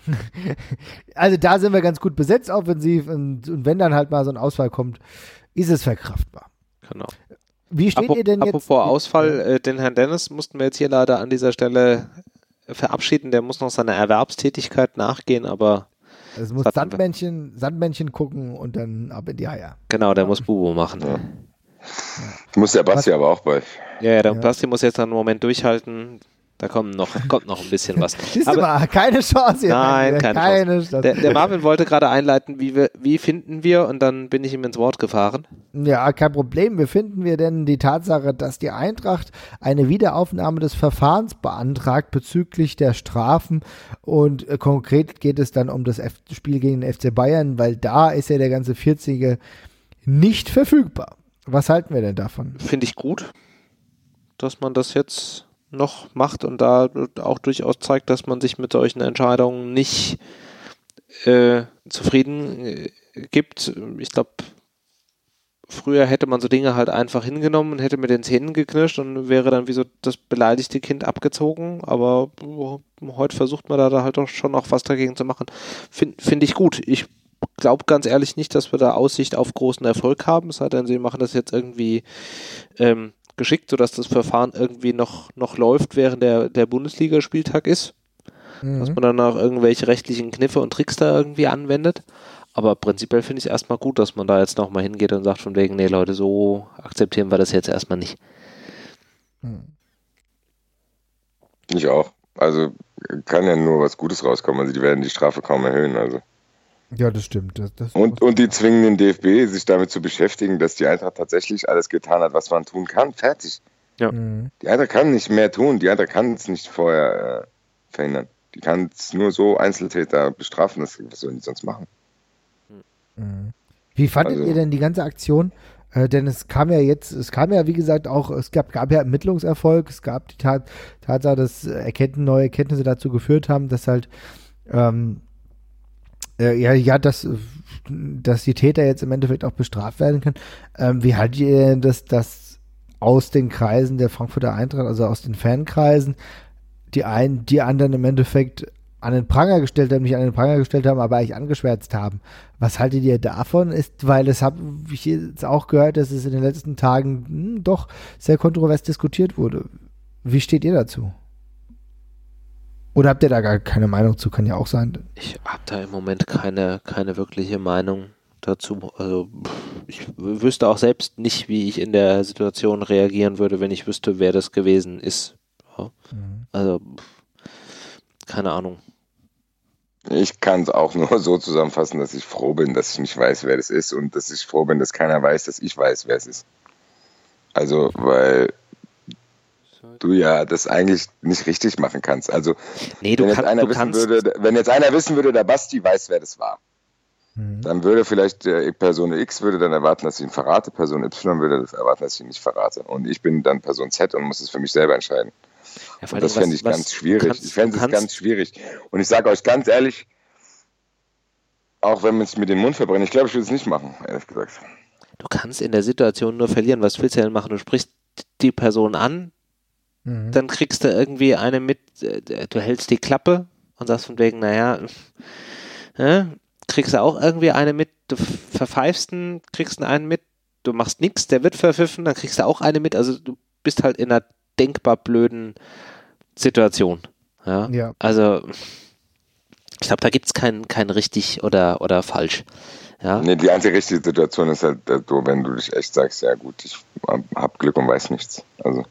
also da sind wir ganz gut besetzt offensiv und wenn dann halt mal so ein Ausfall kommt, ist es verkraftbar. Genau. Wie steht ihr denn jetzt? Apropos Ausfall, den Herrn Dennis mussten wir jetzt hier leider an dieser Stelle verabschieden. Der muss noch seiner Erwerbstätigkeit nachgehen, aber es muss Sandmännchen gucken und dann ab in die Eier. Genau, der muss Bubo machen. Ja. Muss der Basti aber auch bei. Ja, der Basti muss jetzt einen Moment durchhalten. Da kommt noch ein bisschen was. Siehst du mal, keine Chance hier. Nein, keine Chance. Der Marvin wollte gerade einleiten, wie finden wir, und dann bin ich ihm ins Wort gefahren. Ja, kein Problem. Wie finden wir denn die Tatsache, dass die Eintracht eine Wiederaufnahme des Verfahrens beantragt bezüglich der Strafen, und konkret geht es dann um das Spiel gegen den FC Bayern, weil da ist ja der ganze 40er nicht verfügbar. Was halten wir denn davon? Finde ich gut, dass man das jetzt noch macht und da auch durchaus zeigt, dass man sich mit solchen Entscheidungen nicht zufrieden gibt. Ich glaube, früher hätte man so Dinge halt einfach hingenommen und hätte mit den Zähnen geknirscht und wäre dann wie so das beleidigte Kind abgezogen, aber heute versucht man da halt doch schon auch was dagegen zu machen. Find ich gut. Ich glaube ganz ehrlich nicht, dass wir da Aussicht auf großen Erfolg haben, es sei denn, sie machen das jetzt irgendwie geschickt, sodass das Verfahren irgendwie noch läuft, während der Bundesligaspieltag ist. Dass man dann auch irgendwelche rechtlichen Kniffe und Tricks da irgendwie anwendet. Aber prinzipiell finde ich es erstmal gut, dass man da jetzt nochmal hingeht und sagt von wegen, nee Leute, so akzeptieren wir das jetzt erstmal nicht. Ich auch. Also kann ja nur was Gutes rauskommen. Also die werden die Strafe kaum erhöhen. Also. Ja, das stimmt. Und die zwingen den DFB, sich damit zu beschäftigen, dass die Eintracht tatsächlich alles getan hat, was man tun kann. Fertig. Ja. Die Eintracht kann nicht mehr tun. Die Eintracht kann es nicht vorher verhindern. Die kann es nur so Einzeltäter bestrafen. Was sollen die sonst machen? Wie fandet ihr denn die ganze Aktion? Denn es kam ja wie gesagt auch, es gab ja Ermittlungserfolg, es gab die Tatsache, dass neue Erkenntnisse dazu geführt haben, dass halt dass die Täter jetzt im Endeffekt auch bestraft werden können. Wie haltet ihr das aus den Kreisen der Frankfurter Eintracht, also aus den Fankreisen, die anderen im Endeffekt an den Pranger gestellt haben, nicht an den Pranger gestellt haben, aber eigentlich angeschwärzt haben. Was haltet ihr davon? Weil es habe ich jetzt auch gehört, dass es in den letzten Tagen doch sehr kontrovers diskutiert wurde. Wie steht ihr dazu? Oder habt ihr da gar keine Meinung zu? Kann ja auch sein. Ich habe da im Moment keine wirkliche Meinung dazu. Also ich wüsste auch selbst nicht, wie ich in der Situation reagieren würde, wenn ich wüsste, wer das gewesen ist. Ja. Also keine Ahnung. Ich kann es auch nur so zusammenfassen, dass ich froh bin, dass ich nicht weiß, wer das ist und dass ich froh bin, dass keiner weiß, dass ich weiß, wer es ist. Also, weil du ja das eigentlich nicht richtig machen kannst. Also, nee, wenn jetzt einer wissen würde, der Basti weiß, wer das war, dann würde vielleicht Person X würde dann erwarten, dass ich ihn verrate, Person Y würde das erwarten, dass ich ihn nicht verrate. Und ich bin dann Person Z und muss es für mich selber entscheiden. Ja, und das fände ich ganz schwierig. Ich fände es ganz schwierig. Und ich sage euch ganz ehrlich, auch wenn man es mit den Mund verbrennt, ich glaube, ich würde es nicht machen, ehrlich gesagt. Du kannst in der Situation nur verlieren. Was willst du denn machen? Du sprichst die Person an, dann kriegst du irgendwie eine mit, du hältst die Klappe und sagst von wegen, naja, kriegst du auch irgendwie eine mit, du verpfeifst ihn, kriegst einen mit, du machst nichts, der wird verpfiffen, dann kriegst du auch eine mit, also du bist halt in einer denkbar blöden Situation. Ja. Also ich glaube, da gibt es kein richtig oder falsch. Ja. Nee, die einzige richtige Situation ist halt, wenn du dich echt sagst, ja gut, ich hab Glück und weiß nichts. Also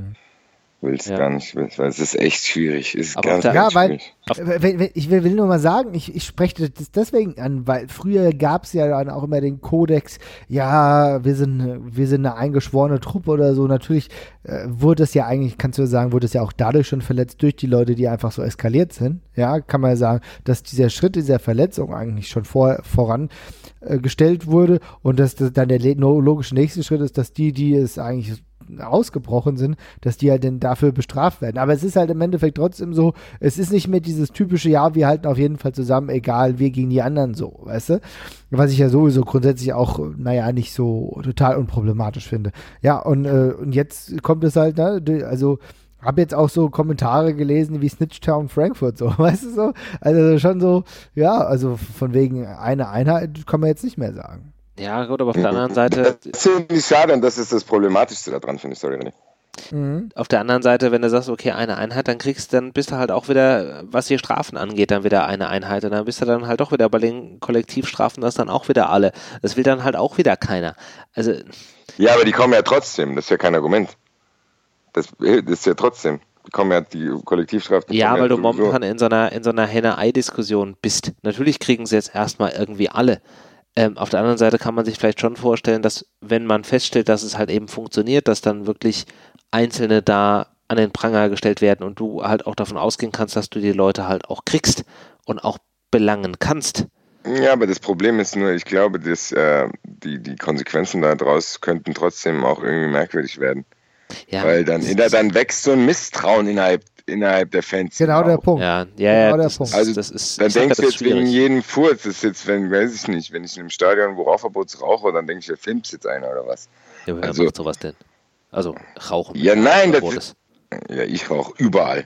willst gar nicht, weil es ist echt schwierig. Es ist ganz schwierig. Ich will nur mal sagen, ich spreche das deswegen an, weil früher gab es ja dann auch immer den Kodex, ja, wir sind eine eingeschworene Truppe oder so. Natürlich wurde es ja eigentlich, kannst du sagen, wurde es ja auch dadurch schon verletzt durch die Leute, die einfach so eskaliert sind. Ja, kann man ja sagen, dass dieser Schritt dieser Verletzung eigentlich schon vorangestellt wurde und dass das dann der logische nächste Schritt ist, dass die es eigentlich ausgebrochen sind, dass die halt dann dafür bestraft werden. Aber es ist halt im Endeffekt trotzdem so, es ist nicht mehr dieses typische, ja, wir halten auf jeden Fall zusammen, egal, wir gegen die anderen so, weißt du? Was ich ja sowieso grundsätzlich auch, nicht so total unproblematisch finde. Ja, und jetzt kommt es halt, ne, also habe jetzt auch so Kommentare gelesen wie Snitchtown Frankfurt, so, weißt du so? Also schon so, ja, also von wegen eine Einheit kann man jetzt nicht mehr sagen. Ja, gut, aber auf der anderen Seite. Das ist ziemlich schade und das ist das Problematischste daran, finde ich, sorry, René. Auf der anderen Seite, wenn du sagst, okay, eine Einheit, dann bist du halt auch wieder, was die Strafen angeht, dann wieder eine Einheit und dann bist du dann halt auch wieder bei den Kollektivstrafen, das dann auch wieder alle. Das will dann halt auch wieder keiner. Also. Ja, aber die kommen ja trotzdem, das ist ja kein Argument. Das ist ja trotzdem. Die kommen ja, die Kollektivstrafen. Ja, weil du momentan in so einer Henne-Ei-Diskussion bist. Natürlich kriegen sie jetzt erstmal irgendwie alle. Auf der anderen Seite kann man sich vielleicht schon vorstellen, dass wenn man feststellt, dass es halt eben funktioniert, dass dann wirklich Einzelne da an den Pranger gestellt werden und du halt auch davon ausgehen kannst, dass du die Leute halt auch kriegst und auch belangen kannst. Ja, aber das Problem ist nur, ich glaube, dass die Konsequenzen daraus könnten trotzdem auch irgendwie merkwürdig werden. Ja. Weil dann wächst so ein Misstrauen innerhalb der Fans. Genau der Punkt. Ja, genau das der Punkt. Also das ist, dann denkst das du ist jetzt wegen schwierig. jedem Furz, das ist jetzt, weiß ich nicht, wenn ich in einem Stadion, wo Rauchverbots rauche, dann denke ich, der filmt jetzt einer oder was. Ja, wer also- macht sowas denn? Also Rauchen. Ja, nein, Rauchverbot ja, ich rauche überall.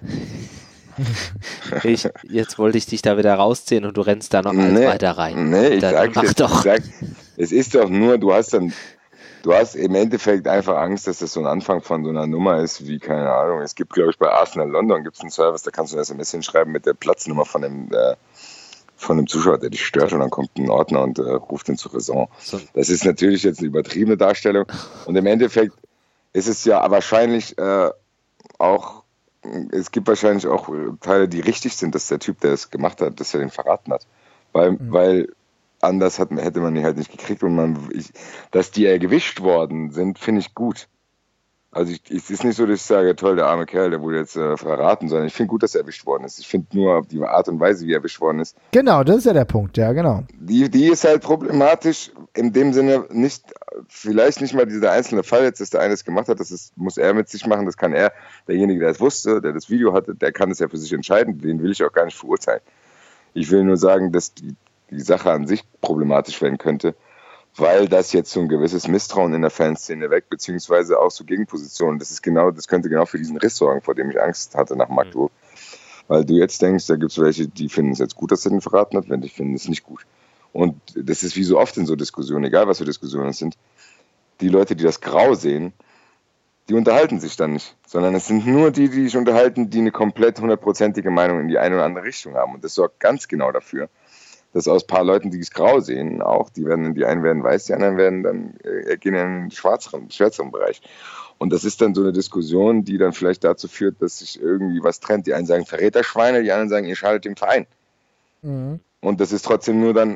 Jetzt wollte ich dich da wieder rausziehen und du rennst da noch eins weiter rein. Nee, ich Dann mach doch. Es ist doch nur, du hast im Endeffekt einfach Angst, dass das so ein Anfang von so einer Nummer ist, wie, keine Ahnung, es gibt, glaube ich, bei Arsenal London gibt es einen Service, da kannst du eine SMS hinschreiben mit der Platznummer von dem Zuschauer, der dich stört, und dann kommt ein Ordner und ruft ihn zur Raison. So. Das ist natürlich jetzt eine übertriebene Darstellung und im Endeffekt ist es ja wahrscheinlich auch, es gibt wahrscheinlich auch Teile, die richtig sind, dass der Typ, der es gemacht hat, dass er den verraten hat. Weil anders hätte man die halt nicht gekriegt und dass die erwischt worden sind, finde ich gut. Also es ist nicht so, dass ich sage, toll, der arme Kerl, der wurde jetzt verraten, sondern ich finde gut, dass er erwischt worden ist. Ich finde nur die Art und Weise, wie er erwischt worden ist. Genau, das ist ja der Punkt, ja, genau. Die ist halt problematisch, in dem Sinne vielleicht nicht mal dieser einzelne Fall jetzt, dass der eine es gemacht hat, muss er mit sich machen, das kann er, derjenige, der es wusste, der das Video hatte, der kann es ja für sich entscheiden, den will ich auch gar nicht verurteilen. Ich will nur sagen, dass die Sache an sich problematisch werden könnte, weil das jetzt so ein gewisses Misstrauen in der Fanszene weckt, beziehungsweise auch so Gegenpositionen. Das könnte genau für diesen Riss sorgen, vor dem ich Angst hatte nach Magdeburg. Weil du jetzt denkst, da gibt es welche, die finden es jetzt gut, dass er den verraten hat, wenn die finden es nicht gut. Und das ist wie so oft in so Diskussionen, egal was für Diskussionen es sind, die Leute, die das grau sehen, die unterhalten sich dann nicht, sondern es sind nur die sich unterhalten, die eine komplett 100%ige Meinung in die eine oder andere Richtung haben. Und das sorgt ganz genau dafür, dass aus ein paar Leuten, die es grau sehen, auch, die einen werden weiß, die anderen werden dann gehen in den schwärzeren Bereich. Und das ist dann so eine Diskussion, die dann vielleicht dazu führt, dass sich irgendwie was trennt. Die einen sagen Verräterschweine, die anderen sagen, ihr schadet dem Verein. Mhm. Und das ist trotzdem nur dann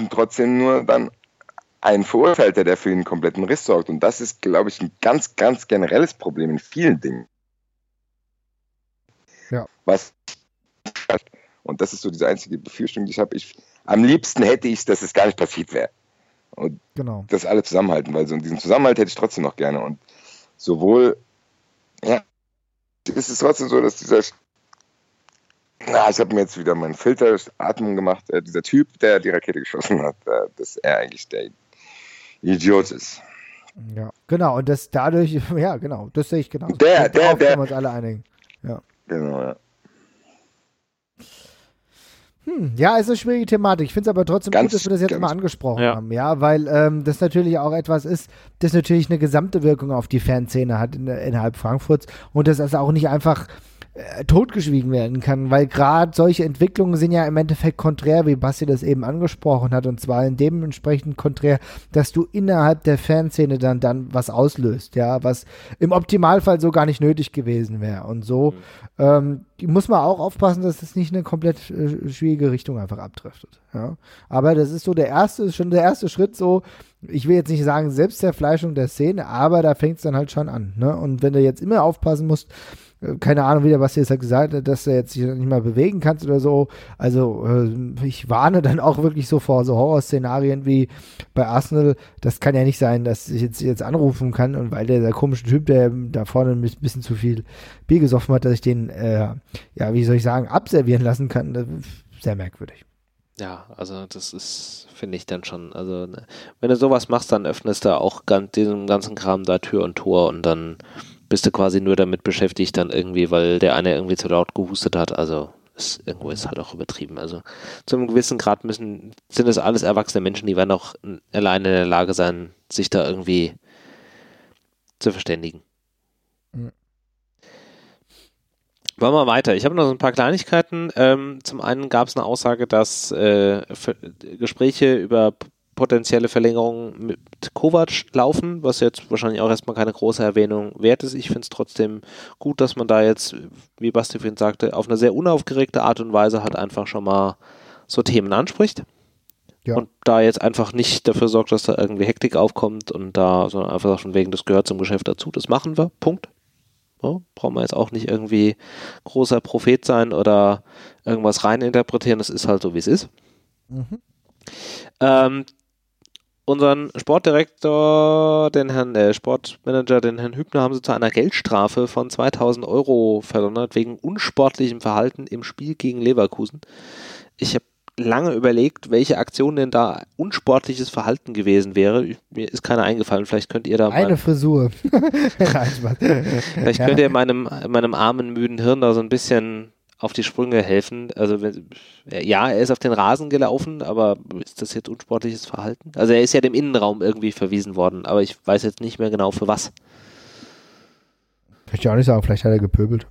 ein Verurteilter, der für einen kompletten Riss sorgt. Und das ist, glaube ich, ein ganz, ganz generelles Problem in vielen Dingen. Ja. Und das ist so diese einzige Befürchtung, die ich habe. Am liebsten hätte ich, dass es gar nicht passiert wäre. Und das alle zusammenhalten, weil so diesen Zusammenhalt hätte ich trotzdem noch gerne. Und sowohl, ja, ist es trotzdem so, dass ich habe mir jetzt wieder meinen Filteratmung gemacht, dieser Typ, der die Rakete geschossen hat, dass er eigentlich der Idiot ist. Ja, genau, und das dadurch, ja, genau, das sehe ich genau. Darauf können wir uns alle einigen. Ja. Genau, ja. Ja, ist eine schwierige Thematik. Ich finde es aber trotzdem gut, dass wir das jetzt mal angesprochen haben. Ja, weil das natürlich auch etwas ist, das natürlich eine gesamte Wirkung auf die Fanszene hat innerhalb Frankfurts und das also auch nicht einfach totgeschwiegen werden kann, weil gerade solche Entwicklungen sind ja im Endeffekt konträr, wie Basti das eben angesprochen hat, und zwar in dem entsprechend konträr, dass du innerhalb der Fanszene dann was auslöst, ja, was im Optimalfall so gar nicht nötig gewesen wäre. Und so muss man auch aufpassen, dass das nicht eine komplett schwierige Richtung einfach abdriftet. Ja. Aber das ist so schon der erste Schritt, so, ich will jetzt nicht sagen Selbstzerfleischung der Szene, aber da fängt es dann halt schon an. Ne? Und wenn du jetzt immer aufpassen musst, keine Ahnung wieder, was du jetzt halt gesagt hast, dass du jetzt dich nicht mal bewegen kannst oder so. Also ich warne dann auch wirklich so vor so Horrorszenarien wie bei Arsenal. Das kann ja nicht sein, dass ich jetzt anrufen kann und weil der komische Typ, der da vorne ein bisschen zu viel Bier gesoffen hat, dass ich den, wie soll ich sagen, abservieren lassen kann. Das ist sehr merkwürdig. Ja, also das ist, finde ich dann schon, also wenn du sowas machst, dann öffnest du auch diesem ganzen Kram da Tür und Tor und dann bist du quasi nur damit beschäftigt dann irgendwie, weil der eine irgendwie zu laut gehustet hat, also irgendwo ist halt auch übertrieben, also zu einem gewissen Grad sind es alles erwachsene Menschen, die werden auch alleine in der Lage sein, sich da irgendwie zu verständigen. Mhm. Wollen wir weiter. Ich habe noch so ein paar Kleinigkeiten. Zum einen gab es eine Aussage, dass Gespräche über potenzielle Verlängerungen mit Kovac laufen, was jetzt wahrscheinlich auch erstmal keine große Erwähnung wert ist. Ich finde es trotzdem gut, dass man da jetzt, wie Basti vorhin sagte, auf eine sehr unaufgeregte Art und Weise halt einfach schon mal so Themen anspricht. Ja. Und da jetzt einfach nicht dafür sorgt, dass da irgendwie Hektik aufkommt und da, sondern einfach sagt, von wegen, das gehört zum Geschäft dazu, das machen wir, Punkt. So, brauchen wir jetzt auch nicht irgendwie großer Prophet sein oder irgendwas reininterpretieren, das ist halt so, wie es ist. Mhm. unseren Sportdirektor, den Herrn Sportmanager, den Herrn Hübner, haben sie zu einer Geldstrafe von 2.000 € verdonnert wegen unsportlichem Verhalten im Spiel gegen Leverkusen. Ich habe lange überlegt, welche Aktion denn da unsportliches Verhalten gewesen wäre. Mir ist keine eingefallen. Vielleicht könnt ihr da eine Frisur. Vielleicht könnt ihr meinem armen, müden Hirn da so ein bisschen auf die Sprünge helfen. Also ja, er ist auf den Rasen gelaufen, aber ist das jetzt unsportliches Verhalten? Also er ist ja dem Innenraum irgendwie verwiesen worden, aber ich weiß jetzt nicht mehr genau für was. Kann ich auch nicht sagen, vielleicht hat er gepöbelt.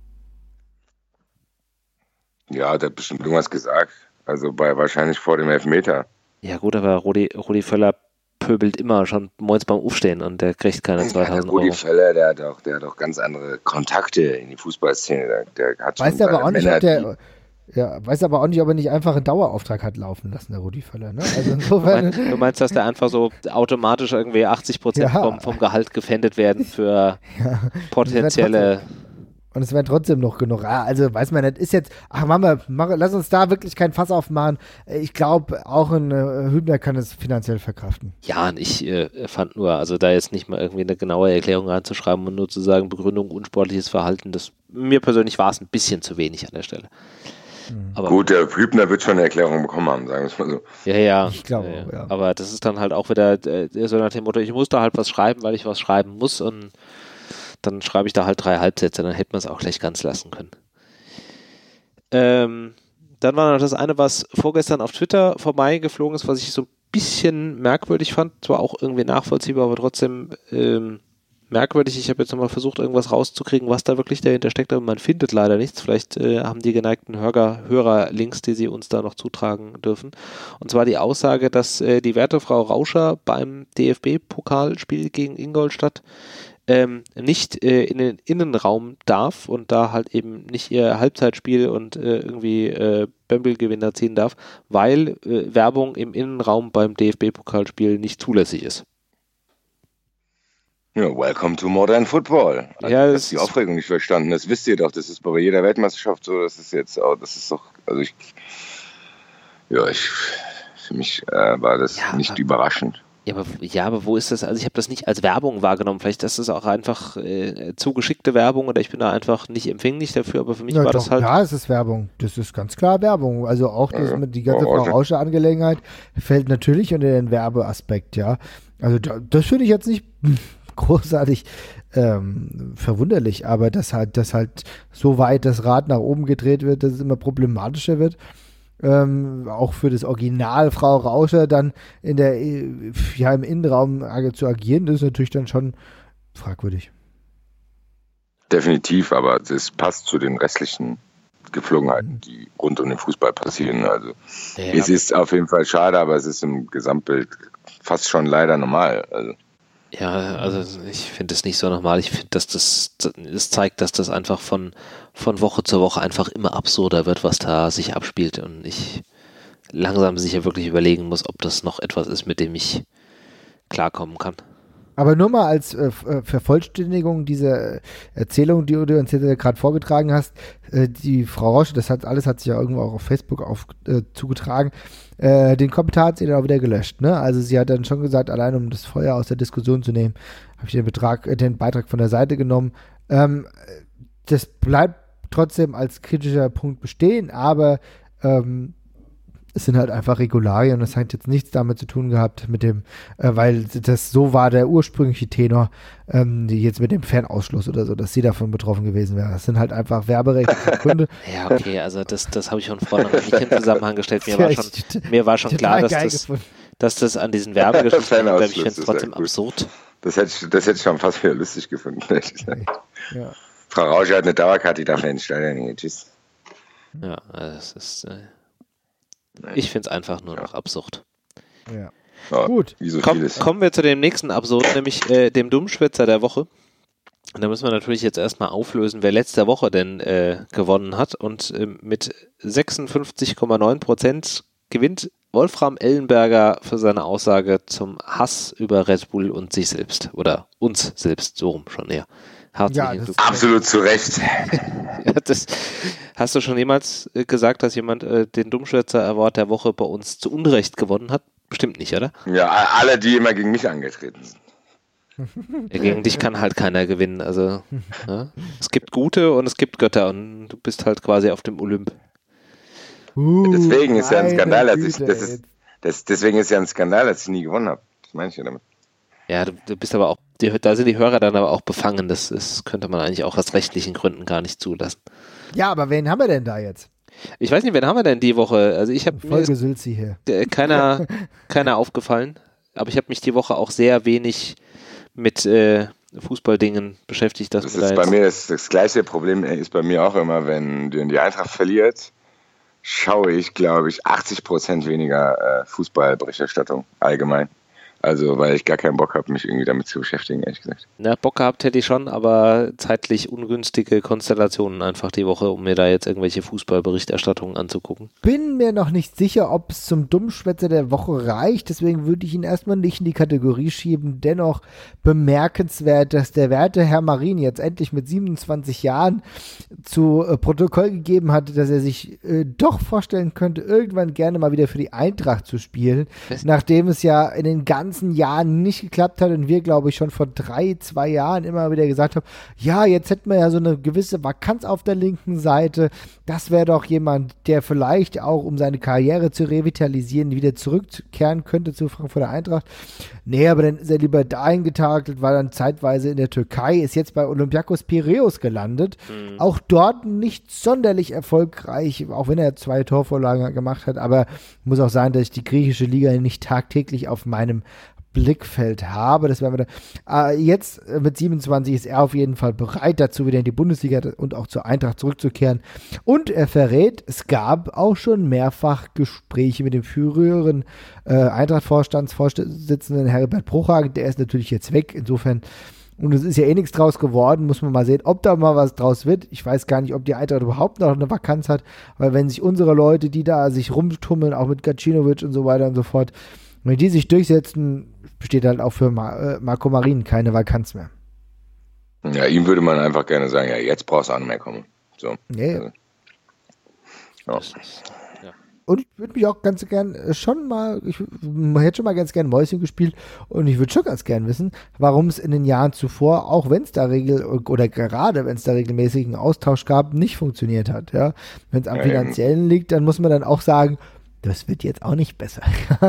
Ja, der hat bestimmt irgendwas gesagt. Also wahrscheinlich vor dem Elfmeter. Ja gut, aber Rudi Völler pöbelt immer schon morgens beim Aufstehen und der kriegt keine 2.000 €. Rudi Völler, der hat auch ganz andere Kontakte in die Fußballszene. Der hat weiß aber auch nicht, weiß aber auch nicht, ob er nicht einfach einen Dauerauftrag hat laufen lassen, der Rudi Völler. Ne? Also insofern du meinst, dass der einfach so automatisch irgendwie 80% vom Gehalt gefändet werden für potenzielle... Und es wären trotzdem noch genug. Also weiß man nicht, ist jetzt, lass uns da wirklich kein Fass aufmachen. Ich glaube, auch ein Hübner kann es finanziell verkraften. Ja, und ich fand nur, also da jetzt nicht mal irgendwie eine genaue Erklärung reinzuschreiben und nur zu sagen, Begründung unsportliches Verhalten, mir persönlich war es ein bisschen zu wenig an der Stelle. Aber gut, der Hübner wird schon eine Erklärung bekommen haben, sagen wir es mal so. Ja. Ich glaube, ja. Aber das ist dann halt auch wieder so nach dem Motto, ich muss da halt was schreiben, weil ich was schreiben muss und dann schreibe ich da halt 3 Halbsätze, dann hätte man es auch gleich ganz lassen können. Dann war noch das eine, was vorgestern auf Twitter vorbeigeflogen ist, was ich so ein bisschen merkwürdig fand, zwar auch irgendwie nachvollziehbar, aber trotzdem merkwürdig. Ich habe jetzt nochmal versucht, irgendwas rauszukriegen, was da wirklich dahinter steckt, aber man findet leider nichts. Vielleicht haben die geneigten Hörer Links, die sie uns da noch zutragen dürfen. Und zwar die Aussage, dass die werte Frau Rauscher beim DFB-Pokalspiel gegen Ingolstadt nicht in den Innenraum darf und da halt eben nicht ihr Halbzeitspiel und irgendwie Bämbelgewinner ziehen darf, weil Werbung im Innenraum beim DFB-Pokalspiel nicht zulässig ist. Ja, welcome to modern football. Also, ja, das ist die Aufregung nicht verstanden. Das wisst ihr doch, das ist bei jeder Weltmeisterschaft so, das ist jetzt auch, das ist doch, also für mich war das nicht überraschend. Ja, aber wo ist das? Also ich habe das nicht als Werbung wahrgenommen. Vielleicht ist das auch einfach zugeschickte Werbung oder ich bin da einfach nicht empfänglich dafür, aber für mich war das halt... Ja, es ist Werbung. Das ist ganz klar Werbung. Also auch die ganze Frau Rauscher-Angelegenheit fällt natürlich unter den Werbeaspekt, ja. Also das finde ich jetzt nicht großartig verwunderlich, aber dass halt so weit das Rad nach oben gedreht wird, dass es immer problematischer wird. Auch für das Original Frau Rauscher dann im Innenraum zu agieren, das ist natürlich dann schon fragwürdig. Definitiv, aber das passt zu den restlichen Geflogenheiten, die rund um den Fußball passieren. Also es ist auf jeden Fall schade, aber es ist im Gesamtbild fast schon leider normal. Also. Ja, also ich finde es nicht so normal. Ich finde, dass das zeigt, dass das einfach von Woche zu Woche einfach immer absurder wird, was da sich abspielt und ich langsam sicher wirklich überlegen muss, ob das noch etwas ist, mit dem ich klarkommen kann. Aber nur mal als Vervollständigung dieser Erzählung, die du uns jetzt gerade vorgetragen hast, die Frau Rauscher, das hat sich ja irgendwo auch auf Facebook zugetragen, den Kommentar hat sie dann auch wieder gelöscht. Ne? Also sie hat dann schon gesagt, allein um das Feuer aus der Diskussion zu nehmen, habe ich den Beitrag von der Seite genommen. Das bleibt trotzdem als kritischer Punkt bestehen, aber es sind halt einfach Regularien und das hat jetzt nichts damit zu tun gehabt mit dem, weil das so war der ursprüngliche Tenor, die jetzt mit dem Fernausschluss oder so, dass sie davon betroffen gewesen wäre. Das sind halt einfach werberechtliche Gründe. Ja, okay, also das habe ich schon vorhin noch nicht in Zusammenhang gestellt. Mir war schon klar, dass das an diesen Werbegeschichten, aber ich finde es trotzdem absurd. Das hätte ich schon fast wieder lustig gefunden. Ja. Frau Rauscher hat eine Dauerkarte, die darf ja ins Stadion gehen. Tschüss. Ja, das ist... Ich finde es einfach nur noch absurd. Ja. Gut. Wie so kommen wir zu dem nächsten Absurd, nämlich dem Dummschwätzer der Woche. Und da müssen wir natürlich jetzt erstmal auflösen, wer letzte Woche denn gewonnen hat. Und mit 56,9% gewinnt Wolfram Ellenberger für seine Aussage zum Hass über Red Bull und sich selbst. Oder uns selbst, so rum schon eher. Absolut zu Recht. Hast du schon jemals gesagt, dass jemand den Dummschwätzer Award der Woche bei uns zu Unrecht gewonnen hat? Bestimmt nicht, oder? Ja, alle, die immer gegen mich angetreten sind. Ja, gegen dich kann halt keiner gewinnen. Also ja. Es gibt Gute und es gibt Götter und du bist halt quasi auf dem Olymp. Deswegen ist ja ein Skandal, dass deswegen ist ja ein Skandal, dass ich nie gewonnen habe. Das meine ich ja damit. Ja, du bist aber auch, da sind die Hörer dann aber auch befangen. Das könnte man eigentlich auch aus rechtlichen Gründen gar nicht zulassen. Ja, aber wen haben wir denn da jetzt? Ich weiß nicht, wen haben wir denn die Woche? Also ich habe Folge Sülzi hier. Keiner aufgefallen, aber ich habe mich die Woche auch sehr wenig mit Fußballdingen beschäftigt. Das ist bei mir das gleiche Problem ist bei mir auch immer, wenn die Eintracht verliert, schaue ich, glaube ich, 80% weniger Fußballberichterstattung allgemein. Also, weil ich gar keinen Bock habe, mich irgendwie damit zu beschäftigen, ehrlich gesagt. Na, Bock gehabt hätte ich schon, aber zeitlich ungünstige Konstellationen einfach die Woche, um mir da jetzt irgendwelche Fußballberichterstattungen anzugucken. Bin mir noch nicht sicher, ob es zum Dummschwätzer der Woche reicht, deswegen würde ich ihn erstmal nicht in die Kategorie schieben. Dennoch bemerkenswert, dass der werte Herr Marin jetzt endlich mit 27 Jahren zu Protokoll gegeben hat, dass er sich doch vorstellen könnte, irgendwann gerne mal wieder für die Eintracht zu spielen, nachdem es ja in den ganzen Jahren nicht geklappt hat und wir, glaube ich, schon vor 2 Jahren immer wieder gesagt haben, ja, jetzt hätten wir ja so eine gewisse Vakanz auf der linken Seite, das wäre doch jemand, der vielleicht auch, um seine Karriere zu revitalisieren, wieder zurückkehren könnte zu Frankfurter Eintracht. Nee, aber dann ist er lieber dahin getakelt, war dann zeitweise in der Türkei, ist jetzt bei Olympiakos Piräus gelandet, auch dort nicht sonderlich erfolgreich, auch wenn er 2 Torvorlagen gemacht hat, aber muss auch sagen, dass ich die griechische Liga nicht tagtäglich auf meinem Blickfeld habe. Das werden wir da. Jetzt mit 27 ist er auf jeden Fall bereit dazu, wieder in die Bundesliga und auch zur Eintracht zurückzukehren. Und er verrät, es gab auch schon mehrfach Gespräche mit dem früheren Eintracht-Vorstandsvorsitzenden Herbert Bruchhagen. Der ist natürlich jetzt weg. Insofern, und es ist ja eh nichts draus geworden, muss man mal sehen, ob da mal was draus wird. Ich weiß gar nicht, ob die Eintracht überhaupt noch eine Vakanz hat, weil wenn sich unsere Leute, die da sich rumtummeln, auch mit Gacinovic und so weiter und so fort, wenn die sich durchsetzen, besteht halt auch für Marco Marin keine Vakanz mehr. Ja, ihm würde man einfach gerne sagen, ja, jetzt brauchst du auch nicht mehr kommen. So. Nee. Also, ja. Und ich würde mich auch ganz gern ich hätte schon mal ganz gern Mäuschen gespielt und ich würde schon ganz gern wissen, warum es in den Jahren zuvor, auch wenn es da gerade wenn es da regelmäßigen Austausch gab, nicht funktioniert hat. Ja? Wenn es am Finanziellen liegt, dann muss man dann auch sagen, das wird jetzt auch nicht besser.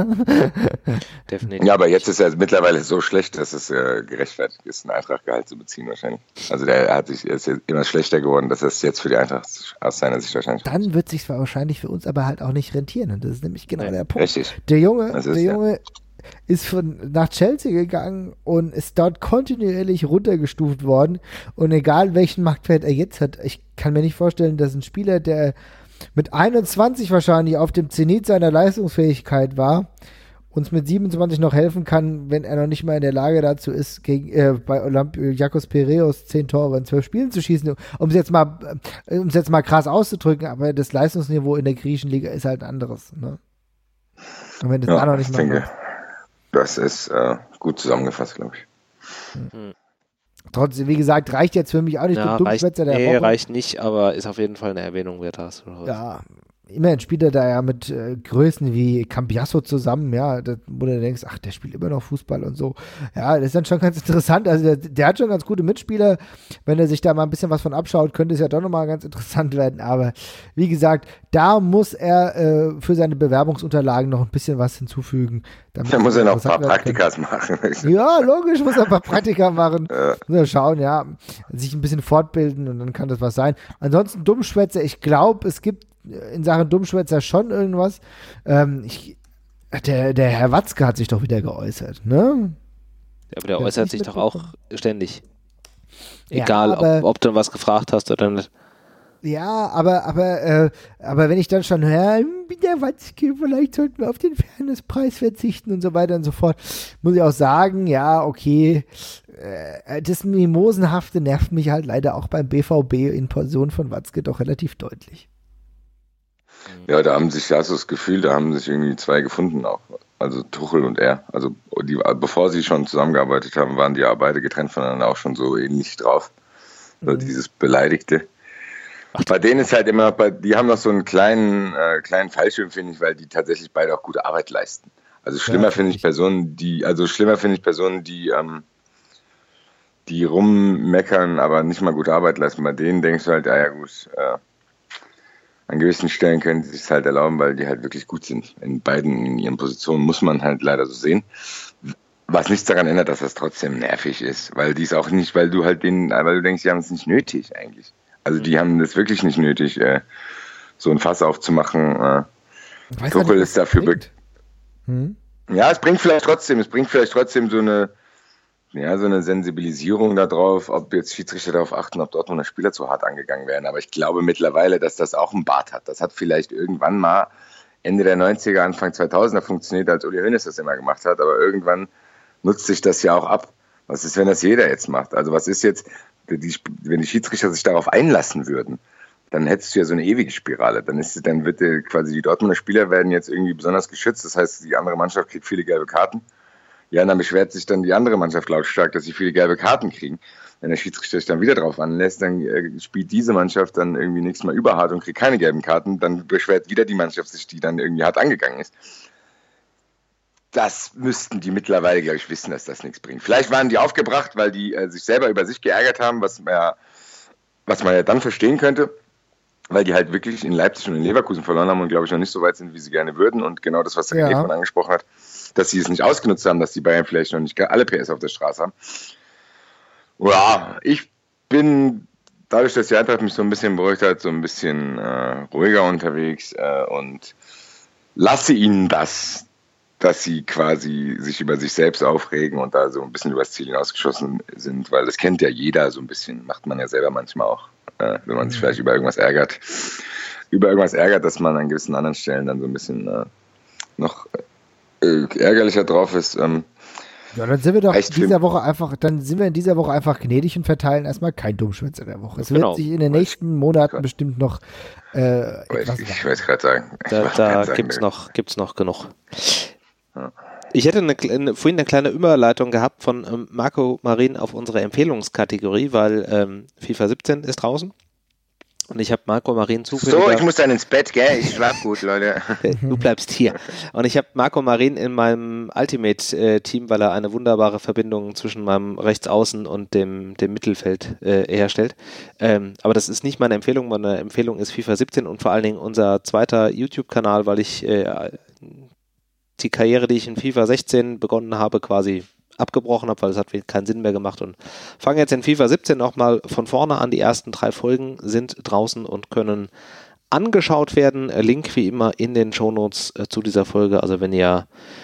Definitiv. Ja, aber jetzt ist er mittlerweile so schlecht, dass es gerechtfertigt ist, einen Eintrachtgehalt zu beziehen wahrscheinlich. Also er ist jetzt immer schlechter geworden, dass es jetzt für die Eintracht aus seiner Sicht wahrscheinlich. Dann wird es sich wahrscheinlich für uns aber halt auch nicht rentieren. Und das ist nämlich genau der Punkt. Richtig. Der Junge ist nach Chelsea gegangen und ist dort kontinuierlich runtergestuft worden. Und egal welchen Marktwert er jetzt hat, ich kann mir nicht vorstellen, dass ein Spieler, der mit 21 wahrscheinlich auf dem Zenit seiner Leistungsfähigkeit war, uns mit 27 noch helfen kann, wenn er noch nicht mal in der Lage dazu ist, bei Olympiakos Piräus 10 Tore in 12 Spielen zu schießen, um es jetzt mal krass auszudrücken, aber das Leistungsniveau in der griechischen Liga ist halt ein anderes. Ne? Und wenn das da noch nicht mal macht. Das ist gut zusammengefasst, glaube ich. Trotzdem, wie gesagt, reicht jetzt für mich auch nicht der Dummschwätzer der Woche. Nee, reicht nicht, aber ist auf jeden Fall eine Erwähnung wert. Ja, immerhin spielt er da ja mit Größen wie Cambiasso zusammen, ja, wo du denkst, ach, der spielt immer noch Fußball und so. Ja, das ist dann schon ganz interessant. Also der hat schon ganz gute Mitspieler. Wenn er sich da mal ein bisschen was von abschaut, könnte es ja doch nochmal ganz interessant werden. Aber wie gesagt, da muss er für seine Bewerbungsunterlagen noch ein bisschen was hinzufügen. Da muss er noch ein paar Praktikas machen. Ja, logisch, muss er ein paar Praktika machen. Muss er schauen, ja, sich ein bisschen fortbilden und dann kann das was sein. Ansonsten Dummschwätzer, ich glaube, es gibt in Sachen Dummschwätzer schon irgendwas. Der Herr Watzke hat sich doch wieder geäußert, ne? Ja, aber der äußert sich doch auch ständig. Egal, ja, ob du was gefragt hast oder nicht. Ja, aber wenn ich dann schon höre, der Watzke, vielleicht sollten wir auf den Fairnesspreis verzichten und so weiter und so fort, muss ich auch sagen, ja, okay, das Mimosenhafte nervt mich halt leider auch beim BVB in Person von Watzke doch relativ deutlich. Ja, da haben sich, ja so das Gefühl, da haben sich irgendwie 2 gefunden auch. Also Tuchel und er. Also bevor sie schon zusammengearbeitet haben, waren die ja beide getrennt voneinander auch schon so ähnlich drauf. Also dieses Beleidigte. Bei denen ist halt immer, die haben noch so einen kleinen Fallschirm, finde ich, weil die tatsächlich beide auch gute Arbeit leisten. Also schlimmer finde ich Personen, die rummeckern, aber nicht mal gute Arbeit leisten. Bei denen denkst du halt, ja gut, an gewissen Stellen können sie sich halt erlauben, weil die halt wirklich gut sind. In beiden in ihren Positionen muss man halt leider so sehen. Was nichts daran ändert, dass das trotzdem nervig ist, weil die es auch nicht, weil du denkst, die haben es nicht nötig eigentlich. Also die haben das wirklich nicht nötig, so ein Fass aufzumachen. Tuchel ist dafür Ja, es bringt vielleicht trotzdem so eine Sensibilisierung darauf, ob jetzt Schiedsrichter darauf achten, ob Dortmunder Spieler zu hart angegangen werden. Aber ich glaube mittlerweile, dass das auch einen Bart hat. Das hat vielleicht irgendwann mal Ende der 90er, Anfang 2000er funktioniert, als Uli Hoeneß das immer gemacht hat. Aber irgendwann nutzt sich das ja auch ab. Was ist, wenn das jeder jetzt macht? Also was ist jetzt, wenn die Schiedsrichter sich darauf einlassen würden, dann hättest du ja so eine ewige Spirale. Dann wird quasi die Dortmunder Spieler werden jetzt irgendwie besonders geschützt. Das heißt, die andere Mannschaft kriegt viele gelbe Karten. Ja, und dann beschwert sich dann die andere Mannschaft lautstark, dass sie viele gelbe Karten kriegen. Wenn der Schiedsrichter sich dann wieder drauf anlässt, dann spielt diese Mannschaft dann irgendwie nächstes Mal überhart und kriegt keine gelben Karten. Dann beschwert wieder die Mannschaft sich, die dann irgendwie hart angegangen ist. Das müssten die mittlerweile, glaube ich, wissen, dass das nichts bringt. Vielleicht waren die aufgebracht, weil die sich selber über sich geärgert haben, was man ja dann verstehen könnte, weil die halt wirklich in Leipzig und in Leverkusen verloren haben und, glaube ich, noch nicht so weit sind, wie sie gerne würden. Und genau das, was der René von angesprochen hat, dass sie es nicht ausgenutzt haben, dass die Bayern vielleicht noch nicht alle PS auf der Straße haben. Ja, ich bin, dadurch, dass die Eintracht mich so ein bisschen beruhigt hat, so ein bisschen ruhiger unterwegs und lasse ihnen das, dass sie quasi sich über sich selbst aufregen und da so ein bisschen übers Ziel hinausgeschossen sind, weil das kennt ja jeder so ein bisschen, macht man ja selber manchmal auch, wenn man sich vielleicht über irgendwas ärgert, dass man an gewissen anderen Stellen dann so ein bisschen noch ärgerlicher drauf ist. Ja, dann sind wir doch in dieser Woche einfach gnädig und verteilen erstmal kein Dummschwätzer der Woche. Es wird sich in den nächsten Monaten bestimmt noch ich weiß gerade sagen. Da gibt's noch genug. Ja. Ich hätte vorhin eine kleine Überleitung gehabt von Marco Marin auf unsere Empfehlungskategorie, weil FIFA 17 ist draußen. Und ich habe Marco Marin zufällig... So, ich muss dann ins Bett, gell? Ich schlaf gut, Leute. Du bleibst hier. Und ich habe Marco Marin in meinem Ultimate-Team, weil er eine wunderbare Verbindung zwischen meinem Rechtsaußen und dem Mittelfeld herstellt. Aber das ist nicht meine Empfehlung. Meine Empfehlung ist FIFA 17 und vor allen Dingen unser zweiter YouTube-Kanal, weil ich die Karriere, die ich in FIFA 16 begonnen habe, quasi abgebrochen habe, weil es hat keinen Sinn mehr gemacht und fange jetzt in FIFA 17 nochmal von vorne an. Die ersten 3 Folgen sind draußen und können angeschaut werden. Link wie immer in den Shownotes zu dieser Folge. Also wenn ihr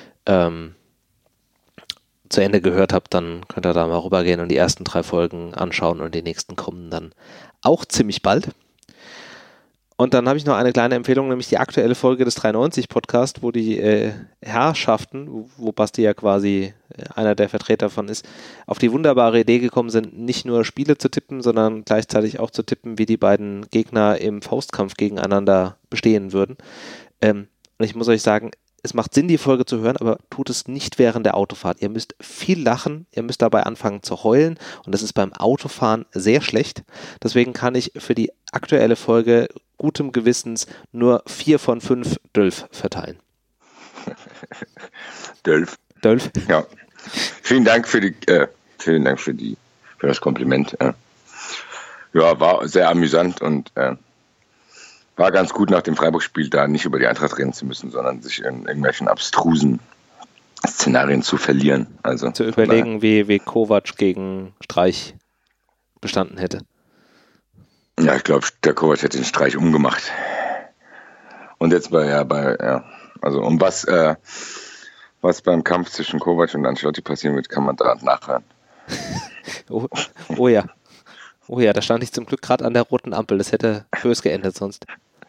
zu Ende gehört habt, dann könnt ihr da mal rübergehen und die ersten 3 Folgen anschauen und die nächsten kommen dann auch ziemlich bald. Und dann habe ich noch eine kleine Empfehlung, nämlich die aktuelle Folge des 93-Podcast, wo die Herrschaften, wo Basti ja quasi einer der Vertreter von ist, auf die wunderbare Idee gekommen sind, nicht nur Spiele zu tippen, sondern gleichzeitig auch zu tippen, wie die beiden Gegner im Faustkampf gegeneinander bestehen würden. Und ich muss euch sagen, es macht Sinn, die Folge zu hören, aber tut es nicht während der Autofahrt. Ihr müsst viel lachen, ihr müsst dabei anfangen zu heulen und das ist beim Autofahren sehr schlecht. Deswegen kann ich für die aktuelle Folge gutem Gewissens nur 4 von 5 Dölf verteilen. Dölf? Ja. Vielen Dank für das Kompliment. Ja, war sehr amüsant und war ganz gut nach dem Freiburg-Spiel da nicht über die Eintracht reden zu müssen, sondern sich in irgendwelchen abstrusen Szenarien zu verlieren. Also zu überlegen, wie Kovac gegen Streich bestanden hätte. Ja, ich glaube, der Kovac hätte den Streich umgemacht. Und jetzt also um was beim Kampf zwischen Kovac und Ancelotti passieren wird, kann man da nachhören. Oh ja. Oh ja, da stand ich zum Glück gerade an der roten Ampel. Das hätte bös geendet sonst.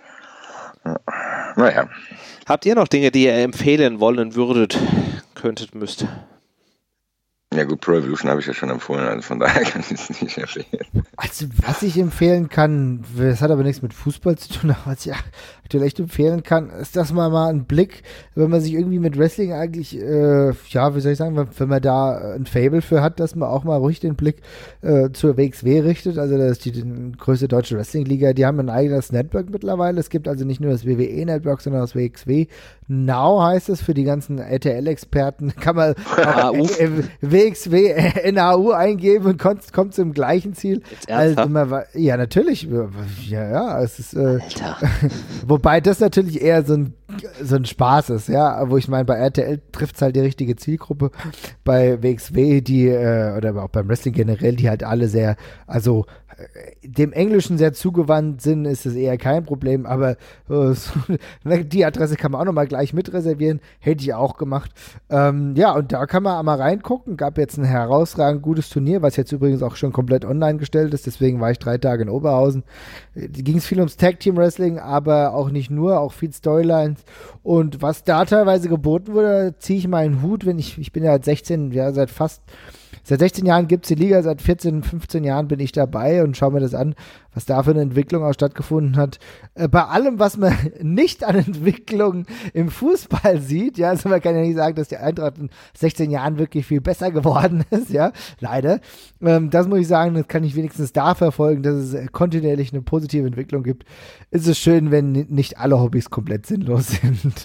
Naja. Habt ihr noch Dinge, die ihr empfehlen wollen würdet, könntet, müsst? Ja gut, Pro Evolution habe ich ja schon empfohlen, also von daher kann ich es nicht empfehlen. Also was ich empfehlen kann, das hat aber nichts mit Fußball zu tun, aber was ich aktuell echt empfehlen kann, ist, dass man mal einen Blick, wenn man sich irgendwie mit Wrestling eigentlich, wie soll ich sagen, wenn man da ein Faible für hat, dass man auch mal ruhig den Blick zur WXW richtet, also das ist die größte deutsche Wrestling-Liga, die haben ein eigenes Network mittlerweile, es gibt also nicht nur das WWE-Network, sondern das WXW Now heißt es für die ganzen RTL-Experten. Kann man WXW NAU eingeben und kommt zum gleichen Ziel. Also ja, natürlich. Ja, es ist. Wobei das natürlich eher so ein Spaß ist, ja. Wo ich meine, bei RTL trifft es halt die richtige Zielgruppe. Bei WXW, oder auch beim Wrestling generell, die halt alle sehr, also dem Englischen sehr zugewandt sind, ist es eher kein Problem, aber die Adresse kann man auch nochmal gleich mitreservieren, hätte ich auch gemacht. Ja, und da kann man mal reingucken, gab jetzt ein herausragend gutes Turnier, was jetzt übrigens auch schon komplett online gestellt ist, deswegen war ich 3 Tage in Oberhausen. Ging es viel ums Tag-Team-Wrestling, aber auch nicht nur, auch viel Storylines, und was da teilweise geboten wurde, ziehe ich meinen Hut, wenn ich bin ja seit 16 Jahren gibt es die Liga, seit 14, 15 Jahren bin ich dabei und schaue mir das an, was da für eine Entwicklung auch stattgefunden hat. Bei allem, was man nicht an Entwicklung im Fußball sieht, ja, also man kann ja nicht sagen, dass die Eintracht in 16 Jahren wirklich viel besser geworden ist, ja, leider. Das muss ich sagen, das kann ich wenigstens da verfolgen, dass es kontinuierlich eine positive Entwicklung gibt. Ist es schön, wenn nicht alle Hobbys komplett sinnlos sind.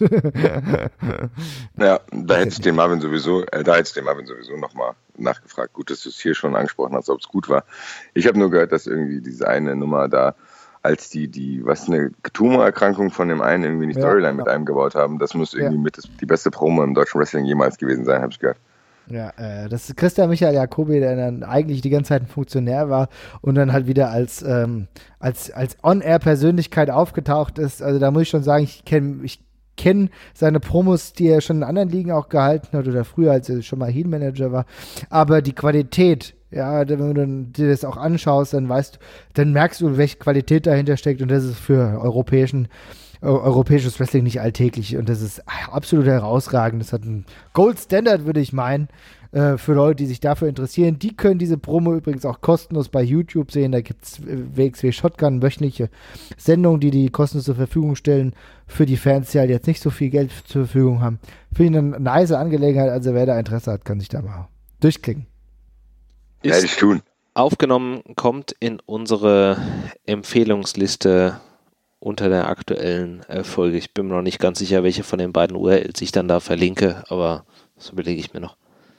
Ja, da hätte ich den Marvin sowieso nochmal nachgefragt. Gut, dass du es hier schon angesprochen hast, ob es gut war. Ich habe nur gehört, dass irgendwie diese eine Nummer da, als die eine Tumorerkrankung von dem einen irgendwie die Storyline mit eingebaut haben, das muss irgendwie die beste Promo im deutschen Wrestling jemals gewesen sein, habe ich gehört. Ja, das ist Christian Michael Jacobi, der dann eigentlich die ganze Zeit ein Funktionär war und dann halt wieder als On-Air-Persönlichkeit aufgetaucht ist. Also da muss ich schon sagen, ich kenne seine Promos, die er schon in anderen Ligen auch gehalten hat oder früher, als er schon mal Heel-Manager war. Aber die Qualität, ja, wenn du dir das auch anschaust, dann merkst du, welche Qualität dahinter steckt, und das ist für europäisches Wrestling nicht alltäglich, und das ist absolut herausragend. Das hat einen Gold Standard, würde ich meinen, für Leute, die sich dafür interessieren. Die können diese Promo übrigens auch kostenlos bei YouTube sehen. Da gibt es WXW Shotgun, wöchentliche Sendungen, die kostenlos zur Verfügung stellen für die Fans, die halt jetzt nicht so viel Geld zur Verfügung haben. Finde ich eine nice Angelegenheit. Also wer da Interesse hat, kann sich da mal durchklicken. Werde ich tun. Aufgenommen, kommt in unsere Empfehlungsliste unter der aktuellen Folge. Ich bin mir noch nicht ganz sicher, welche von den beiden URLs ich dann da verlinke, aber das überlege ich mir noch.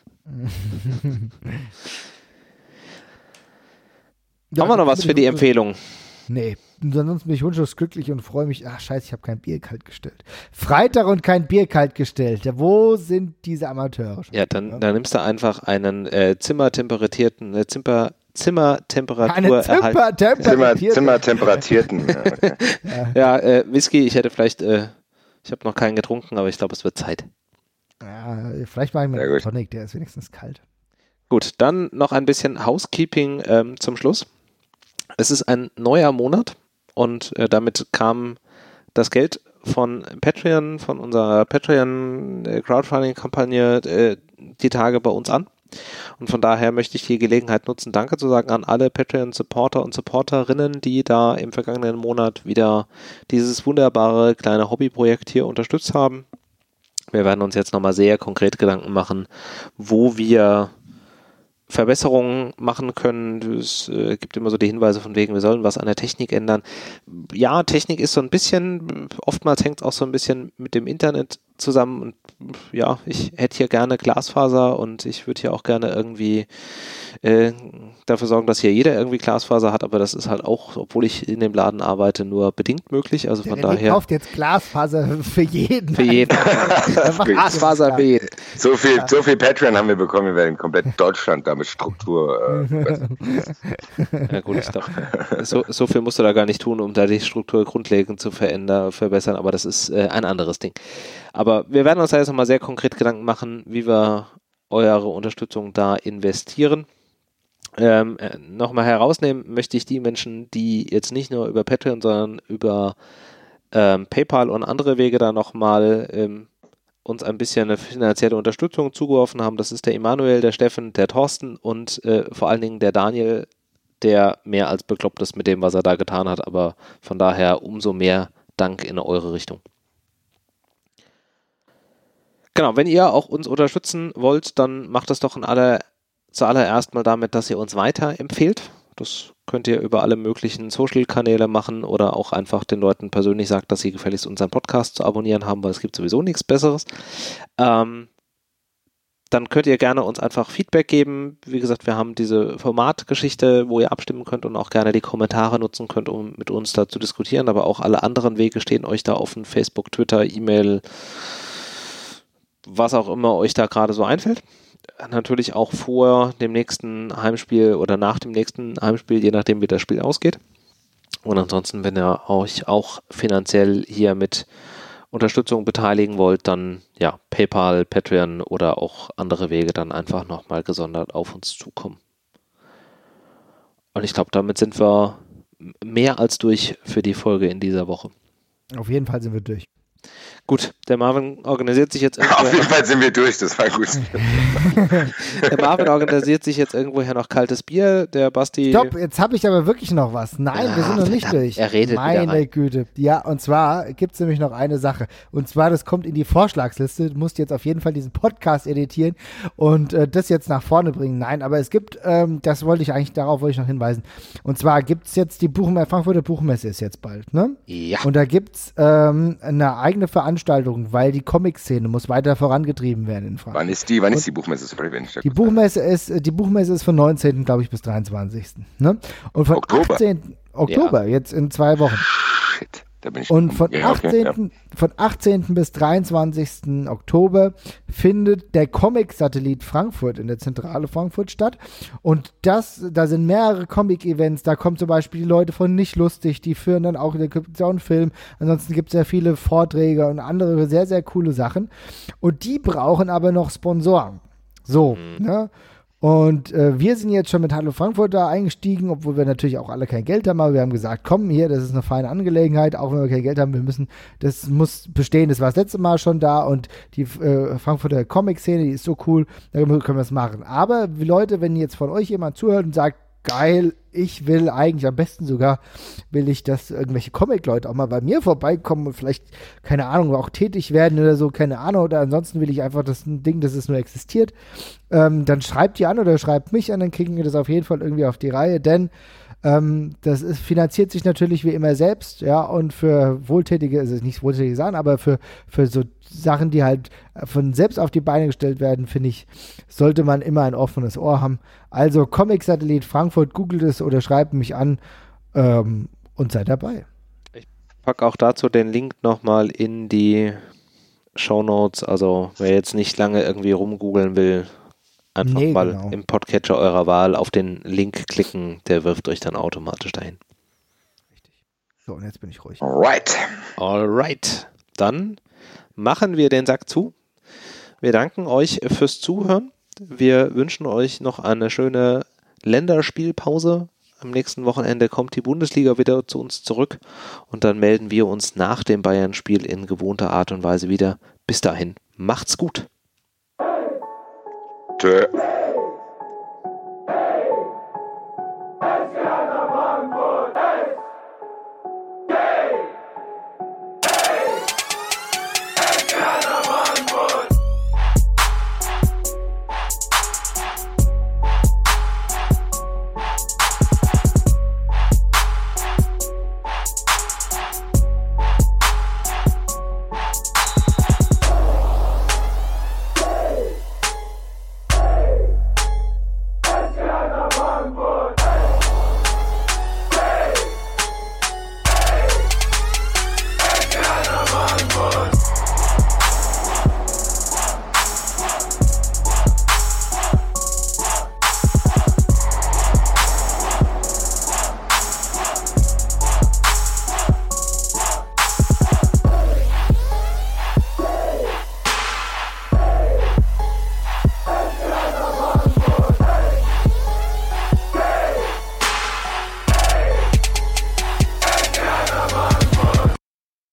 Haben wir noch was für die Empfehlung? Nee, ansonsten bin ich wunschlos glücklich und freue mich. Ach scheiße, ich habe kein Bier kalt gestellt. Freitag und kein Bier kalt gestellt. Wo sind diese Amateure? Ja, dann nimmst du einfach einen zimmertemperatierten Zimmertemperatierten. Ja, Whisky, ich habe noch keinen getrunken, aber ich glaube, es wird Zeit. Ja, vielleicht mache ich mal einen Tonic, der ist wenigstens kalt. Gut, dann noch ein bisschen Housekeeping zum Schluss. Es ist ein neuer Monat und damit kam das Geld von Patreon, von unserer Patreon-Crowdfunding-Kampagne die Tage bei uns an. Und von daher möchte ich die Gelegenheit nutzen, Danke zu sagen an alle Patreon-Supporter und Supporterinnen, die da im vergangenen Monat wieder dieses wunderbare kleine Hobbyprojekt hier unterstützt haben. Wir werden uns jetzt nochmal sehr konkret Gedanken machen, wo wir Verbesserungen machen können. Es gibt immer so die Hinweise von wegen, wir sollen was an der Technik ändern. Ja, Technik ist so ein bisschen, oftmals hängt es auch so ein bisschen mit dem Internet zusammen, und ja, ich hätte hier gerne Glasfaser und ich würde hier auch gerne irgendwie dafür sorgen, dass hier jeder irgendwie Glasfaser hat, aber das ist halt auch, obwohl ich in dem Laden arbeite, nur bedingt möglich. Also von daher. Kauft jetzt Glasfaser für jeden. Für jeden. Glasfaser für jeden. So viel Patreon haben wir bekommen, wir werden komplett Deutschland damit Struktur. Ja gut, ich glaube, so viel musst du da gar nicht tun, um da die Struktur grundlegend zu verbessern, aber das ist ein anderes Ding. Aber wir werden uns da jetzt nochmal sehr konkret Gedanken machen, wie wir eure Unterstützung da investieren. Nochmal herausnehmen möchte ich die Menschen, die jetzt nicht nur über Patreon, sondern über PayPal und andere Wege da nochmal uns ein bisschen eine finanzielle Unterstützung zugeworfen haben. Das ist der Emanuel, der Steffen, der Thorsten und vor allen Dingen der Daniel, der mehr als bekloppt ist mit dem, was er da getan hat. Aber von daher umso mehr Dank in eure Richtung. Genau, wenn ihr auch uns unterstützen wollt, dann macht das doch zuallererst mal damit, dass ihr uns weiterempfehlt, Das könnt ihr über alle möglichen Social-Kanäle machen oder auch einfach den Leuten persönlich sagen, dass sie gefälligst unseren Podcast zu abonnieren haben, weil es gibt sowieso nichts Besseres. Dann könnt ihr gerne uns einfach Feedback geben. Wie gesagt, wir haben diese Formatgeschichte, wo ihr abstimmen könnt und auch gerne die Kommentare nutzen könnt, um mit uns da zu diskutieren, aber auch alle anderen Wege stehen euch da offen. Facebook, Twitter, E-Mail, was auch immer euch da gerade so einfällt. Natürlich auch vor dem nächsten Heimspiel oder nach dem nächsten Heimspiel, je nachdem wie das Spiel ausgeht. Und ansonsten, wenn ihr euch auch finanziell hier mit Unterstützung beteiligen wollt, dann ja, PayPal, Patreon oder auch andere Wege dann einfach nochmal gesondert auf uns zukommen. Und ich glaube, damit sind wir mehr als durch für die Folge in dieser Woche. Auf jeden Fall sind wir durch. Gut, der Marvin organisiert sich jetzt irgendwo. Auf jeden Fall sind wir durch, das war gut. Der Marvin organisiert sich jetzt irgendwoher noch kaltes Bier, der Basti. Stopp, jetzt habe ich aber wirklich noch was. Nein, wir sind noch nicht durch. Er redet wieder Meine Güte. Ja, und zwar gibt es nämlich noch eine Sache. Und zwar, das kommt in die Vorschlagsliste. Du musst jetzt auf jeden Fall diesen Podcast editieren und das jetzt nach vorne bringen. Nein, aber es gibt, darauf wollte ich noch hinweisen. Und zwar gibt es jetzt die Frankfurter Buchmesse ist jetzt bald, ne? Ja. Und da gibt es eine eigene Veranstaltung, weil die Comic-Szene muss weiter vorangetrieben werden in Frankfurt. Wann ist die Buchmesse? Sorry, wenn ich da Die Buchmesse ist von 19. glaube ich bis 23. Ne? Und von Oktober. 18. Oktober, jetzt in 2 Wochen. Shit, da bin ich. Und von Ja, okay, 18. bis 23. Oktober findet der Comic-Satellit Frankfurt in der Zentrale Frankfurt statt. Und da sind mehrere Comic-Events. Da kommen zum Beispiel die Leute von Nicht Lustig, die führen dann auch, da gibt es auch einen Film. Ansonsten gibt es sehr viele Vorträge und andere sehr, sehr coole Sachen. Und die brauchen aber noch Sponsoren. So, ne? Und wir sind jetzt schon mit Hallo Frankfurt da eingestiegen, obwohl wir natürlich auch alle kein Geld haben, aber wir haben gesagt, komm hier, das ist eine feine Angelegenheit, auch wenn wir kein Geld haben, das muss bestehen, das war das letzte Mal schon da und die Frankfurter Comic-Szene, die ist so cool, da können wir es machen. Aber Leute, wenn jetzt von euch jemand zuhört und sagt, geil, ich will eigentlich am besten sogar, dass irgendwelche Comic-Leute auch mal bei mir vorbeikommen und vielleicht, keine Ahnung, auch tätig werden oder so, keine Ahnung, oder ansonsten will ich einfach das Ding, dass es nur existiert, dann schreibt ihr an oder schreibt mich an, dann kriegen wir das auf jeden Fall irgendwie auf die Reihe, denn finanziert sich natürlich wie immer selbst, ja, und für wohltätige, also nicht wohltätige Sachen, aber für so Sachen, die halt von selbst auf die Beine gestellt werden, finde ich, sollte man immer ein offenes Ohr haben. Also Comic-Satellit Frankfurt, googelt es oder schreibt mich an und seid dabei. Ich packe auch dazu den Link nochmal in die Shownotes, also wer jetzt nicht lange irgendwie rumgoogeln will, einfach mal im Podcatcher eurer Wahl auf den Link klicken, der wirft euch dann automatisch dahin. Richtig. So, und jetzt bin ich ruhig. Alright. Dann machen wir den Sack zu. Wir danken euch fürs Zuhören. Wir wünschen euch noch eine schöne Länderspielpause. Am nächsten Wochenende kommt die Bundesliga wieder zu uns zurück und dann melden wir uns nach dem Bayern-Spiel in gewohnter Art und Weise wieder. Bis dahin, macht's gut. Tschö. Hey!